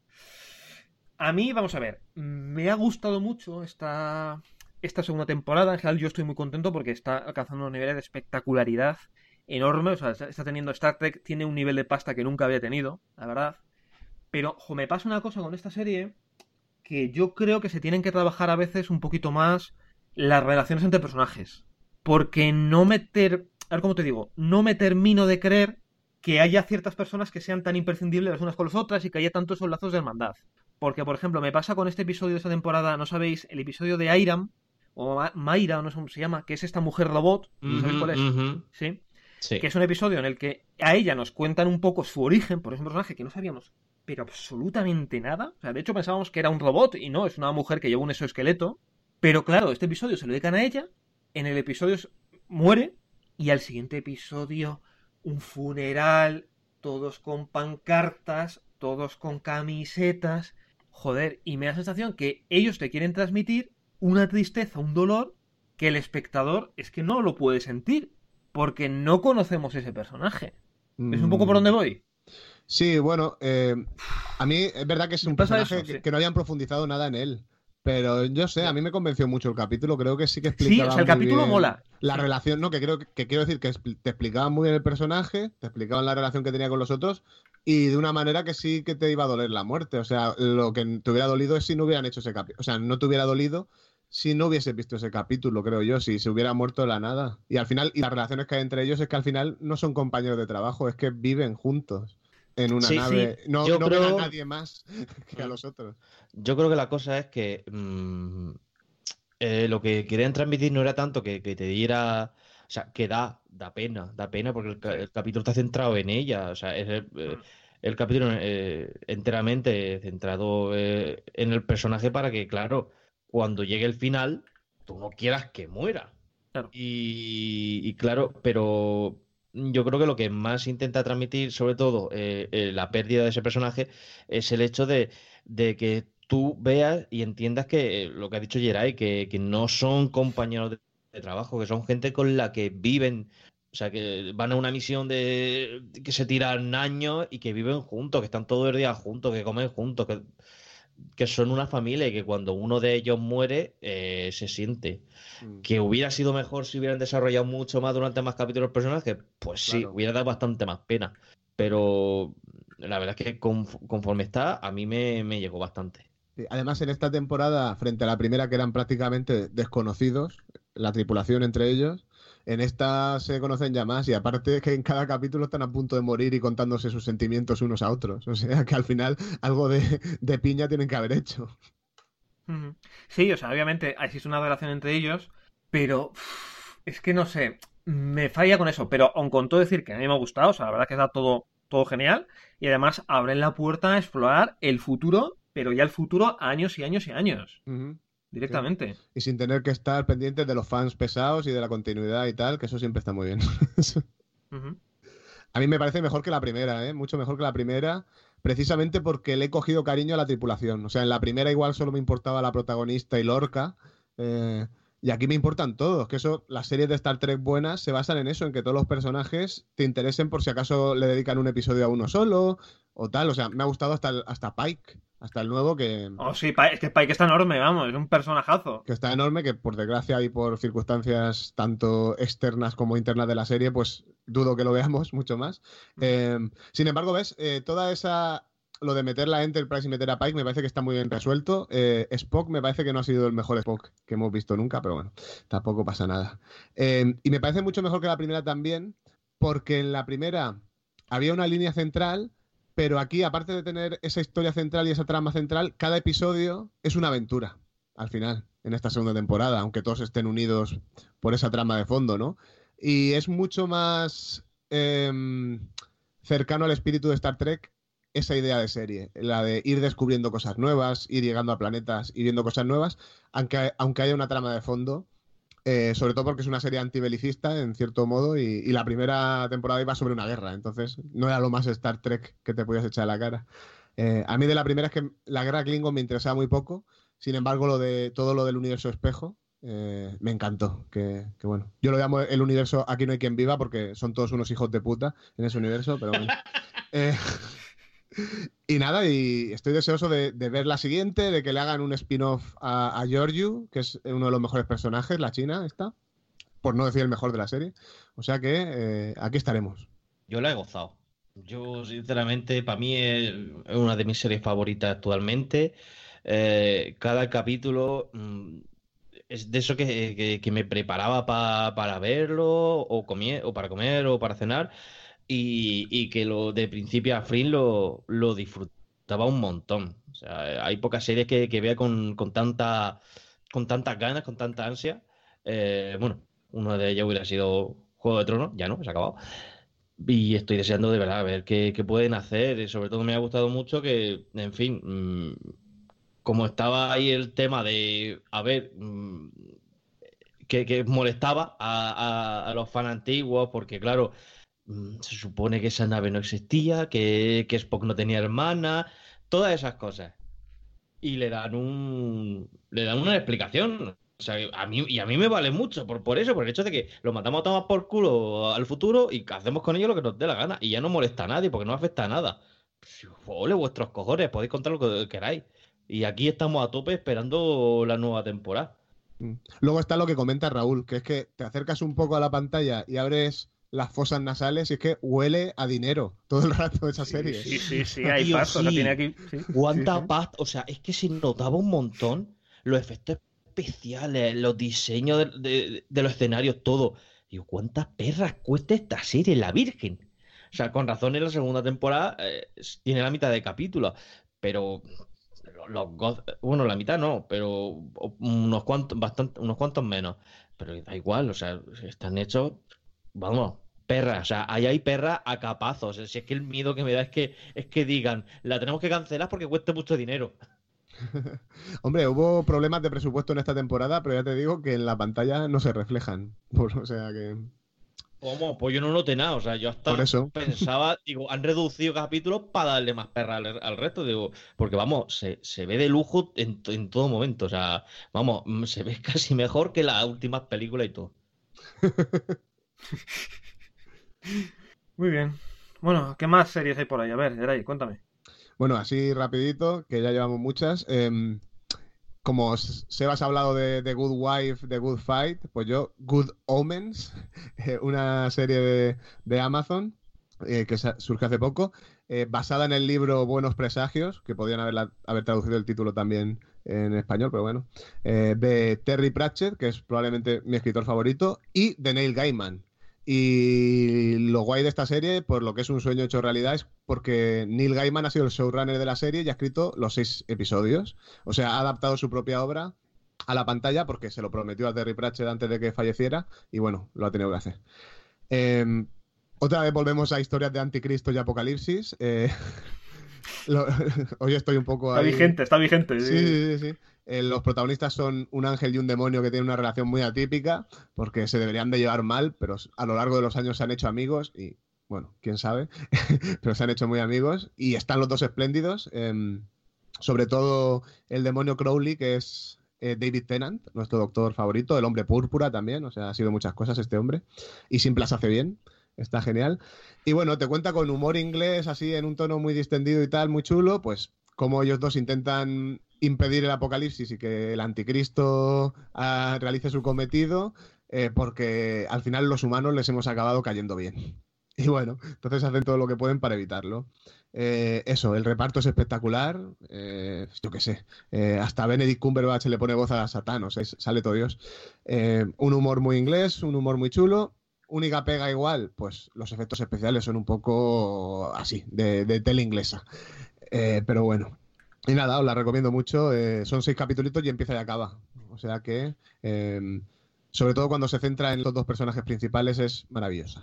A mí, vamos a ver, me ha gustado mucho esta, esta segunda temporada. En general, yo estoy muy contento porque está alcanzando unos niveles de espectacularidad enorme. O sea, está teniendo Star Trek, tiene un nivel de pasta que nunca había tenido, la verdad. Pero, jo, me pasa una cosa con esta serie que yo creo que se tienen que trabajar a veces un poquito más las relaciones entre personajes. Porque no meter... A ver cómo te digo, no me termino de creer que haya ciertas personas que sean tan imprescindibles las unas con las otras y que haya tantos esos lazos de hermandad. Porque, por ejemplo, me pasa con este episodio de esta temporada, ¿no sabéis? El episodio de Airam, o Ma- Mayra, o no sé cómo se llama, que es esta mujer robot, ¿no sabéis cuál es? Ujú. ¿Sí? Sí. Que es un episodio en el que a ella nos cuentan un poco su origen, por ese personaje que no sabíamos, pero absolutamente nada. O sea, de hecho pensábamos que era un robot y no, es una mujer que lleva un exoesqueleto. Pero claro, este episodio se lo dedican a ella, en el episodio s- muere, y al siguiente episodio un funeral, todos con pancartas, todos con camisetas. Joder, y me da la sensación que ellos te quieren transmitir una tristeza, un dolor, que el espectador es que no lo puede sentir, porque no conocemos ese personaje. ¿Es un poco por donde voy? Sí, bueno, eh, a mí es verdad que es un pasa personaje eso, que, sí. que no habían profundizado nada en él. Pero yo sé, a mí me convenció mucho el capítulo. Creo que sí que Sí, explicaba o sea, el muy capítulo bien mola. la Sí. relación, no, que creo que quiero decir que expli- te explicaban muy bien el personaje, te explicaban la relación que tenía con los otros y de una manera que sí que te iba a doler la muerte. O sea, lo que te hubiera dolido es si no hubieran hecho ese capítulo. O sea, no te hubiera dolido si no hubieses visto ese capítulo, creo yo, si se hubiera muerto de la nada. Y al final, y las relaciones que hay entre ellos es que al final no son compañeros de trabajo, es que viven juntos en una Sí, nave. sí, No, yo no ven a creo- nadie más que a los otros. Yo creo que la cosa es que mm, eh, lo que querían transmitir no era tanto que, que te diera, o sea, que da, da pena, da pena porque el, ca- el capítulo está centrado en ella, o sea, es el, eh, el capítulo eh, enteramente centrado eh, en el personaje para que, claro, cuando llegue el final, tú no quieras que muera. Y, y claro, pero yo creo que lo que más intenta transmitir, sobre todo eh, eh, la pérdida de ese personaje, es el hecho de, de que tú veas y entiendas que eh, lo que ha dicho Geray, que, que no son compañeros de, de trabajo, que son gente con la que viven, o sea, que van a una misión de que se tiran años y que viven juntos, que están todo el día juntos, que comen juntos, que, que son una familia y que cuando uno de ellos muere, eh, se siente. Que hubiera sido mejor si hubieran desarrollado mucho más durante más capítulos los personajes, pues sí, Claro. hubiera dado bastante más pena. Pero la verdad es que conf- conforme está, a mí me, me llegó bastante. Sí, además, en esta temporada, frente a la primera, que eran prácticamente desconocidos, la tripulación entre ellos, en esta se conocen ya más y aparte es que en cada capítulo están a punto de morir y contándose sus sentimientos unos a otros. O sea que al final algo de, de piña tienen que haber hecho. Ujú. Sí, o sea, obviamente existe una relación entre ellos, pero uf, es que no sé, me falla con eso, pero aun con todo decir que a mí me ha gustado, o sea, la verdad que está todo, todo genial, y además abren la puerta a explorar el futuro, pero ya el futuro años y años y años, Ujú. directamente. Y sin tener que estar pendientes de los fans pesados y de la continuidad y tal, que eso siempre está muy bien. Ujú. A mí me parece mejor que la primera, ¿eh? Mucho mejor que la primera, precisamente porque le he cogido cariño a la tripulación. O sea, en la primera igual solo me importaba la protagonista y Lorca, eh, y aquí me importan todos, que eso, las series de Star Trek buenas se basan en eso, en que todos los personajes te interesen por si acaso le dedican un episodio a uno solo, o tal. O sea, me ha gustado hasta, el- hasta Pike, hasta el nuevo, que, Oh, sí, Pa- es que Pike está enorme, vamos, es un personajazo. que está enorme, que por desgracia y por circunstancias tanto externas como internas de la serie, pues dudo que lo veamos mucho más. Eh, sin embargo, ves, Eh, toda esa... Lo de meter la Enterprise y meter a Pike me parece que está muy bien resuelto. Eh, Spock me parece que no ha sido el mejor Spock que hemos visto nunca, pero bueno, tampoco pasa nada. Eh, y me parece mucho mejor que la primera también, porque en la primera había una línea central, pero aquí, aparte de tener esa historia central y esa trama central, cada episodio es una aventura, al final, en esta segunda temporada, aunque todos estén unidos por esa trama de fondo, ¿no? Y es mucho más em, cercano al espíritu de Star Trek esa idea de serie, la de ir descubriendo cosas nuevas, ir llegando a planetas y viendo cosas nuevas, aunque, aunque haya una trama de fondo, eh, sobre todo porque es una serie antibelicista, en cierto modo, y, y la primera temporada iba sobre una guerra, entonces no era lo más Star Trek que te podías echar a la cara. Eh, a mí de la primera es que la guerra Klingon me interesaba muy poco, sin embargo, lo de todo lo del universo espejo eh, me encantó. Que, que bueno, yo lo llamo el universo Aquí no hay quien viva porque son todos unos hijos de puta en ese universo, pero bueno. Eh, y nada, y estoy deseoso de, de ver la siguiente, de que le hagan un spin-off a, a Georgiou, que es uno de los mejores personajes, la china esta, por no decir el mejor de la serie. O sea que eh, aquí estaremos. Yo la he gozado. Yo, sinceramente, para mí es una de mis series favoritas actualmente. Eh, cada capítulo mm, es de eso que, que- que me preparaba pa- para verlo, o, comie- o para comer, o para cenar, y, y que lo de principio a fin lo, lo disfrutaba un montón. O sea, hay pocas series que, que vea con, con tanta, con tantas ganas, con tanta ansia. Eh, bueno, una de ellas hubiera sido Juego de Tronos, ya no, se ha acabado. Y estoy deseando de verdad ver qué, qué pueden hacer. Y sobre todo me ha gustado mucho que, en fin, mm, como estaba ahí el tema de, a ver, mm, que, que molestaba a, a- a los fans antiguos, porque claro, mm, se supone que esa nave no existía, que, que Spock no tenía hermana, todas esas cosas. Y le dan un, le dan una explicación. O sea, a mí, y a mí me vale mucho por, por eso, por el hecho de que lo matamos a tomar por culo al futuro y que hacemos con ello lo que nos dé la gana. Y ya no molesta a nadie porque no afecta a nada. Pues, ole vuestros cojones, podéis contar lo que queráis. Y aquí estamos a tope esperando la nueva temporada. Mm. Luego está lo que comenta Raúl, que es que te acercas un poco a la pantalla y abres las fosas nasales y es que huele a dinero todo el rato esa serie. Sí, sí, sí, hay Tío, pasto, sí. no tiene aquí. Sí, ¿Cuánta sí, sí. pasta? O sea, es que se notaba un montón los efectos especiales, los diseños de, de- de los escenarios, todo. Digo, ¿cuántas perras cuesta esta serie, La Virgen? O sea, con razón en la segunda temporada eh, tiene la mitad de capítulos, pero los, los goz- bueno, la mitad no, pero unos cuantos, bastante, unos cuantos menos. Pero da igual, o sea, están hechos, vamos, perras, o sea, ahí hay perras a capazos. Si es que el miedo que me da es que, es que digan, la tenemos que cancelar porque cuesta mucho dinero. Hombre, hubo problemas de presupuesto en esta temporada, pero ya te digo que en la pantalla no se reflejan. Por- o sea que... ¿Cómo? Pues yo no noté nada, o sea, yo hasta Por eso. pensaba, digo, han reducido capítulos para darle más perra al, al resto, digo, porque vamos, se, se ve de lujo en, to- en todo momento, o sea, vamos, mm, se ve casi mejor que las últimas películas y todo. Muy bien. Bueno, ¿qué más series hay por ahí? A ver, Geray, cuéntame. Bueno, así rapidito, que ya llevamos muchas. eh, como S- Sebas ha hablado de, de Good Wife, de Good Fight, pues yo, Good Omens, eh, una serie de, de Amazon eh, que sa- surge hace poco, eh, basada en el libro Buenos Presagios, que podían haberla- haber traducido el título también en español, pero bueno, eh, de Terry Pratchett, que es probablemente mi escritor favorito, y de Neil Gaiman. Y lo guay de esta serie, por lo que es un sueño hecho realidad, es porque Neil Gaiman ha sido el showrunner de la serie y ha escrito los seis episodios. O sea, ha adaptado su propia obra a la pantalla porque se lo prometió a Terry Pratchett antes de que falleciera y bueno, lo ha tenido que hacer. Eh, otra vez volvemos a historias de Anticristo y Apocalipsis. Eh, lo- hoy estoy un poco Está ahí... vigente, está vigente. Sí, sí, sí, sí. Eh, los protagonistas son un ángel y un demonio que tienen una relación muy atípica porque se deberían de llevar mal, pero a lo largo de los años se han hecho amigos y bueno, quién sabe, pero se han hecho muy amigos y están los dos espléndidos, eh, sobre todo el demonio Crowley, que es eh, David Tennant, nuestro doctor favorito, el hombre púrpura también, o sea, ha sido muchas cosas este hombre y siempre las hace bien, está genial. Y bueno, te cuenta con humor inglés, así en un tono muy distendido y tal, muy chulo, pues como ellos dos intentan impedir el apocalipsis y que el anticristo uh, realice su cometido, eh, porque al final los humanos les hemos acabado cayendo bien. Y bueno, entonces hacen todo lo que pueden para evitarlo. Eh, eso, el reparto es espectacular. Eh, yo qué sé, eh, hasta Benedict Cumberbatch le pone voz a Satán, o sea, sale todo Dios. Eh, un humor muy inglés, un humor muy chulo. Única pega igual, pues los efectos especiales son un poco así, de, de tele inglesa. Eh, pero bueno. Y nada, os la recomiendo mucho. Eh, son seis capítulos y empieza y acaba. O sea que, eh, sobre todo cuando se centra en los dos personajes principales, es maravillosa.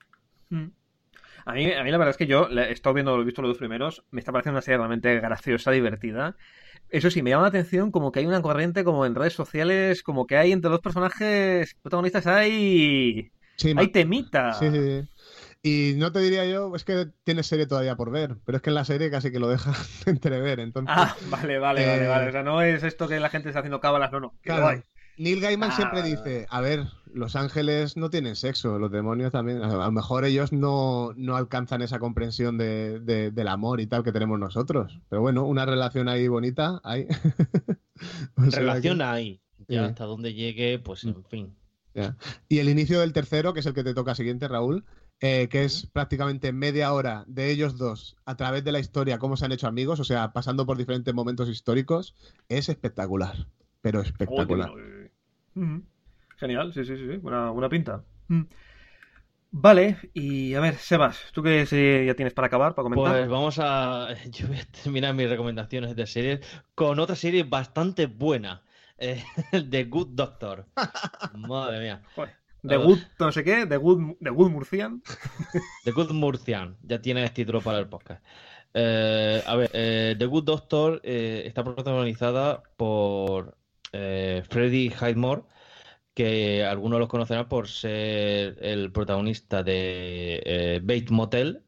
A mí, a mí la verdad es que yo he estado viendo, he visto los dos primeros, me está pareciendo una serie realmente graciosa, divertida. Eso sí, me llama la atención como que hay una corriente como en redes sociales, como que hay entre dos personajes protagonistas hay, sí, hay temita. Sí, sí, sí. Y no te diría yo, es que tienes serie todavía por ver, pero es que en la serie casi que lo dejan entrever, entonces... Ah, vale, vale, eh... vale, vale. O sea, no es esto que la gente está haciendo cábalas, no, no. Claro. Guay. Neil Gaiman ah, siempre dice, a ver, los ángeles no tienen sexo, los demonios también, a lo mejor ellos no, no alcanzan esa comprensión de, de, del amor y tal que tenemos nosotros, pero bueno, una relación ahí bonita, hay. O sea, relación que... hay, ya sí. Hasta donde llegue, pues en fin. Ya. Y el inicio del tercero, que es el que te toca siguiente, Raúl, eh, que es prácticamente media hora de ellos dos a través de la historia, cómo se han hecho amigos, o sea, pasando por diferentes momentos históricos, es espectacular, pero espectacular. Oh, Mm-hmm. Genial, sí, sí, sí, buena, buena pinta. Mm. Vale, y a ver, Sebas, ¿tú qué serie ya tienes para acabar, para comentar? Pues vamos a... Yo voy a terminar mis recomendaciones de series con otra serie bastante buena, eh, The Good Doctor. Madre mía. Joder. The Good, no sé qué, The Good, The Good Murcian. The Good Murcian, ya tienes título para el podcast. Eh, a ver, eh, The Good Doctor eh, está protagonizada por... Eh, Freddie Highmore, que algunos los conocerán por ser el protagonista de eh, Bates Motel.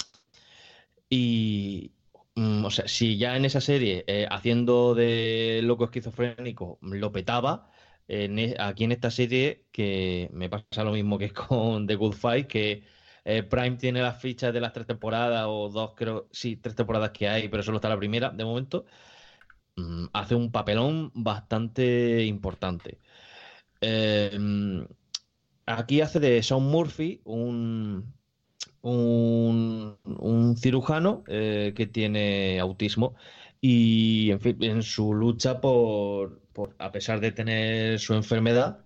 Y, mm, o sea, si ya en esa serie, eh, haciendo de loco esquizofrénico, lo petaba, en, aquí en esta serie, que me pasa lo mismo que con The Good Fight, que eh, Prime tiene las fichas de las tres temporadas, o dos, creo, sí, tres temporadas que hay, pero solo está la primera de momento. Hace un papelón bastante importante. Eh, aquí hace de Sean Murphy un, un, un cirujano eh, que tiene autismo y, en fin, en su lucha por, por a pesar de tener su enfermedad,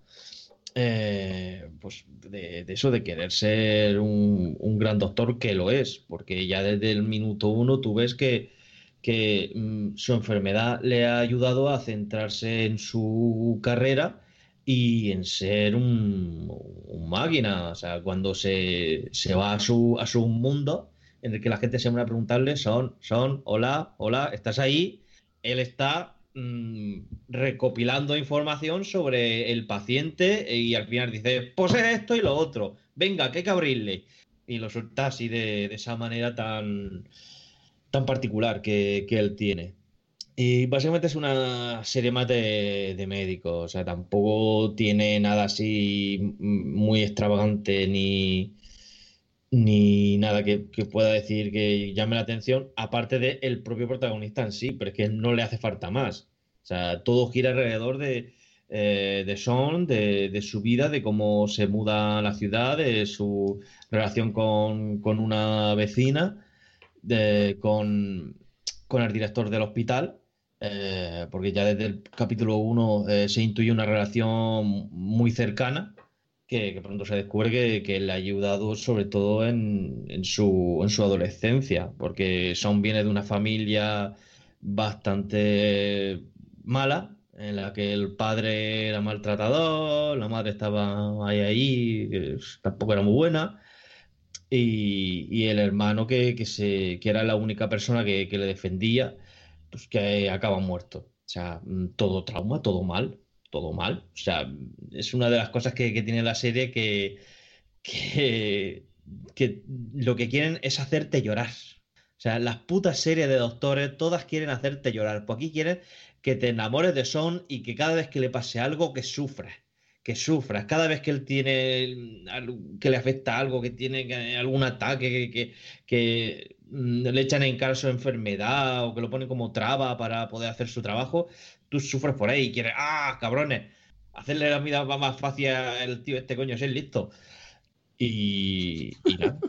eh, pues de, de eso, de querer ser un, un gran doctor, que lo es, porque ya desde el minuto uno tú ves que que mmm, su enfermedad le ha ayudado a centrarse en su carrera y en ser un, un máquina. O sea, cuando se, se va a su, a su mundo, en el que la gente se va a preguntarle, son, son, hola, hola, ¿estás ahí? Él está mmm, recopilando información sobre el paciente y al final dice, pues es esto y lo otro, venga, que hay que abrirle. Y lo suelta así de, de esa manera tan... tan particular que, que él tiene. Y básicamente es una serie más de, de médicos, o sea, tampoco tiene nada así muy extravagante ni, ni nada que, que pueda decir que llame la atención, aparte del propio protagonista en sí, pero es que no le hace falta más. O sea, todo gira alrededor de, eh, de Sean, de, de su vida, de cómo se muda a la ciudad, de su relación con, con una vecina, De, con, con el director del hospital, eh, porque ya desde el capítulo uno eh, se intuye una relación muy cercana que, que pronto se descubre que, que le ha ayudado sobre todo en, en, su, en su adolescencia, porque Sean viene de una familia bastante mala, en la que el padre era maltratador, la madre estaba ahí, ahí que tampoco era muy buena. Y, y el hermano que, que, se, que era la única persona que, que le defendía, pues que acaba muerto. O sea, todo trauma, todo mal, todo mal. O sea, es una de las cosas que, que tiene la serie que, que que lo que quieren es hacerte llorar. O sea, las putas series de doctores, todas quieren hacerte llorar. Pues aquí quieren que te enamores de Son y que cada vez que le pase algo, que sufras. Que sufras. Cada vez que él tiene, que le afecta algo, que tiene algún ataque, que, que, que le echan en cara su enfermedad o que lo ponen como traba para poder hacer su trabajo, tú sufres por ahí y quieres, ¡ah, cabrones! Hacerle la vida más fácil al tío este coño, ser listo. Y, y nada.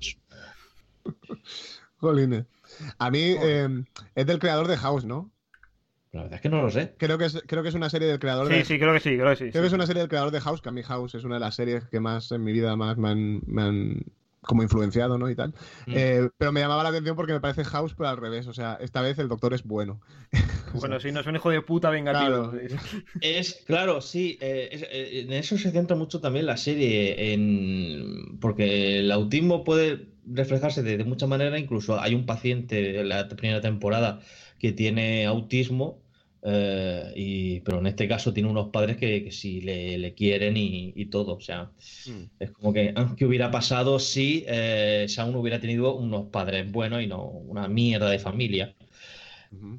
Jolines. A mí eh, es del creador de House, ¿no? La verdad es que no lo sé. Creo que es, creo que es una serie del creador sí, de... Sí, sí, creo que sí, creo que sí. Creo sí. que es una serie del creador de House, que a mí House es una de las series que más en mi vida más me han, me han como influenciado, ¿no? Y tal. Mm. Eh, pero me llamaba la atención porque me parece House, pero al revés. O sea, esta vez el doctor es bueno. Bueno, sí, no es un hijo de puta vengativo. Claro. Es, claro, sí. Eh, es, eh, en eso se centra mucho también la serie. En... Porque el autismo puede reflejarse de, de muchas maneras. Incluso hay un paciente en la primera temporada que tiene autismo. Eh, y, pero en este caso tiene unos padres que, que sí le, le quieren y, y todo. O sea, mm. es como que ¿qué hubiera pasado si eh, Shaun hubiera tenido unos padres buenos y no una mierda de familia? Uh-huh.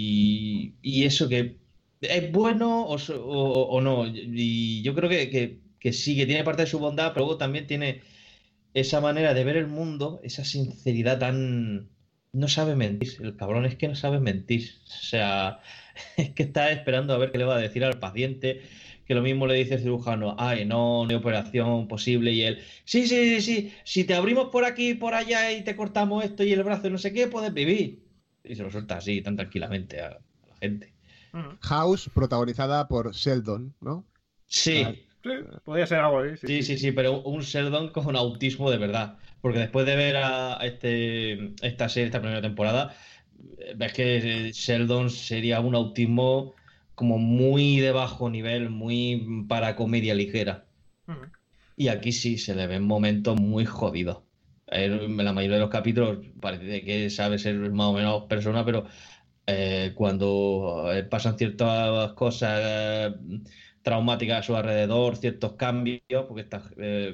Y, y eso que es bueno o, o, o no. Y yo creo que, que, que sí, que tiene parte de su bondad, pero luego también tiene esa manera de ver el mundo, esa sinceridad tan... No sabe mentir. El cabrón es que no sabe mentir. O sea, es que está esperando a ver qué le va a decir al paciente, que lo mismo le dice el cirujano, ay, no, no hay operación posible, y él, sí, sí, sí, sí, si te abrimos por aquí y por allá y te cortamos esto y el brazo y no sé qué, puedes vivir. Y se lo suelta así, tan tranquilamente a, a la gente. House, protagonizada por Sheldon, ¿no? Sí. Ah, sí, podría ser algo ahí. Sí, sí, sí, sí, pero un Sheldon con autismo de verdad. Porque después de ver a este esta serie, esta primera temporada, ves que Sheldon sería un autismo como muy de bajo nivel, muy para comedia ligera. Uh-huh. Y aquí sí se le ven momentos muy jodidos. En la mayoría de los capítulos parece que sabe ser más o menos persona, pero eh, cuando pasan ciertas cosas eh, traumáticas a su alrededor, ciertos cambios, porque esta, eh,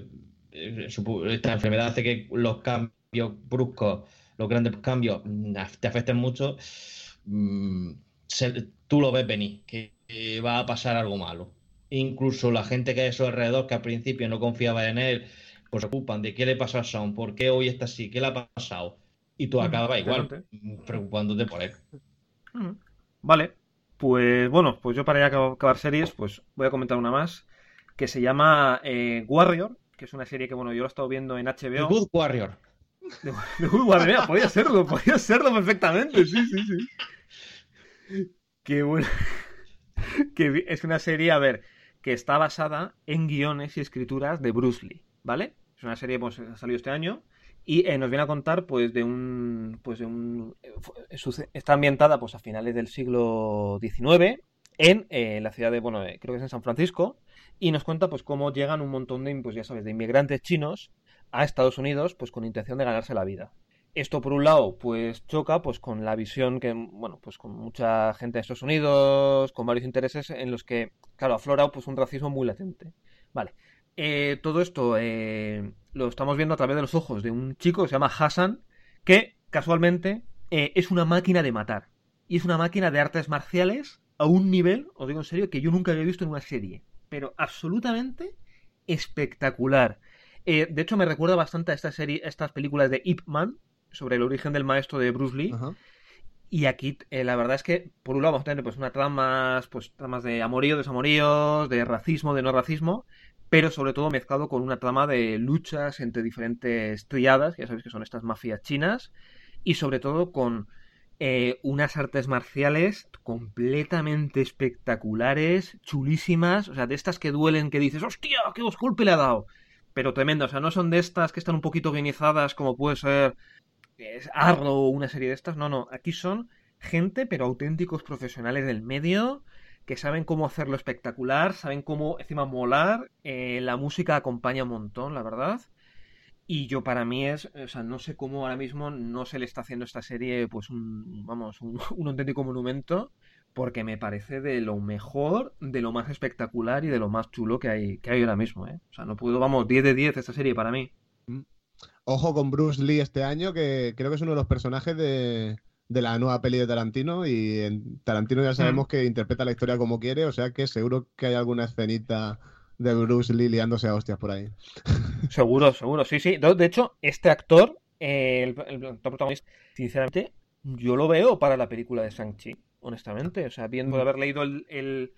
esta enfermedad hace que los cambios bruscos, los grandes cambios te afecten mucho, se, tú lo ves venir, que, que va a pasar algo malo. Incluso la gente que hay a su alrededor, que al principio no confiaba en él, pues se ocupan de qué le pasó a Shaun, por qué hoy está así, qué le ha pasado. Y tú acabas igual, preocupándote por él. Vale, pues bueno, pues yo para ya acabar series, pues voy a comentar una más, que se llama eh, Warrior, que es una serie que, bueno, yo lo he estado viendo en H B O. The Good Warrior. The, The Good Warrior, mira, podía serlo, podía serlo perfectamente, sí, sí, sí. Que bueno, que es una serie, a ver, que está basada en guiones y escrituras de Bruce Lee, ¿vale? Es una serie, pues, ha salido este año y eh, nos viene a contar, pues, de un, pues, de un, eh, está ambientada, pues, a finales del siglo diecinueve en eh, la ciudad de, bueno, eh, creo que es en San Francisco, y nos cuenta, pues, cómo llegan un montón de, pues, ya sabes, de inmigrantes chinos a Estados Unidos, pues, con intención de ganarse la vida. Esto, por un lado, pues, choca, pues, con la visión que, bueno, pues, con mucha gente de Estados Unidos, con varios intereses en los que, claro, aflora, pues, un racismo muy latente. Vale. Eh, todo esto eh, lo estamos viendo a través de los ojos de un chico que se llama Hassan, que, casualmente, eh, es una máquina de matar. Y es una máquina de artes marciales a un nivel, os digo en serio, que yo nunca había visto en una serie. Pero absolutamente espectacular. Eh, de hecho, me recuerda bastante a esta serie, a estas películas de Ip Man, sobre el origen del maestro de Bruce Lee. Uh-huh. Y aquí, eh, la verdad es que, por un lado, vamos a tener, pues, unas tramas, pues, tramas de amorío, desamoríos, de racismo, de no racismo, pero sobre todo mezclado con una trama de luchas entre diferentes triadas, que ya sabéis que son estas mafias chinas, y sobre todo con eh, unas artes marciales completamente espectaculares, chulísimas, o sea, de estas que duelen, que dices, ¡hostia, qué golpe le ha dado! Pero tremendo, o sea, no son de estas que están un poquito guionizadas como puede ser es Arrow o una serie de estas, no, no, aquí son gente, pero auténticos profesionales del medio, que saben cómo hacerlo espectacular, saben cómo encima molar, eh, la música acompaña un montón, la verdad, y yo para mí es, o sea, no sé cómo ahora mismo no se le está haciendo esta serie, pues un, vamos, un, un auténtico monumento, porque me parece de lo mejor, de lo más espectacular y de lo más chulo que hay, que hay ahora mismo, ¿eh? O sea, no puedo, vamos, diez de diez esta serie para mí. Ojo con Bruce Lee este año, que creo que es uno de los personajes de, de la nueva peli de Tarantino, y en Tarantino ya sabemos mm. que interpreta la historia como quiere, o sea que seguro que hay alguna escenita de Bruce Lee liándose a hostias por ahí. Seguro, seguro, sí, sí. De hecho, este actor, eh, el, el actor protagonista, sinceramente, yo lo veo para la película de Shang-Chi, honestamente. O sea, viendo de haber leído el, el,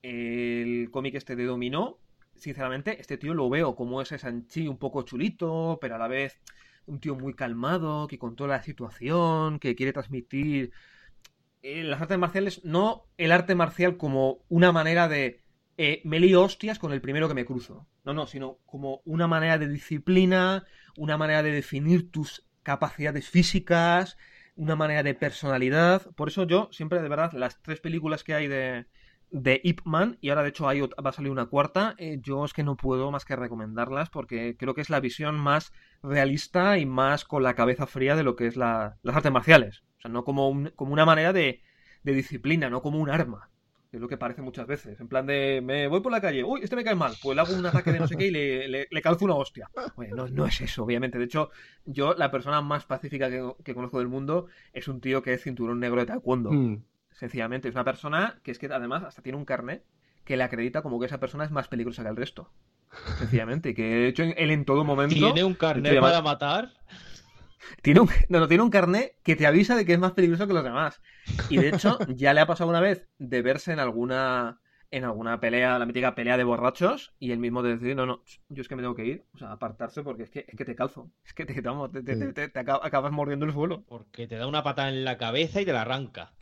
el cómic este de Dominó, sinceramente, este tío lo veo como ese Shang-Chi un poco chulito, pero a la vez un tío muy calmado, que controla la situación, que quiere transmitir eh, las artes marciales, no el arte marcial como una manera de eh, me lío hostias con el primero que me cruzo. No, no, sino como una manera de disciplina, una manera de definir tus capacidades físicas, una manera de personalidad. Por eso yo siempre, de verdad, las tres películas que hay de, de Ip Man, y ahora de hecho hay, va a salir una cuarta, eh, yo es que no puedo más que recomendarlas porque creo que es la visión más realista y más con la cabeza fría de lo que es la, las artes marciales. O sea, no como, un, como una manera de, de disciplina, no como un arma. Es lo que parece muchas veces. En plan de, me voy por la calle, uy, este me cae mal, pues le hago un ataque de no sé qué y le, le, le calzo una hostia. Bueno, no, no es eso, obviamente. De hecho, yo, la persona más pacífica que, que conozco del mundo es un tío que es cinturón negro de taekwondo. Mm. Sencillamente, es una persona que es que además hasta tiene un carnet que le acredita como que esa persona es más peligrosa que el resto. Sencillamente, que de hecho él en todo momento... ¿Tiene un carnet para matar? Tiene un, no, no, tiene un carnet que te avisa de que es más peligroso que los demás. Y de hecho, ya le ha pasado una vez de verse en alguna en alguna pelea, la mítica pelea de borrachos, y él mismo de decir, no, no, yo es que me tengo que ir, o sea, apartarse porque es que, es que te calzo. Es que te, vamos, te, te, sí. te, te, te acabas mordiendo el suelo. Porque te da una patada en la cabeza y te la arranca.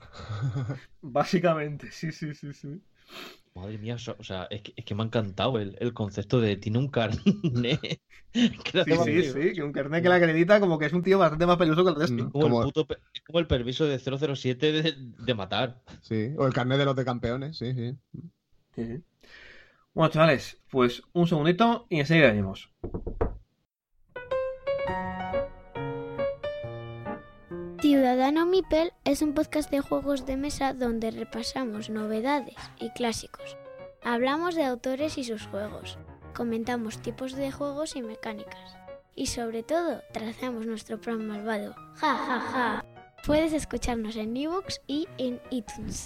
Básicamente, sí, sí, sí, sí. Madre mía, o sea, es que, es que me ha encantado el, el concepto de tiene un carnet. Que sí, sí, sí, que un carnet que le acredita como que es un tío bastante más peligroso que el resto. Como, como... El puto, es como el permiso de cero cero siete de, de matar. Sí, o el carnet de los de campeones, sí, sí. Sí, sí. Bueno, chavales, pues un segundito y enseguida venimos. Ciudadano Mipel es un podcast de juegos de mesa donde repasamos novedades y clásicos. Hablamos de autores y sus juegos, comentamos tipos de juegos y mecánicas. Y sobre todo, trazamos nuestro plan malvado. ¡Ja, ja, ja! Puedes escucharnos en iVoox y en iTunes.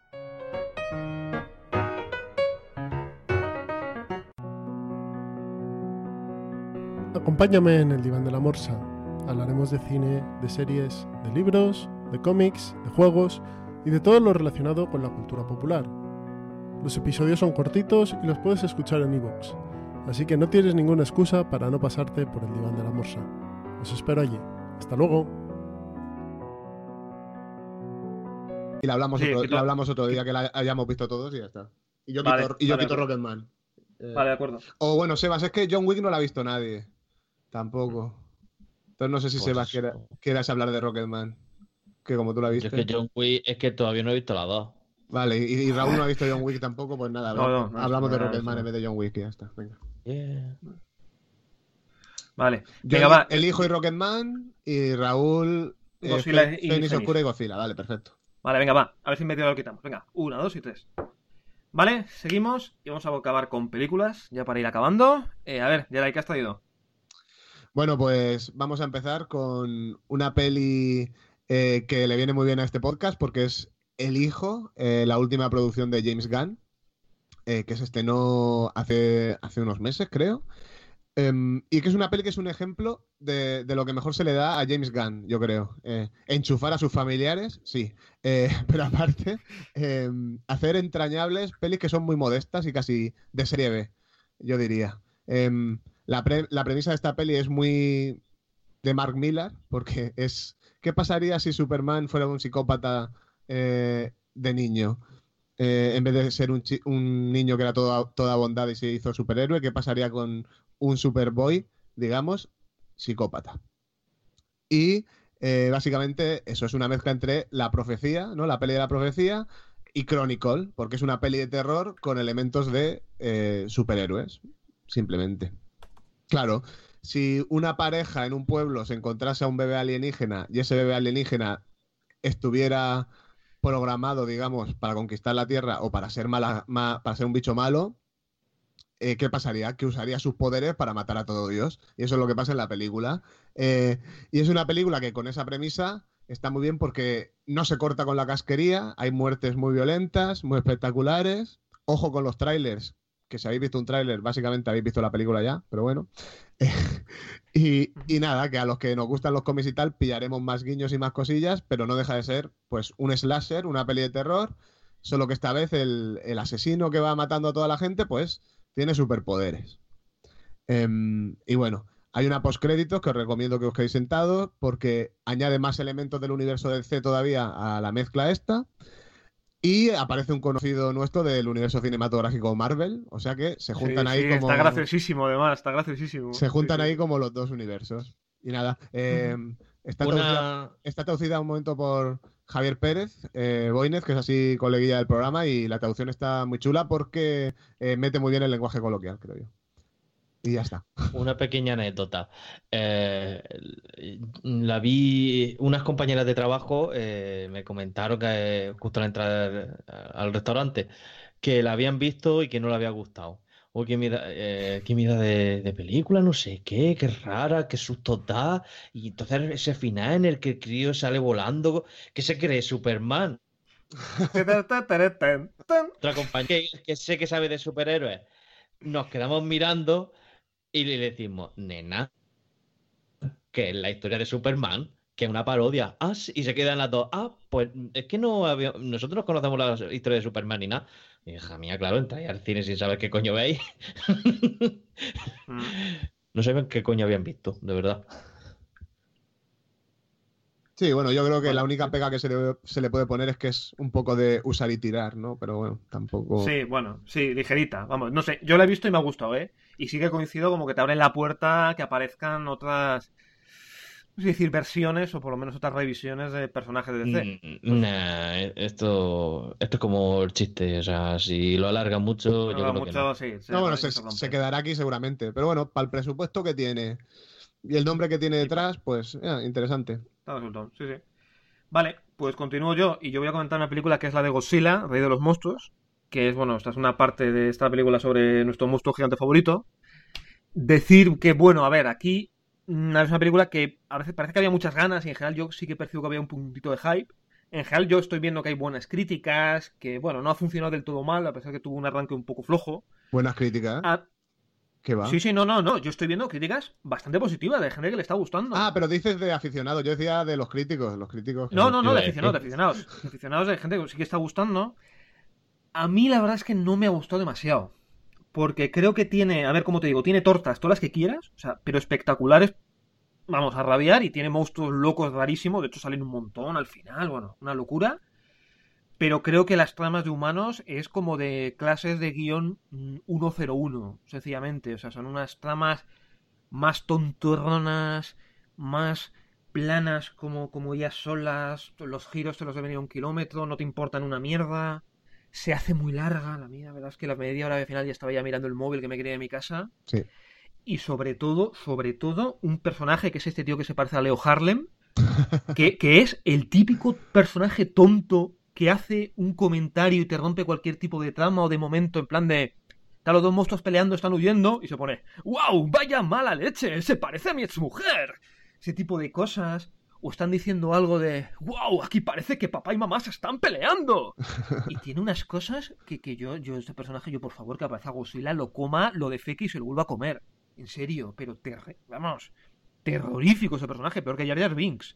Acompáñame en el diván de la morsa. Hablaremos de cine, de series, de libros, de cómics, de juegos y de todo lo relacionado con la cultura popular. Los episodios son cortitos y los puedes escuchar en iVoox, así que no tienes ninguna excusa para no pasarte por el diván de la morsa. Os espero allí. ¡Hasta luego! Y la hablamos, sí, otro, la hablamos otro día, que la hayamos visto todos y ya está. Y yo vale, quito, y yo vale, quito Rocketman. Eh, vale, de acuerdo. O bueno, Sebas, es que John Wick no la ha visto nadie. Tampoco. Entonces no sé si pues Sebas quiera, quieras hablar de Rocketman. Que como tú la viste. Yo es que John Wick, es que todavía no he visto las dos. Vale, y, y Raúl no ha visto John Wick tampoco, pues nada, no, hablamos, no, no, hablamos no, de Rocketman no, en vez de John Wick y ya está. Venga. Yeah. Vale. Yo Venga, va. elijo y Rocketman y Raúl Godzilla eh, y Fénix Oscura y Godzilla. Vale, perfecto. Vale, venga, va. A ver si en medio lo quitamos. Venga, una, dos y tres. Vale, seguimos y vamos a acabar con películas, ya para ir acabando. Eh, a ver, Geray, ¿qué has traído? Bueno, pues vamos a empezar con una peli eh, que le viene muy bien a este podcast porque es El Hijo, eh, la última producción de James Gunn, eh, que se estrenó hace, hace unos meses, creo. Um, y que es una peli que es un ejemplo de, de lo que mejor se le da a James Gunn, yo creo. Eh, enchufar a sus familiares, sí. Eh, pero aparte, eh, hacer entrañables pelis que son muy modestas y casi de serie B, yo diría. Eh, la, pre la premisa de esta peli es muy de Mark Millar, porque es... ¿Qué pasaría si Superman fuera un psicópata eh, de niño? Eh, en vez de ser un, un niño que era toda, toda bondad y se hizo superhéroe, ¿qué pasaría con un Superboy, digamos, psicópata? Y eh, básicamente eso es una mezcla entre La Profecía, ¿no? La peli de La Profecía y Chronicle, porque es una peli de terror con elementos de eh, superhéroes, simplemente. Claro, si una pareja en un pueblo se encontrase a un bebé alienígena y ese bebé alienígena estuviera programado, digamos, para conquistar la Tierra o para ser, mala, ma, para ser un bicho malo, eh, ¿qué pasaría? Que usaría sus poderes para matar a todo Dios. Y eso es lo que pasa en la película. Eh, y es una película que con esa premisa está muy bien porque no se corta con la casquería, hay muertes muy violentas, muy espectaculares. Ojo con los trailers, que si habéis visto un tráiler, básicamente habéis visto la película ya, pero bueno. y, y nada, que a los que nos gustan los cómics y tal, pillaremos más guiños y más cosillas, pero no deja de ser pues un slasher, una peli de terror, solo que esta vez el, el asesino que va matando a toda la gente, pues tiene superpoderes. Um, y bueno, hay una postcréditos que os recomiendo que os quedéis sentados porque añade más elementos del universo del C todavía a la mezcla esta. Y aparece un conocido nuestro del universo cinematográfico Marvel, o sea que se juntan sí, ahí sí, como... Está graciosísimo, además, está graciosísimo. Se juntan sí, ahí sí. como los dos universos. Y nada, eh, está, Una... traducida, está traducida un momento por Javier Pérez eh, Boínez, que es así coleguilla del programa, y la traducción está muy chula porque eh, mete muy bien el lenguaje coloquial, creo yo. Y ya está. Una pequeña anécdota. Eh, la vi, unas compañeras de trabajo eh, me comentaron que eh, justo al entrar al restaurante que la habían visto y que no le había gustado. O que mira, eh, que mira de, de película, no sé qué, qué rara, qué susto da. Y entonces ese final en el que el crío sale volando, ¿qué se cree? Superman. Otra compañera que, que sé que sabe de superhéroes. Nos quedamos mirando y le decimos, nena, que es la historia de Superman, que es una parodia. Ah, sí, y se quedan las dos. Ah, pues es que no había... nosotros no conocemos la historia de Superman ni nada. Y hija mía, claro, entráis al cine sin saber qué coño veis. Mm. No saben qué coño habían visto, de verdad. Sí, bueno, yo creo que la única pega que se le, se le puede poner es que es un poco de usar y tirar, ¿no? Pero bueno, tampoco... Sí, bueno, sí, ligerita. Vamos, no sé, yo la he visto y me ha gustado, ¿eh? Y sí que coincido como que te abren la puerta que aparezcan otras, no sé decir, versiones o por lo menos otras revisiones de personajes de D C. Mm, nah, esto, esto es como el chiste, o sea, si lo alargan mucho, yo Pero creo mucho, que no. sí, se, No, bueno, se se, rompe. se quedará aquí seguramente. Pero bueno, para el presupuesto que tiene y el nombre que tiene detrás, pues eh, interesante. Está resultado, sí, sí. Vale, pues continúo yo y yo voy a comentar una película que es la de Godzilla, Rey de los Monstruos, que es, bueno, esta es una parte de esta película sobre nuestro monstruo gigante favorito. Decir que, bueno, a ver, aquí mm, es una película que a veces parece que había muchas ganas y en general yo sí que percibo que había un puntito de hype. En general yo estoy viendo que hay buenas críticas, que, bueno, no ha funcionado del todo mal, a pesar de que tuvo un arranque un poco flojo. Buenas críticas, ¿eh? Ah, ¿Qué va? sí, sí, no, no, no, yo estoy viendo críticas bastante positivas de gente que le está gustando. Ah, pero dices de aficionados, yo decía de los críticos, los críticos. No, no, no, de Eh, aficionados, de aficionados. De aficionados de gente que sí que está gustando. A mí la verdad es que no me ha gustado demasiado. Porque creo que tiene, a ver cómo te digo, tiene tortas, todas las que quieras, o sea, pero espectaculares, vamos a rabiar, y tiene monstruos locos rarísimos, de hecho salen un montón al final, bueno, una locura. Pero creo que las tramas de humanos es como de clases de guión ciento uno, sencillamente. O sea, son unas tramas más tontorronas, más planas como, como ellas solas. Los giros te los deben ir a un kilómetro, no te importan una mierda. Se hace muy larga, la mía, la verdad es que la media hora de final ya estaba ya mirando el móvil que me quería de mi casa. Sí. Y sobre todo, sobre todo, un personaje que es este tío que se parece a Leo Harlem, que, que es el típico personaje tonto que hace un comentario y te rompe cualquier tipo de trama o de momento, en plan de... Están los dos monstruos peleando, están huyendo, y se pone... ¡Wow! ¡Vaya mala leche! ¡Se parece a mi exmujer! Ese tipo de cosas. O están diciendo algo de... ¡Wow! Aquí parece que papá y mamá se están peleando. Y tiene unas cosas que, que yo, yo, este personaje, yo por favor, que aparezca Godzilla, lo coma, lo defeque y se lo vuelva a comer. En serio, pero ter... vamos... Terrorífico ese personaje, peor que Jar Jar Binks.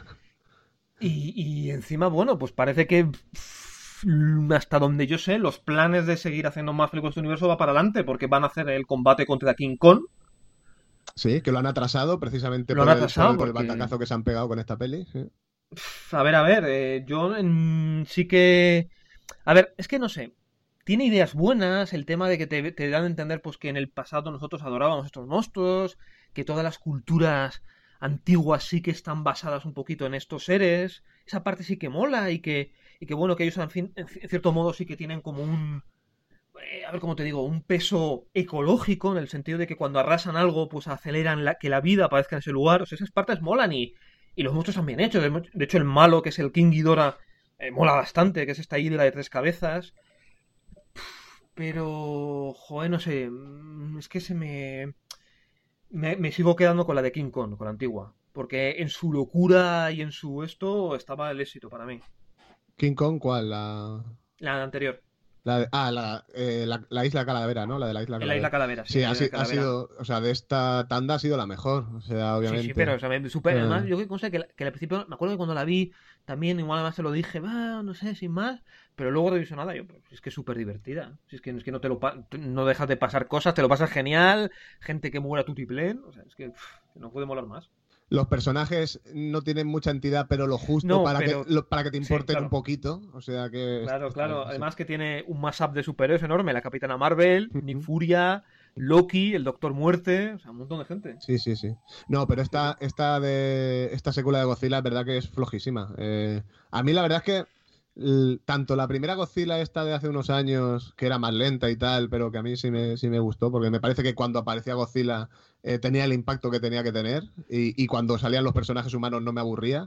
Y, y encima, bueno, pues parece que pff, hasta donde yo sé, los planes de seguir haciendo más películas de este universo va para adelante, porque van a hacer el combate contra King Kong. Sí, que lo han atrasado precisamente Lo por, han el, atrasado por el porque- batacazo que se han pegado con esta peli. Sí. A ver, a ver, eh, yo mm, sí que... A ver, es que no sé. Tiene ideas buenas, el tema de que te, te dan a entender pues que en el pasado nosotros adorábamos estos monstruos, que todas las culturas antiguas sí que están basadas un poquito en estos seres. Esa parte sí que mola y que, y que bueno, que ellos en, fin, en cierto modo sí que tienen como un... eh, a ver cómo te digo, un peso ecológico en el sentido de que cuando arrasan algo pues aceleran la, que la vida aparezca en ese lugar. O sea, esas partes molan y, y los monstruos están bien hechos. De, de hecho, el malo, que es el King Ghidorah, eh, mola bastante, que es esta isla de tres cabezas. pero, joder, no sé, es que se me... me... Me sigo quedando con la de King Kong, con la antigua, porque en su locura y en su esto estaba el éxito para mí. ¿King Kong cuál? La, La anterior. la de- ah, la, eh, la, la Isla Calavera, ¿no? La de la Isla La Calavera. Isla Calavera, sí, Sí, la ha, Isla si- ha Calavera. sido, o sea, de esta tanda ha sido la mejor, o sea, obviamente. Sí, sí, pero o sea, me super, Eh, además, yo que, que, que al principio, me acuerdo que cuando la vi, también igual además te lo dije, va, no sé, sin más, pero luego no visto nada, yo, pues, es que es súper divertida, si es que, es que no te lo pa- no dejas de pasar cosas, te lo pasas genial, gente que muera tutiplén, o sea, es que pff, no puede molar más. Los personajes no tienen mucha entidad, pero lo justo No, para, pero- que, lo- para que te sí, importen claro. un poquito. O sea que. Claro, está claro, bien, sí. además que tiene un mashup de superhéroes enorme, la Capitana Marvel, Nick Furia, Loki, el Doctor Muerte, o sea, un montón de gente. Sí, sí, sí. No, pero esta, esta de esta secuela de Godzilla es verdad que es flojísima. Eh, a mí la verdad es que l- tanto la primera Godzilla esta de hace unos años, que era más lenta y tal, pero que a mí sí me, sí me gustó, porque me parece que cuando aparecía Godzilla eh, tenía el impacto que tenía que tener, y, y cuando salían los personajes humanos no me aburría.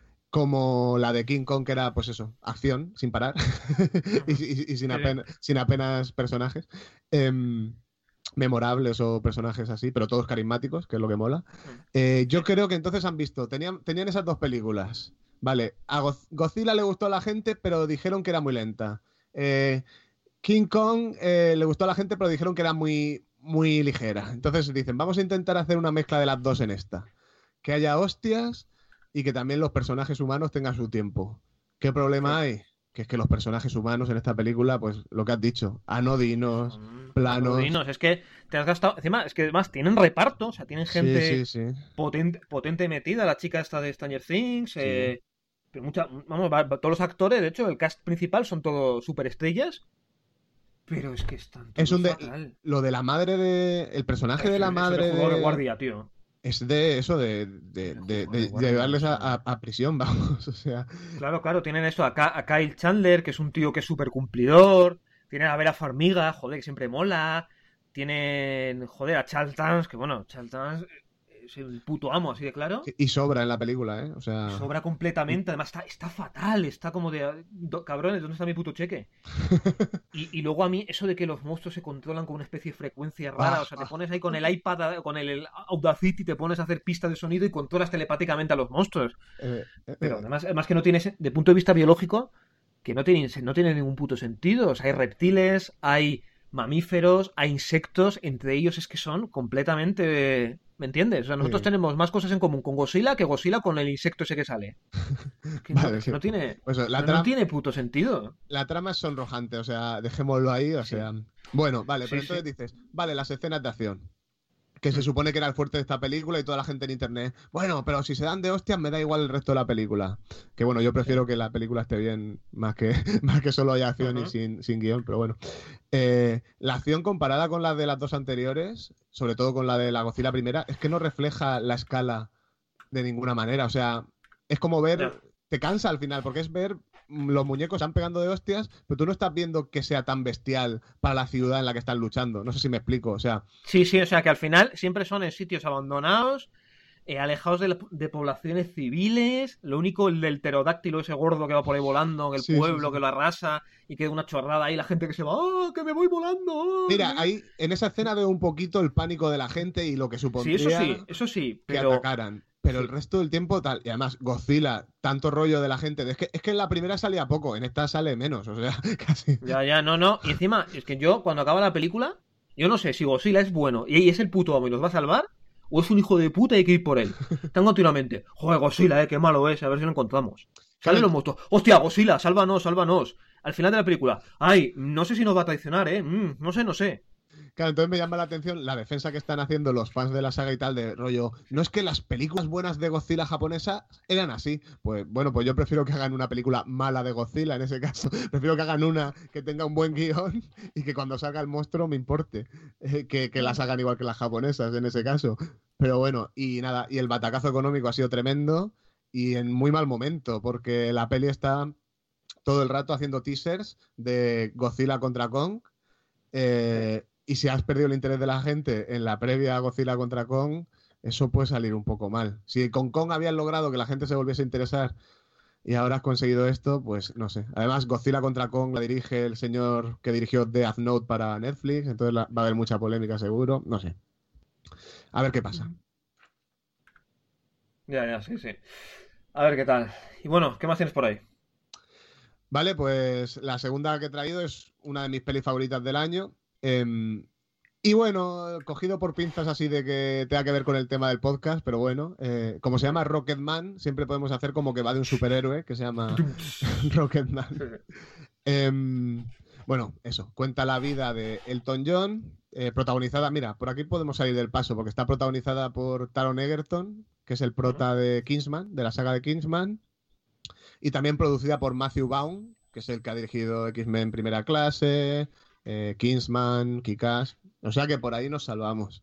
Como la de King Kong, que era, pues eso, acción, sin parar, y, y- y sin, Sí. apenas, sin apenas personajes. Em, memorables o personajes así, pero todos carismáticos, que es lo que mola. Eh, yo creo que entonces han visto, tenían, tenían esas dos películas. Vale, a Goz- Godzilla le gustó a la gente, pero dijeron que era muy lenta. Eh, King Kong eh, le gustó a la gente, pero dijeron que era muy, muy ligera. Entonces dicen, vamos a intentar hacer una mezcla de las dos en esta. Que haya hostias y que también los personajes humanos tengan su tiempo. ¿Qué problema hay? Que es que los personajes humanos en esta película, pues lo que has dicho, anodinos, planos. Anodinos, es que te has gastado. Encima, es que además tienen reparto, o sea, tienen gente Sí, sí, sí. Potente, potente metida. La chica esta de Stranger Things. eh, pero mucha, vamos, va- va- todos los actores, de hecho, el cast principal son todos superestrellas. Pero es que están todos Es un de, fatal. lo de la madre de. El personaje de la Eso madre de jugador de de- guardia, tío. es de eso, de, de, de- de- de llevarles a, a- a prisión, vamos. O sea, Claro, claro, tienen esto a, Ka- a Kyle Chandler, que es un tío que es súper cumplidor. Tienen a Vera Farmiga, joder, que siempre mola. Tienen, joder, a Charles Dance, que bueno, Charles Dance es el puto amo, así de claro. y sobra en la película, ¿eh? O sea. Sobra completamente, además está, está fatal, está como de... do- cabrones, ¿dónde está mi puto cheque? Y, y luego a mí, eso de que los monstruos se controlan con una especie de frecuencia rara, Ah, o sea, te pones ahí con el iPad, con el, el Audacity, te pones a hacer pistas de sonido y controlas telepáticamente a los monstruos. eh, eh, Pero eh, además, además que no tiene, se- de punto de vista biológico, que no tiene, no tiene ningún puto sentido. O sea, hay reptiles, hay mamíferos, hay insectos, entre ellos es que son completamente... ¿Me entiendes? O sea, nosotros Sí. tenemos más cosas en común con Godzilla que Godzilla con el insecto ese que sale. Es que, Vale, no, que sí. no tiene, Pues eso, la no, no trama- tiene puto sentido. La trama es sonrojante, o sea, dejémoslo ahí, o sea. Bueno, vale, pero Sí, entonces sí. dices, vale, las escenas de acción. Que se supone que era el fuerte de esta película y toda la gente en internet. Bueno, pero si se dan de hostias, me da igual el resto de la película. Que bueno, yo prefiero que la película esté bien, más que, más que solo haya acción y Ujú. sin, sin guión, pero bueno. Eh, la acción comparada con la de las dos anteriores, sobre todo con la de la Godzilla primera, es que no refleja la escala de ninguna manera. O sea, es como ver. Ya. Te cansa al final, porque es ver mm, los muñecos están pegando de hostias, pero tú no estás viendo que sea tan bestial para la ciudad en la que están luchando. No sé si me explico, o sea. Sí, sí, o sea que al final siempre son en sitios abandonados, eh, alejados de, la- de poblaciones civiles. Lo único, el del pterodáctilo, ese gordo que va por ahí volando en el Sí, sí, pueblo, sí. que lo arrasa y queda una chorrada ahí, la gente que se va, ¡oh, que me voy volando! oh, Mira, que- ahí en esa escena veo un poquito el pánico de la gente y lo que Sí, supondría eso sí, eso sí, que pero... atacaran. Pero Sí. el resto del tiempo tal. Y además, Godzilla, tanto rollo de la gente. Es que, es que en la primera salía poco, en esta sale menos, o sea, casi. Ya, ya, no, no. Y encima, es que yo, cuando acaba la película, yo no sé si Godzilla es bueno y es el puto amo y los va a salvar, o es un hijo de puta y hay que ir por él. Están continuamente, joder, Godzilla, eh, qué malo es, a ver si lo encontramos. Salen los monstruos, hostia, Godzilla, sálvanos, sálvanos. Al final de la película, ay, no sé si nos va a traicionar, eh, mm, no sé, no sé. Claro, entonces me llama la atención la defensa que están haciendo los fans de la saga y tal, de rollo, no es que las películas buenas de Godzilla japonesa eran así. Pues bueno, pues yo prefiero que hagan una película mala de Godzilla en ese caso. Prefiero que hagan una que tenga un buen guión y que cuando salga el monstruo me importe. eh, que, que las hagan igual que las japonesas en ese caso. Pero bueno, y nada, y el batacazo económico ha sido tremendo y en muy mal momento, porque la peli está todo el rato haciendo teasers de Godzilla contra Kong. Eh, y si has perdido el interés de la gente en la previa a Godzilla contra Kong, eso puede salir un poco mal. Si con Kong habían logrado que la gente se volviese a interesar y ahora has conseguido esto, pues no sé. Además, Godzilla contra Kong la dirige el señor que dirigió Death Note para Netflix, entonces la, va a haber mucha polémica seguro, no sé. A ver qué pasa. Ya, ya, sí, sí. A ver qué tal. Y bueno, ¿qué más tienes por ahí? Vale, pues la segunda que he traído es una de mis pelis favoritas del año. Eh, y bueno, cogido por pinzas así de que tenga que ver con el tema del podcast, pero bueno, eh, como se llama Rocketman, siempre podemos hacer como que va de un superhéroe que se llama Rocketman. eh, bueno, eso, cuenta la vida de Elton John, eh, protagonizada, mira, por aquí podemos salir del paso, porque está protagonizada por Taron Egerton, que es el prota de Kingsman, de la saga de Kingsman, y también producida por Matthew Vaughn, que es el que ha dirigido X-Men Primera Clase, eh, Kingsman, Kick-Ass, o sea que por ahí nos salvamos.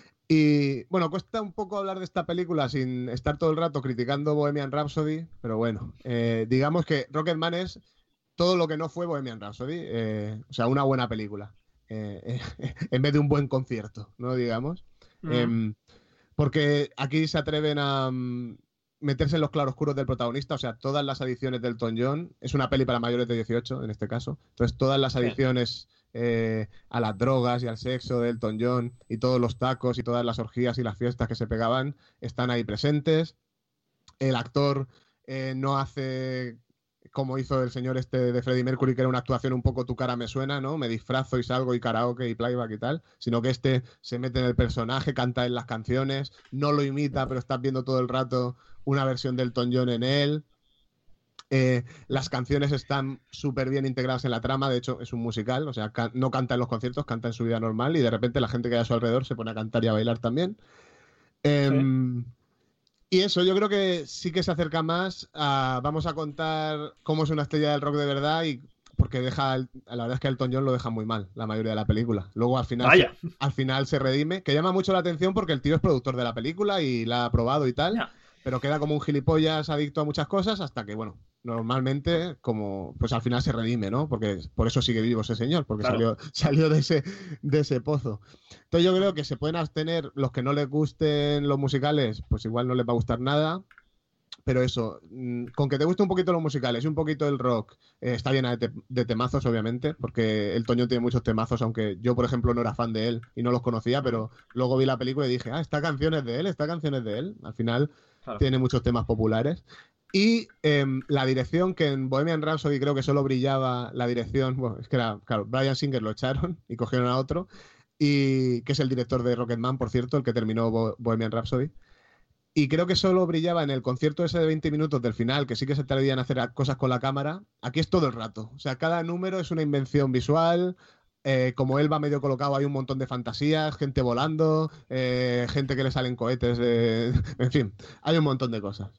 Y bueno, cuesta un poco hablar de esta película sin estar todo el rato criticando Bohemian Rhapsody, pero bueno, eh, digamos que Rocketman es todo lo que no fue Bohemian Rhapsody, eh, o sea, una buena película, eh, eh, en vez de un buen concierto, ¿no? Digamos. Mm. Eh, porque aquí se atreven a um, meterse en los claroscuros del protagonista, o sea, todas las adiciones del Elton John, es una peli para mayores de dieciocho en este caso, entonces todas las adiciones eh, a las drogas y al sexo de Elton John y todos los tacos y todas las orgías y las fiestas que se pegaban están ahí presentes. El actor eh, no hace como hizo el señor este de Freddie Mercury, que era una actuación un poco tu cara me suena, ¿no? Me disfrazo y salgo y karaoke y playback y tal, sino que este se mete en el personaje, canta en las canciones, no lo imita, pero estás viendo todo el rato una versión del Elton John en él. Eh, las canciones están súper bien integradas en la trama, de hecho es un musical, o sea, can no canta en los conciertos, canta en su vida normal y de repente la gente que hay a su alrededor se pone a cantar y a bailar también. Eh, ¿Sí? Y eso, yo creo que sí que se acerca más a... Vamos a contar cómo es una estrella del rock de verdad y... Porque deja... La verdad es que Elton John lo deja muy mal, la mayoría de la película. Luego al final, se, al final se redime, que llama mucho la atención porque el tío es productor de la película y la ha aprobado y tal, yeah. Pero queda como un gilipollas adicto a muchas cosas hasta que, bueno, normalmente como... Pues al final se redime, ¿no? Porque por eso sigue vivo ese señor, porque claro. salió, salió de, ese, de ese pozo. Entonces yo creo que se pueden abstener los que no les gusten los musicales, pues igual no les va a gustar nada, pero eso, con que te guste un poquito los musicales y un poquito el rock, eh, está llena de, te de temazos, obviamente, porque el Toño tiene muchos temazos, aunque yo, por ejemplo, no era fan de él y no los conocía, pero luego vi la película y dije, ah, esta canción es de él, esta canción es de él. Al final claro. Tiene muchos temas populares. Y eh, la dirección, que en Bohemian Rhapsody creo que solo brillaba la dirección, bueno, es que era, claro, Bryan Singer lo echaron y cogieron a otro, y que es el director de Rocketman, por cierto, el que terminó Bo Bohemian Rhapsody. Y creo que solo brillaba en el concierto ese de veinte minutos del final, que sí que se atrevían a hacer cosas con la cámara. Aquí es todo el rato. O sea, cada número es una invención visual. Eh, como él va medio colocado, hay un montón de fantasías, gente volando, eh, gente que le salen cohetes. Eh, en fin, hay un montón de cosas.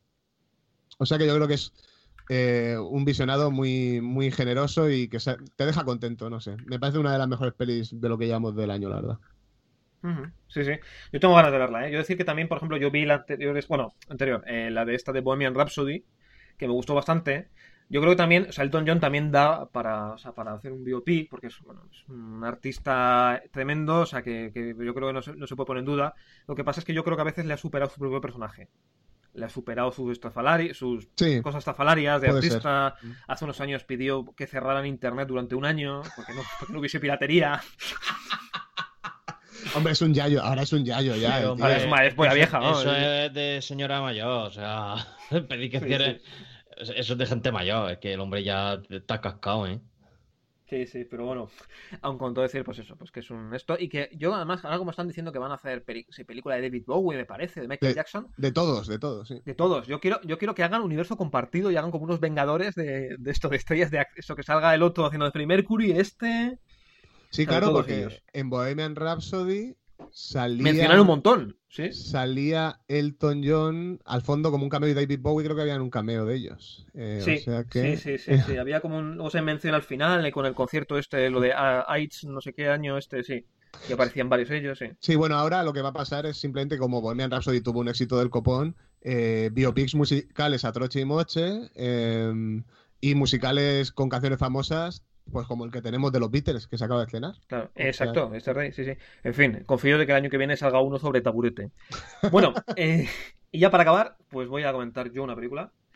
O sea que yo creo que es eh, un visionado muy, muy generoso y que se, te deja contento, no sé. Me parece una de las mejores pelis de lo que llevamos del año, la verdad. Uh-huh. Sí, sí. Yo tengo ganas de verla, ¿eh? Yo decir que también, por ejemplo, yo vi la anterior, bueno, anterior, eh, la de esta de Bohemian Rhapsody, que me gustó bastante. Yo creo que también, o sea, Elton John también da para, o sea, para hacer un biopic, porque es, bueno, es un artista tremendo, o sea, que, que yo creo que no se, no se puede poner en duda. Lo que pasa es que yo creo que a veces le ha superado su propio personaje. Le ha superado sus, estafalari sus sí, cosas estafalarias de artista. Ser. Hace unos años pidió que cerraran internet durante un año, porque no, porque no hubiese piratería. Hombre, es un yayo, ahora es un yayo ya. Sí, hombre, es una es buena vieja, ¿no? Eso es de señora mayor, o sea, pedí que cierre. Sí, sí. Eso es de gente mayor, es que el hombre ya está cascado, ¿eh? Sí, sí, pero bueno, aun con todo decir, pues eso, pues que es un esto, y que yo además, ahora como están diciendo que van a hacer peli sí, película de David Bowie, me parece, de Michael de, Jackson. De todos, de todos, sí. De todos, yo quiero, yo quiero que hagan universo compartido y hagan como unos vengadores de, de esto, de estrellas, de eso, que salga el otro haciendo de Freddie Mercury, este... Sí, claro, porque ellos. En Bohemian Rhapsody salía... Mencionaron un montón, ¿sí? Salía Elton John al fondo como un cameo y David Bowie, creo que había un cameo de ellos. Eh, sí, o sea que... sí, sí, sí, sí, había como un... O se menciona al final, eh, con el concierto este, lo de AIDS, no sé qué año este, sí. Que aparecían varios ellos, sí. Sí, bueno, ahora lo que va a pasar es simplemente como Bohemian Rhapsody tuvo un éxito del copón, eh, biopics musicales a troche y moche, eh, y musicales con canciones famosas, pues como el que tenemos de los Beatles, que se acaba de estrenar. Claro, exacto, este rey, sí, sí. En fin, confío de que el año que viene salga uno sobre Taburete. Bueno, eh, y ya para acabar, pues voy a comentar yo una película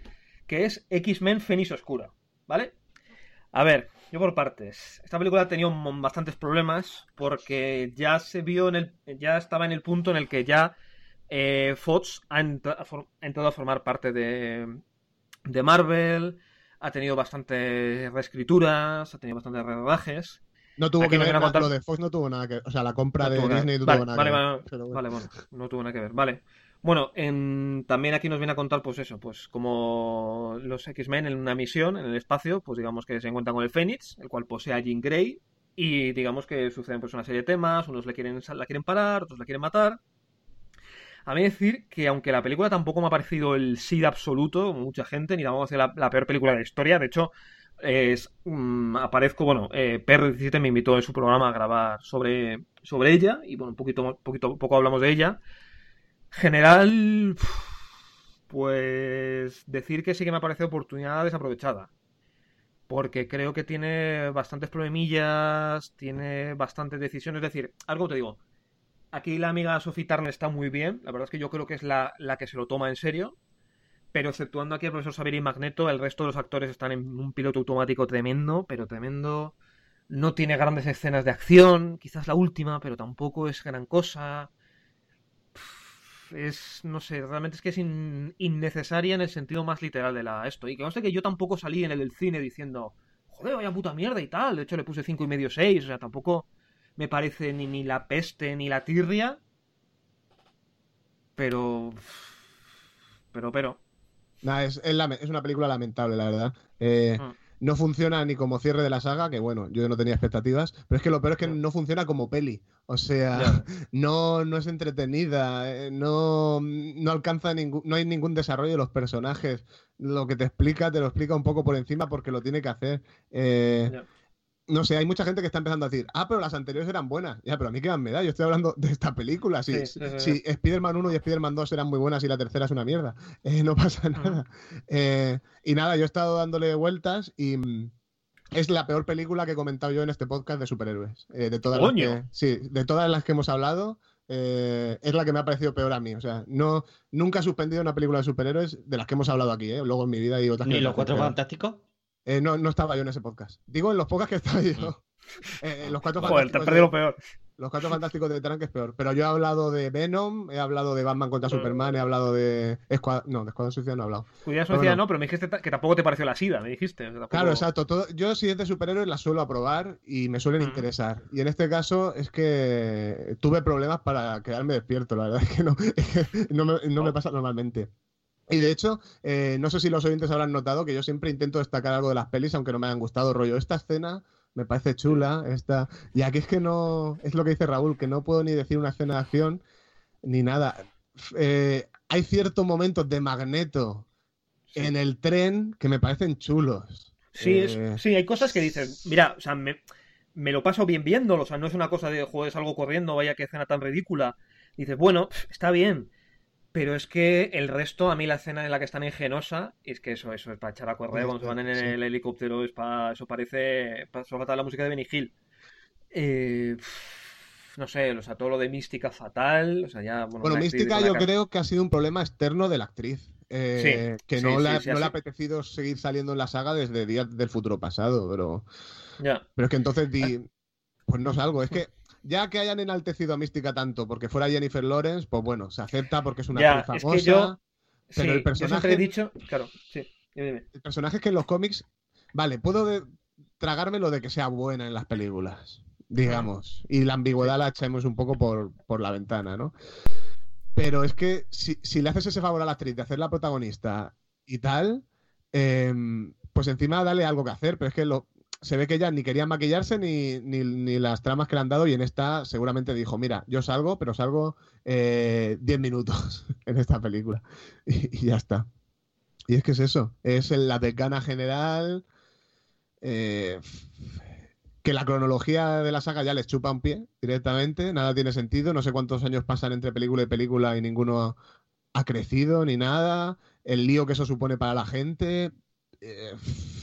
que es X-Men Fénix Oscura, ¿vale? A ver, yo por partes. Esta película ha tenido bastantes problemas porque ya se vio en el, ya estaba en el punto en el que ya eh, Fox ha, entra, ha entrado a formar parte de, de Marvel, ha tenido bastantes reescrituras, ha tenido bastantes rerodajes. No tuvo Aquí que nos ver, viene a contar- lo de Fox no tuvo nada que ver. O sea, la compra No de tuvo nada- Disney no vale, tuvo nada vale, que ver. vale, pero bueno. vale, bueno, no tuvo nada que ver, vale. Bueno, en- también aquí nos viene a contar, pues eso, pues como los X-Men en una misión en el espacio, pues digamos que se encuentran con el Fénix, el cual posee a Jean Grey, y digamos que suceden pues una serie de temas, unos le quieren, la quieren parar, otros la quieren matar. A mí decir que aunque la película tampoco me ha parecido el sí de absoluto, como mucha gente, ni tampoco ha sido la, la peor película de la historia, de hecho, es, mm, aparezco, bueno, eh, P R diecisiete me invitó en su programa a grabar sobre, sobre ella, y bueno, un poquito, poquito, poco hablamos de ella. General, pues decir que sí que me ha parecido oportunidad desaprovechada. Porque creo que tiene bastantes problemillas, tiene bastantes decisiones. Es decir, algo te digo, aquí la amiga Sophie Turner está muy bien. La verdad es que yo creo que es la, la que se lo toma en serio. Pero exceptuando aquí al profesor Xavier y Magneto, el resto de los actores están en un piloto automático tremendo, pero tremendo. No tiene grandes escenas de acción, quizás la última, pero tampoco es gran cosa. Es, no sé, realmente es que es in- innecesaria en el sentido más literal de la esto. Y que conste que yo tampoco salí en el del cine diciendo, joder, vaya puta mierda y tal. De hecho le puse cinco y medio, seis. O sea, tampoco me parece ni, ni la peste ni la tirria. Pero... Pero, pero... Nah, es, es, lame- es una película lamentable, la verdad. Eh, Mm. no funciona ni como cierre de la saga, que bueno, yo no tenía expectativas, pero es que lo peor es que no funciona como peli. O sea, Ya. no, no es entretenida, eh, no, no alcanza ningún, no hay ningún desarrollo de los personajes. Lo que te explica, te lo explica un poco por encima porque lo tiene que hacer. Eh, Ya. no sé, hay mucha gente que está empezando a decir, ah, pero las anteriores eran buenas. Ya, pero a mí qué más me da, yo estoy hablando de esta película. Si, Sí, sí, sí, si sí. Spider-Man uno y Spider-Man dos eran muy buenas y la tercera es una mierda, eh, no pasa nada. Eh, y nada, yo he estado dándole vueltas y mm, es la peor película que he comentado yo en este podcast de superhéroes. Eh, de todas las ¡Coño! que, sí, de todas las que hemos hablado, eh, es la que me ha parecido peor a mí. O sea, no, nunca he suspendido una película de superhéroes de las que hemos hablado aquí, ¿eh? Luego en mi vida y otras ¿Ni que me los parecen Cuatro peor. Fantásticos? Eh, no, no estaba yo en ese podcast. Digo en los podcasts que estaba yo. Eh, los cuatro Joder, te has fantásticos perdido de- lo peor. Los cuatro fantásticos de Trump, que es peor. Pero yo he hablado de Venom, he hablado de Batman contra Superman, he hablado de Escuadrón... No, de Escuadrón Suicida no he hablado. Cuidado, Pero Suicida bueno. no, pero me dijiste ta- que tampoco te pareció la SIDA, me dijiste. O sea, tampoco- Claro, exacto. Todo... Yo, si es de superhéroes, las suelo aprobar y me suelen interesar. Y en este caso es que tuve problemas para quedarme despierto. La verdad es que no, es que no, me, no me pasa normalmente. Y de hecho, eh, no sé si los oyentes habrán notado que yo siempre intento destacar algo de las pelis, aunque no me hayan gustado. Rollo, esta escena me parece chula, esta... Y aquí es que no... Es lo que dice Raúl, que no puedo ni decir una escena de acción ni nada. Eh, hay ciertos momentos de Magneto en el tren que me parecen chulos. Sí, Eh, es, sí, hay cosas que dices, mira, o sea, me, me lo paso bien viéndolo, o sea, no es una cosa de, joder, salgo corriendo, vaya qué escena tan ridícula. Dices, bueno, pf, está bien, pero es que el resto, a mí la escena en la que están en Genosa, es que eso, eso es para echar a correr, Sí, cuando se van en sí. el helicóptero, es para, eso parece, para solo falta la música de Benny Hill. Eh, pf, no sé, o sea, todo lo de Mística fatal, o sea, ya, bueno, Bueno, una actriz Mística con la yo cara- creo que ha sido un problema externo de la actriz. eh, Sí, que sí, no, sí, le, ha- sí, no le ha así- apetecido seguir saliendo en la saga desde Días del Futuro Pasado, pero... Ya. Pero es que entonces di... Pues no salgo, es que ya que hayan enaltecido a Mística tanto porque fuera Jennifer Lawrence, pues bueno, se acepta porque es una Ya, actriz es famosa. que yo, sí, pero el yo personaje, siempre he dicho, claro, sí, dime, dime. el personaje es que en los cómics, vale, puedo de- tragarme lo de que sea buena en las películas, digamos, y la ambigüedad la echamos un poco por, por la ventana, ¿no? Pero es que si, si le haces ese favor a la actriz de hacerla protagonista y tal, eh, pues encima dale algo que hacer, pero es que lo, se ve que ella ni quería maquillarse ni, ni, ni las tramas que le han dado y en esta seguramente dijo, mira, yo salgo, pero salgo eh, diez minutos en esta película y, y ya está. Y es que es eso, es el- la decana general, eh, que la cronología de la saga ya les chupa un pie directamente, nada tiene sentido, no sé cuántos años pasan entre película y película y ninguno ha crecido ni nada, el lío que eso supone para la gente, eh,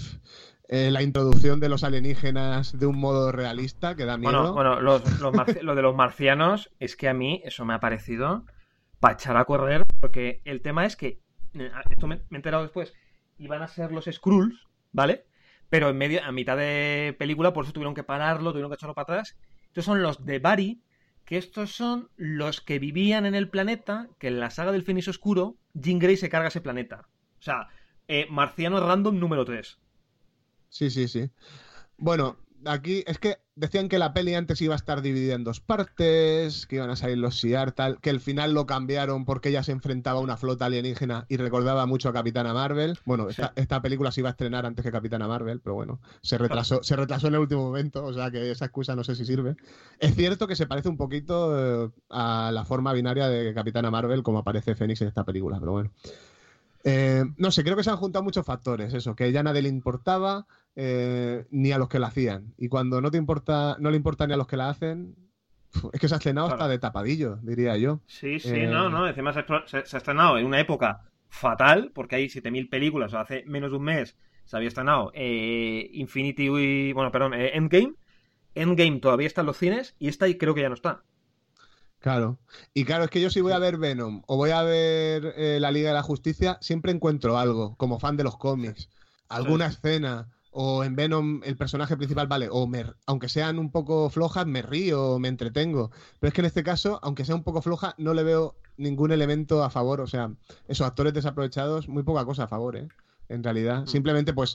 eh, la introducción de los alienígenas de un modo realista que da miedo. Bueno, bueno, los, los marci- lo de los marcianos es que a mí eso me ha parecido para echar a correr, porque el tema es que, eh, esto me, me he enterado después, iban a ser los Skrulls, ¿vale? Pero en medio, a mitad de película, por eso tuvieron que pararlo, tuvieron que echarlo para atrás. Estos son los de Bari, que estos son los que vivían en el planeta, que en la saga del Fénix Oscuro, Jean Grey se carga ese planeta. O sea, eh, Marciano Random número tres. Sí, sí, sí. Bueno, aquí es que decían que la peli antes iba a estar dividida en dos partes, que iban a salir los Shi'ar, tal, que el final lo cambiaron porque ella se enfrentaba a una flota alienígena y recordaba mucho a Capitana Marvel. Bueno, Sí. esta, esta película se iba a estrenar antes que Capitana Marvel, pero bueno, se retrasó, se retrasó en el último momento, o sea que esa excusa no sé si sirve. Es cierto que se parece un poquito eh, a la forma binaria de Capitana Marvel como aparece Fénix en esta película, pero bueno. Eh, no sé, creo que se han juntado muchos factores, eso, que ya nadie le importaba, eh, ni a los que la hacían. Y cuando no te importa, no le importa ni a los que la hacen, uf, es que se ha estrenado Claro. hasta de tapadillo, diría yo. Sí, sí, Eh, no, no. Encima se, ha- se- se ha estrenado en una época fatal, porque hay siete mil películas. O sea, hace menos de un mes se había estrenado eh, Infinity, y- bueno, perdón, eh, Endgame. Endgame todavía está en los cines y esta creo que ya no está. Claro. Y claro, es que yo si voy a ver Venom o voy a ver eh, la Liga de la Justicia, siempre encuentro algo, como fan de los cómics, alguna Sí. escena, o en Venom el personaje principal, vale, o me, aunque sean un poco flojas, me río, me entretengo. Pero es que en este caso, aunque sea un poco floja, no le veo ningún elemento a favor. O sea, esos actores desaprovechados, muy poca cosa a favor, ¿eh? En realidad. Simplemente, pues,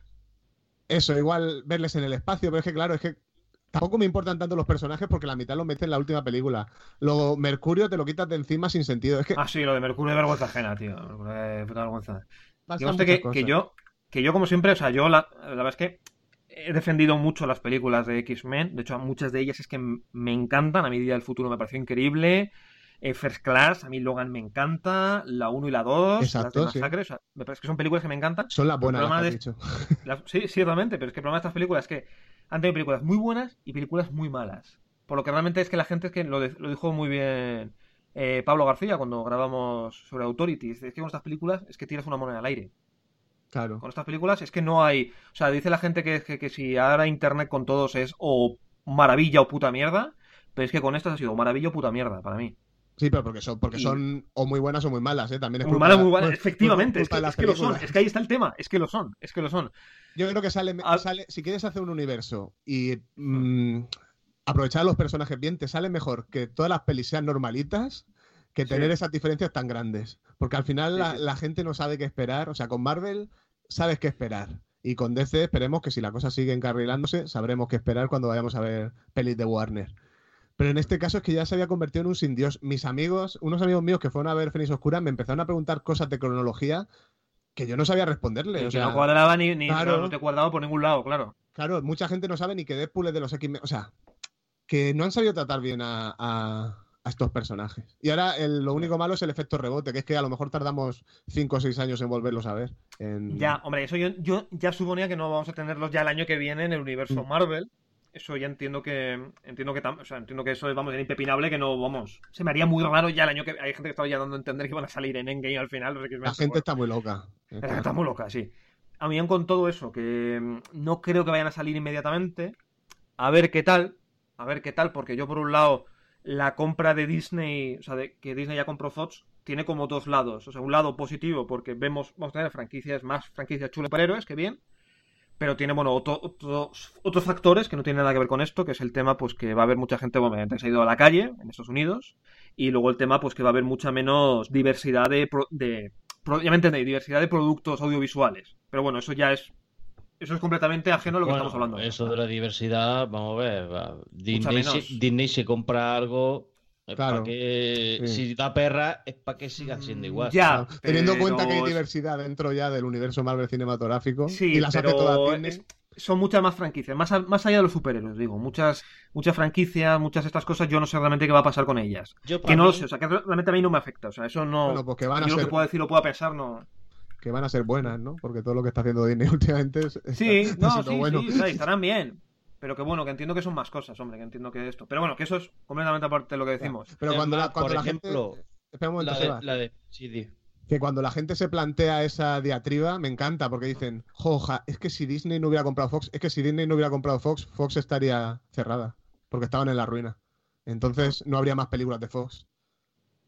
eso, igual verles en el espacio, pero es que claro, es que tampoco me importan tanto los personajes porque la mitad los meten en la última película. Luego, Mercurio te lo quitas de encima sin sentido. Es que Ah, sí, lo de Mercurio de vergüenza ajena, tío. Mercurio de puta vergüenza. pasan Digo, este muchas que, cosas. que yo, que yo, como siempre, o sea, yo la, la verdad es que he defendido mucho las películas de X-Men. De hecho, muchas de ellas es que m- me encantan. A mí Día del Futuro me pareció increíble. Eh, First Class, a mí Logan me encanta. La uno y la dos, Exacto, las de sí. Masacre. O sea, me parece que son películas que me encantan. Son las Pero el buenas las problema que has de- dicho. las- sí, sí, realmente. Pero es que el problema de estas películas es que han tenido películas muy buenas y películas muy malas. Por lo que realmente es que la gente es que lo, de- lo dijo muy bien eh, Pablo García cuando grabamos sobre Authority. Es que con estas películas es que tiras una moneda al aire. Claro. Con estas películas es que no hay... O sea, dice la gente que, que, que si ahora internet con todos es o maravilla o puta mierda, pero es que con estas ha sido maravilla o puta mierda para mí. Sí, pero porque son, porque Y- son o muy buenas o muy malas, ¿eh? También es Muy culpa malas, de- muy malas, no es- efectivamente, no es culpa que, de las es que lo son, películas. es que ahí está el tema, es que lo son, es que lo son. Yo creo que sale, Ah. sale si quieres hacer un universo y mm, aprovechar a los personajes bien, te sale mejor que todas las pelis sean normalitas que Sí. tener esas diferencias tan grandes. Porque al final Sí, la, sí. la gente no sabe qué esperar. O sea, con Marvel sabes qué esperar. Y con D C esperemos que si la cosa sigue encarrilándose, sabremos qué esperar cuando vayamos a ver pelis de Warner. Pero en este caso es que ya se había convertido en un sin Dios. Mis amigos, unos amigos míos que fueron a ver Fénix Oscura, me empezaron a preguntar cosas de cronología que yo no sabía responderle. Y O que sea, no cuadraba ni, ni claro. claro, no te cuadraba por ningún lado, claro. Claro, mucha gente no sabe ni que Deadpool es de los X-Men. O sea, que no han sabido tratar bien a, a- a estos personajes. Y ahora el- lo único malo es el efecto rebote, que es que a lo mejor tardamos cinco o seis años en volverlos a ver. En- Ya, hombre, eso yo, yo ya suponía que no vamos a tenerlos ya el año que viene en el universo Mm. Marvel. Eso ya entiendo que entiendo que tam- o sea, entiendo que eso es, vamos, era impepinable, que no, vamos, se me haría muy raro ya el año que hay gente que estaba ya dando a entender que iban a salir en Endgame al final, los X-Men, La pero gente bueno. está muy loca. Está, está muy loca, sí. A mí con todo eso, que mm, no creo que vayan a salir inmediatamente. A ver qué tal. A ver qué tal, porque yo por un lado, la compra de Disney, o sea, de que Disney ya compró Fox, tiene como dos lados. O sea, un lado positivo, porque vemos, vamos a tener franquicias, más franquicias chulas de superhéroes, que bien. Pero tiene, bueno, otro- otros, otros factores que no tienen nada que ver con esto, que es el tema, pues que va a haber mucha gente, bueno, obviamente se ha ido a la calle en Estados Unidos, y luego el tema, pues que va a haber mucha menos diversidad de, pro- de pro- ya me entendéis, diversidad de productos audiovisuales. Pero bueno, eso ya es, eso es completamente ajeno a lo que Bueno, estamos hablando. eso de la diversidad, vamos a ver. va, Disney, menos. si, Disney se compra algo. Es Claro, para que, sí. si da perra, es para que siga siendo igual. Ya, Teniendo en cuenta que hay pero- diversidad dentro ya del universo Marvel cinematográfico Sí, y las hace pero todas Disney. es- son muchas más franquicias, más, a- más allá de los superhéroes, digo, muchas, muchas franquicias, muchas de estas cosas, yo no sé realmente qué va a pasar con ellas. Yo, Que para no lo mí- sé, o sea, que realmente a mí no me afecta, o sea, eso no... Bueno, pues que van a yo lo ser- que pueda decir, lo pueda pensar, no... Que van a ser buenas, ¿no? Porque todo lo que está haciendo Disney últimamente es, está- Sí, está no, siendo sí, bueno. sí, o sea, estarán bien. Pero que bueno, que entiendo que son más cosas, hombre, que entiendo que esto. Pero bueno, que eso es completamente aparte de lo que decimos. Pero Es cuando, la, más, cuando por la ejemplo, gente... Espera un momento, La de, Sebas. la de- sí, di. Que cuando la gente se plantea esa diatriba, me encanta, porque dicen, joja, es que si Disney no hubiera comprado Fox, es que si Disney no hubiera comprado Fox, Fox estaría cerrada, porque estaban en la ruina. Entonces no habría más películas de Fox.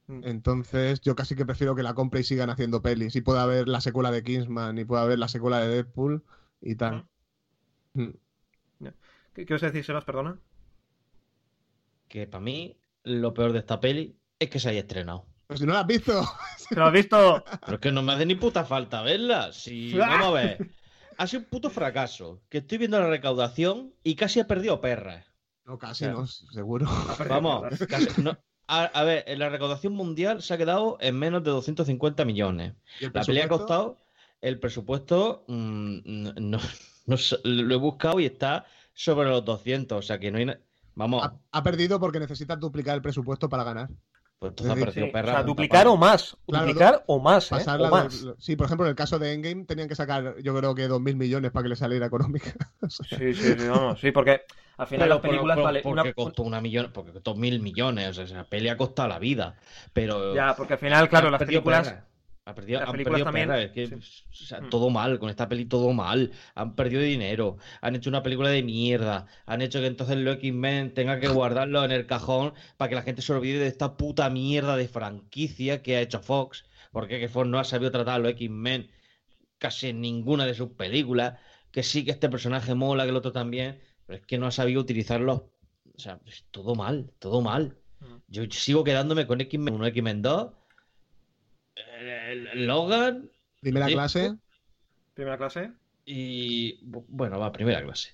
Entonces, yo casi que prefiero que la compre y sigan haciendo pelis. Y pueda haber la secuela de Kingsman y pueda haber la secuela de Deadpool y tal. Mm. ¿Qué qué os decís, Sebas? Perdona. Que para mí, lo peor de esta peli es que se haya estrenado. Pero si no la has visto. ¿Se lo has visto? Pero es que no me hace ni puta falta verla. Si, vamos a ver. Ha sido un puto fracaso. Que estoy viendo la recaudación y casi ha perdido perras. No, casi O sea, no, seguro. Vamos, casi- no. a, a ver, en la recaudación mundial se ha quedado en menos de doscientos cincuenta millones. ¿Y el La peli ha presupuesto? costado, el presupuesto, mm, no, no- no sé, lo he buscado y está sobre los doscientos, o sea que no hay... na- Vamos, Ha, ha perdido porque necesitas duplicar el presupuesto para ganar. pues entonces ha perdido Sí, perra. o sea, monta duplicar pala. o más. Claro, Duplicar do- o más, ¿eh? Pasarla O de- más. sí, por ejemplo, en el caso de Endgame tenían que sacar, yo creo que dos mil millones para que le saliera económica. O sea, Sí, sí, sí, vamos. Sí, porque al final Pero las películas por- por- vale porque una... costó una millón, porque costó mil millones, o sea, esa peli ha costado la vida. Pero Ya, porque al final, claro, han las perdido películas... perra. Ha perdido, las han películas perdido también... perra, es que, o sea, todo mal, con esta peli todo mal. Han perdido dinero, han hecho una película de mierda, han hecho que entonces los X-Men tenga que guardarlo en el cajón para que la gente se olvide de esta puta mierda de franquicia que ha hecho Fox, porque que Fox no ha sabido tratar a los X-Men casi en ninguna de sus películas, que sí que este personaje mola, que el otro también, pero es que no ha sabido utilizarlos. O sea, es todo mal, todo mal. Yo sigo quedándome con X-Men uno, X-Men dos, el- Logan, primera Deadpool, clase. Primera clase. y bu- bueno, va, primera clase.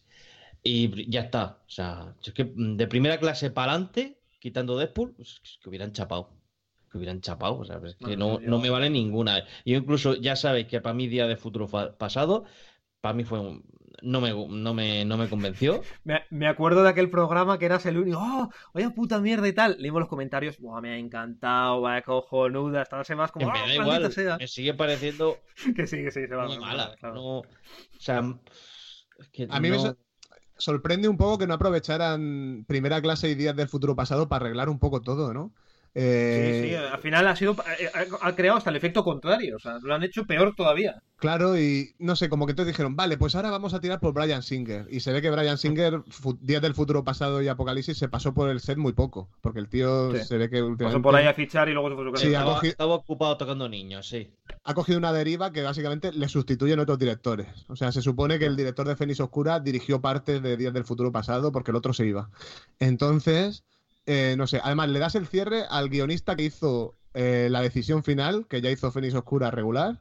Y ya está. O sea, yo es que mm, de primera clase para adelante, quitando Deadpool, pues, es que hubieran chapado. Que hubieran chapado. O sea, es que Bueno, no, yo- no me vale ninguna. Yo incluso, ya sabéis que para mí Día de Futuro fa- Pasado, para mí fue un- no me, no me, no me convenció. Me, me acuerdo de aquel programa que eras el único. ¡Oh! ¡Vaya puta mierda y tal! Leímos los comentarios. ¡Buah, me ha encantado! ¡Vaya cojonuda! Estaba Sebas como. Me ¡Ah, da maldita igual, sea! me sigue pareciendo Que sí, que sí, se va. muy mala. Claro. No, o sea, es que A mí me no- so- sorprende un poco que no aprovecharan primera clase y días del futuro pasado para arreglar un poco todo, ¿no? Eh, Sí, sí, al final ha sido. Ha, ha creado hasta el efecto contrario. O sea, lo han hecho peor todavía. Claro, y no sé, como que entonces dijeron, vale, pues ahora vamos a tirar por Bryan Singer. Y se ve que Bryan Singer, fu- Días del Futuro Pasado y Apocalipsis, se pasó por el set muy poco. Porque el tío Sí. se ve que últimamente Pasó por ahí a fichar y luego se fue a su casa. Sí, ha estaba, cogido- estaba ocupado tocando niños, sí. ha cogido una deriva que básicamente le sustituyen otros directores. O sea, se supone que el director de Fénix Oscura dirigió partes de Días del Futuro Pasado porque el otro se iba. Entonces, eh, no sé, además le das el cierre al guionista que hizo eh, la decisión final, que ya hizo Fénix Oscura regular,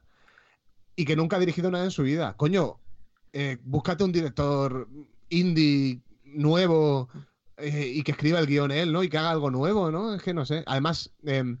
y que nunca ha dirigido nada en su vida. Coño, eh, búscate un director indie nuevo eh, y que escriba el guión él, ¿no? Y que haga algo nuevo, ¿no? Es que no sé. Además, eh,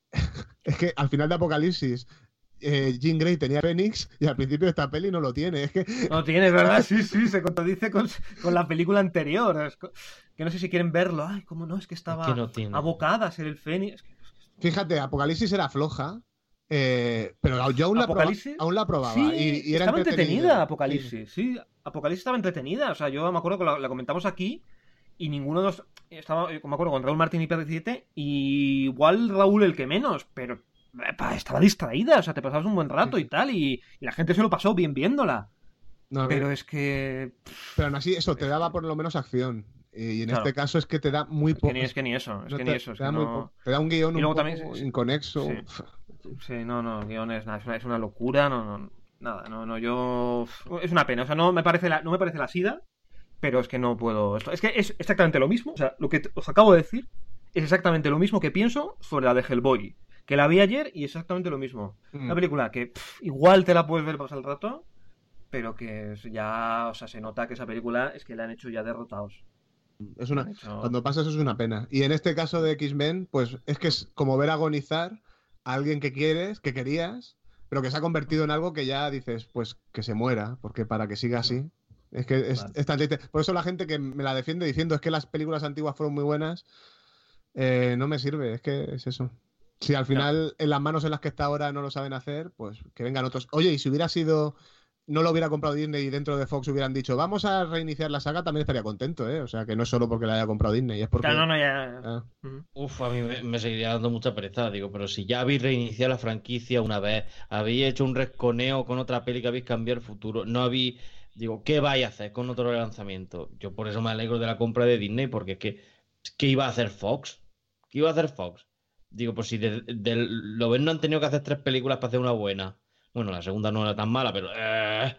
es que al final de Apocalipsis, eh, Jean Grey tenía Fénix y al principio de esta peli no lo tiene. Es que No tiene, ¿verdad? Sí, sí, se contradice con, con la película anterior. Es co- que no sé si quieren verlo. Ay, cómo no, es que estaba Es que no tiene. abocada a ser el Fénix. fíjate, Apocalipsis era floja, eh, pero yo aún la, proba- ¿Apocalipsis? aún la probaba. Sí, y, y era estaba entretenida entretenida. Apocalipsis. Sí. Apocalipsis estaba entretenida. O sea, yo me acuerdo que la, la comentamos aquí y ninguno de los. Estaba, me acuerdo, con Raúl Martín y P R siete. Y igual Raúl el que menos, pero epa, estaba distraída. O sea, te pasabas un buen rato y tal. Y, y la gente se lo pasó bien viéndola. No, a ver, Pero es que. pero aún así, eso te daba por lo menos acción. Y en Claro. este caso es que te da muy Que poco. ni, es que ni eso. Es No que te, ni eso. Es te da que muy no- poco. Te da un guión Y un luego poco también- sí, inconexo. sí. Sí, no, no, guiones, nada, es una, es una locura, no, no, nada, no, no, yo... Es una pena, o sea, no me parece la, no me parece la sida, pero es que no puedo... Esto, es que es exactamente lo mismo, o sea, lo que te- os acabo de decir es exactamente lo mismo que pienso sobre la de Hellboy, que la vi ayer y es exactamente lo mismo. Mm. Una película que pff, igual te la puedes ver pasar el rato, pero que es ya, o sea, se nota que esa película es que la han hecho ya derrotados. Es una, Han hecho- cuando pasa eso es una pena. Y en este caso de X-Men, pues es que es como ver agonizar a alguien que quieres, que querías, pero que se ha convertido en algo que ya dices, pues que se muera, porque para que siga así. Es que es, Vale. es tan triste. Por eso la gente que me la defiende diciendo es que las películas antiguas fueron muy buenas, eh, no me sirve, es que es eso. Si al final en las manos en las que está ahora no lo saben hacer, pues que vengan otros. Oye, y si hubiera sido, no lo hubiera comprado Disney y dentro de Fox hubieran dicho, vamos a reiniciar la saga, también estaría contento, ¿eh? O sea, que no es solo porque la haya comprado Disney, es porque... Claro, no, no, ya... Ah. Ujú. Uf, a mí me, me seguiría dando mucha pereza, digo, pero si ya habéis reiniciado la franquicia una vez, habéis hecho un resconeo con otra peli que habéis cambiado el futuro, no habéis, digo, ¿qué vais a hacer con otro lanzamiento? Yo por eso me alegro de la compra de Disney, porque es que, ¿qué iba a hacer Fox? ¿Qué iba a hacer Fox? digo, pues si de, de lo ven no han tenido que hacer tres películas para hacer una buena. Bueno, la segunda no era tan mala, pero... Eh,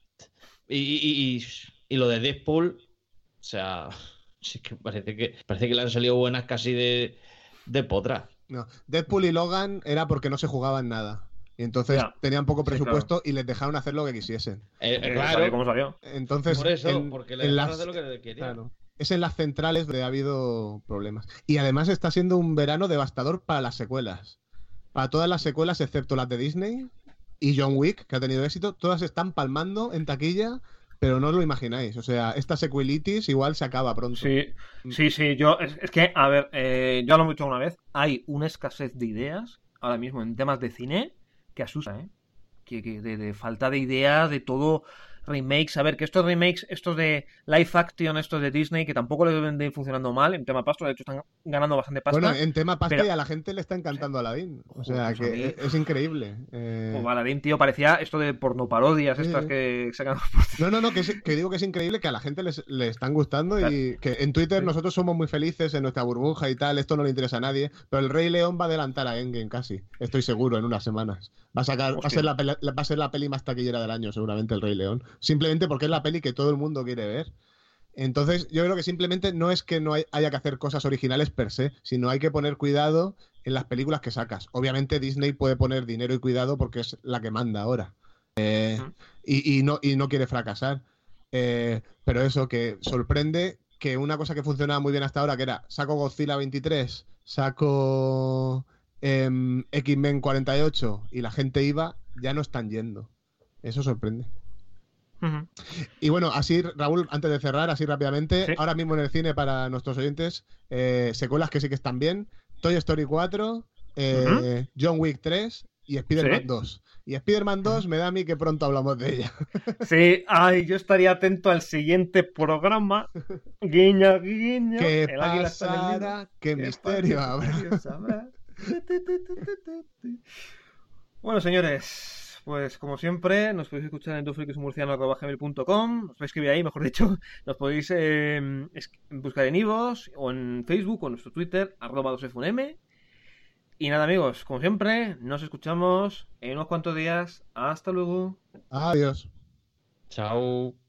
y, y, y, y lo de Deadpool, o sea, sí que parece que parece que le han salido buenas casi de, de potra. No, Deadpool y Logan era porque no se jugaban nada. Y entonces Ya. tenían poco presupuesto Sí, claro. y les dejaron hacer lo que quisiesen. Eh, Eh, claro, salió como salió. Entonces, por eso, en- porque le en dejaron las- hacer lo que querían. claro, es en las centrales donde ha habido problemas. Y además está siendo un verano devastador para las secuelas. Para todas las secuelas, excepto las de Disney y John Wick, que ha tenido éxito, todas están palmando en taquilla, pero no os lo imagináis. O sea, esta sequelitis igual se acaba pronto. Sí, sí, sí. Yo, es, es que, a ver, eh, ya lo hemos dicho una vez, hay una escasez de ideas ahora mismo en temas de cine que asusta, ¿eh? Que, que de, de falta de ideas, de todo remakes. A ver, que estos remakes, estos de live action, estos de Disney, que tampoco les deben de ir funcionando mal en tema pasta, de hecho están ganando bastante pasta. Bueno, en tema pasta pero- y a la gente le está encantando Aladdin. O sea, Joder, pues a que mí- es increíble. Eh, Pues Aladdin, tío, parecía esto de pornoparodias, Sí, estas sí. que sacan. No, no, no, que, es- que digo que es increíble que a la gente les, le están gustando y que en Twitter nosotros somos muy felices en nuestra burbuja y tal, esto no le interesa a nadie, pero el Rey León va a adelantar a Endgame casi, estoy seguro, en unas semanas. Va a sacar, va a ser la, peli- va a ser la peli más taquillera del año, seguramente, el Rey León. Simplemente porque es la peli que todo el mundo quiere ver. Entonces, yo creo que simplemente no es que no hay- haya que hacer cosas originales per se, sino hay que poner cuidado en las películas que sacas. Obviamente Disney puede poner dinero y cuidado porque es la que manda ahora. Eh, y, y no, y no quiere fracasar. Eh, pero eso, que sorprende que una cosa que funcionaba muy bien hasta ahora, que era saco Godzilla veintitrés, saco em, X-Men cuarenta y ocho y la gente iba, ya no están yendo. Eso sorprende. Ujú. Y bueno, así, Raúl, antes de cerrar, así rápidamente, ahora mismo en el cine para nuestros oyentes, eh, secuelas que sí que están bien: Toy Story cuatro, eh, John Wick tres y Spider-Man Sí. dos. Y Spider-Man dos me da a mí que pronto hablamos de ella. Sí, ay, yo estaría atento al siguiente programa. Guiño, guiño. ¿Qué el águila está en el nido. pasará? ¿Qué misterio habrá? misterio sabrá? Bueno, señores, pues como siempre, nos podéis escuchar en dosfrikismurciano arroba gmail punto com, nos podéis escribir ahí, mejor dicho, nos podéis eh, es- buscar en iVoox o en Facebook o en nuestro Twitter, arroba dos F uno M. Y nada, amigos, como siempre, nos escuchamos en unos cuantos días. Hasta luego. Adiós. Chao.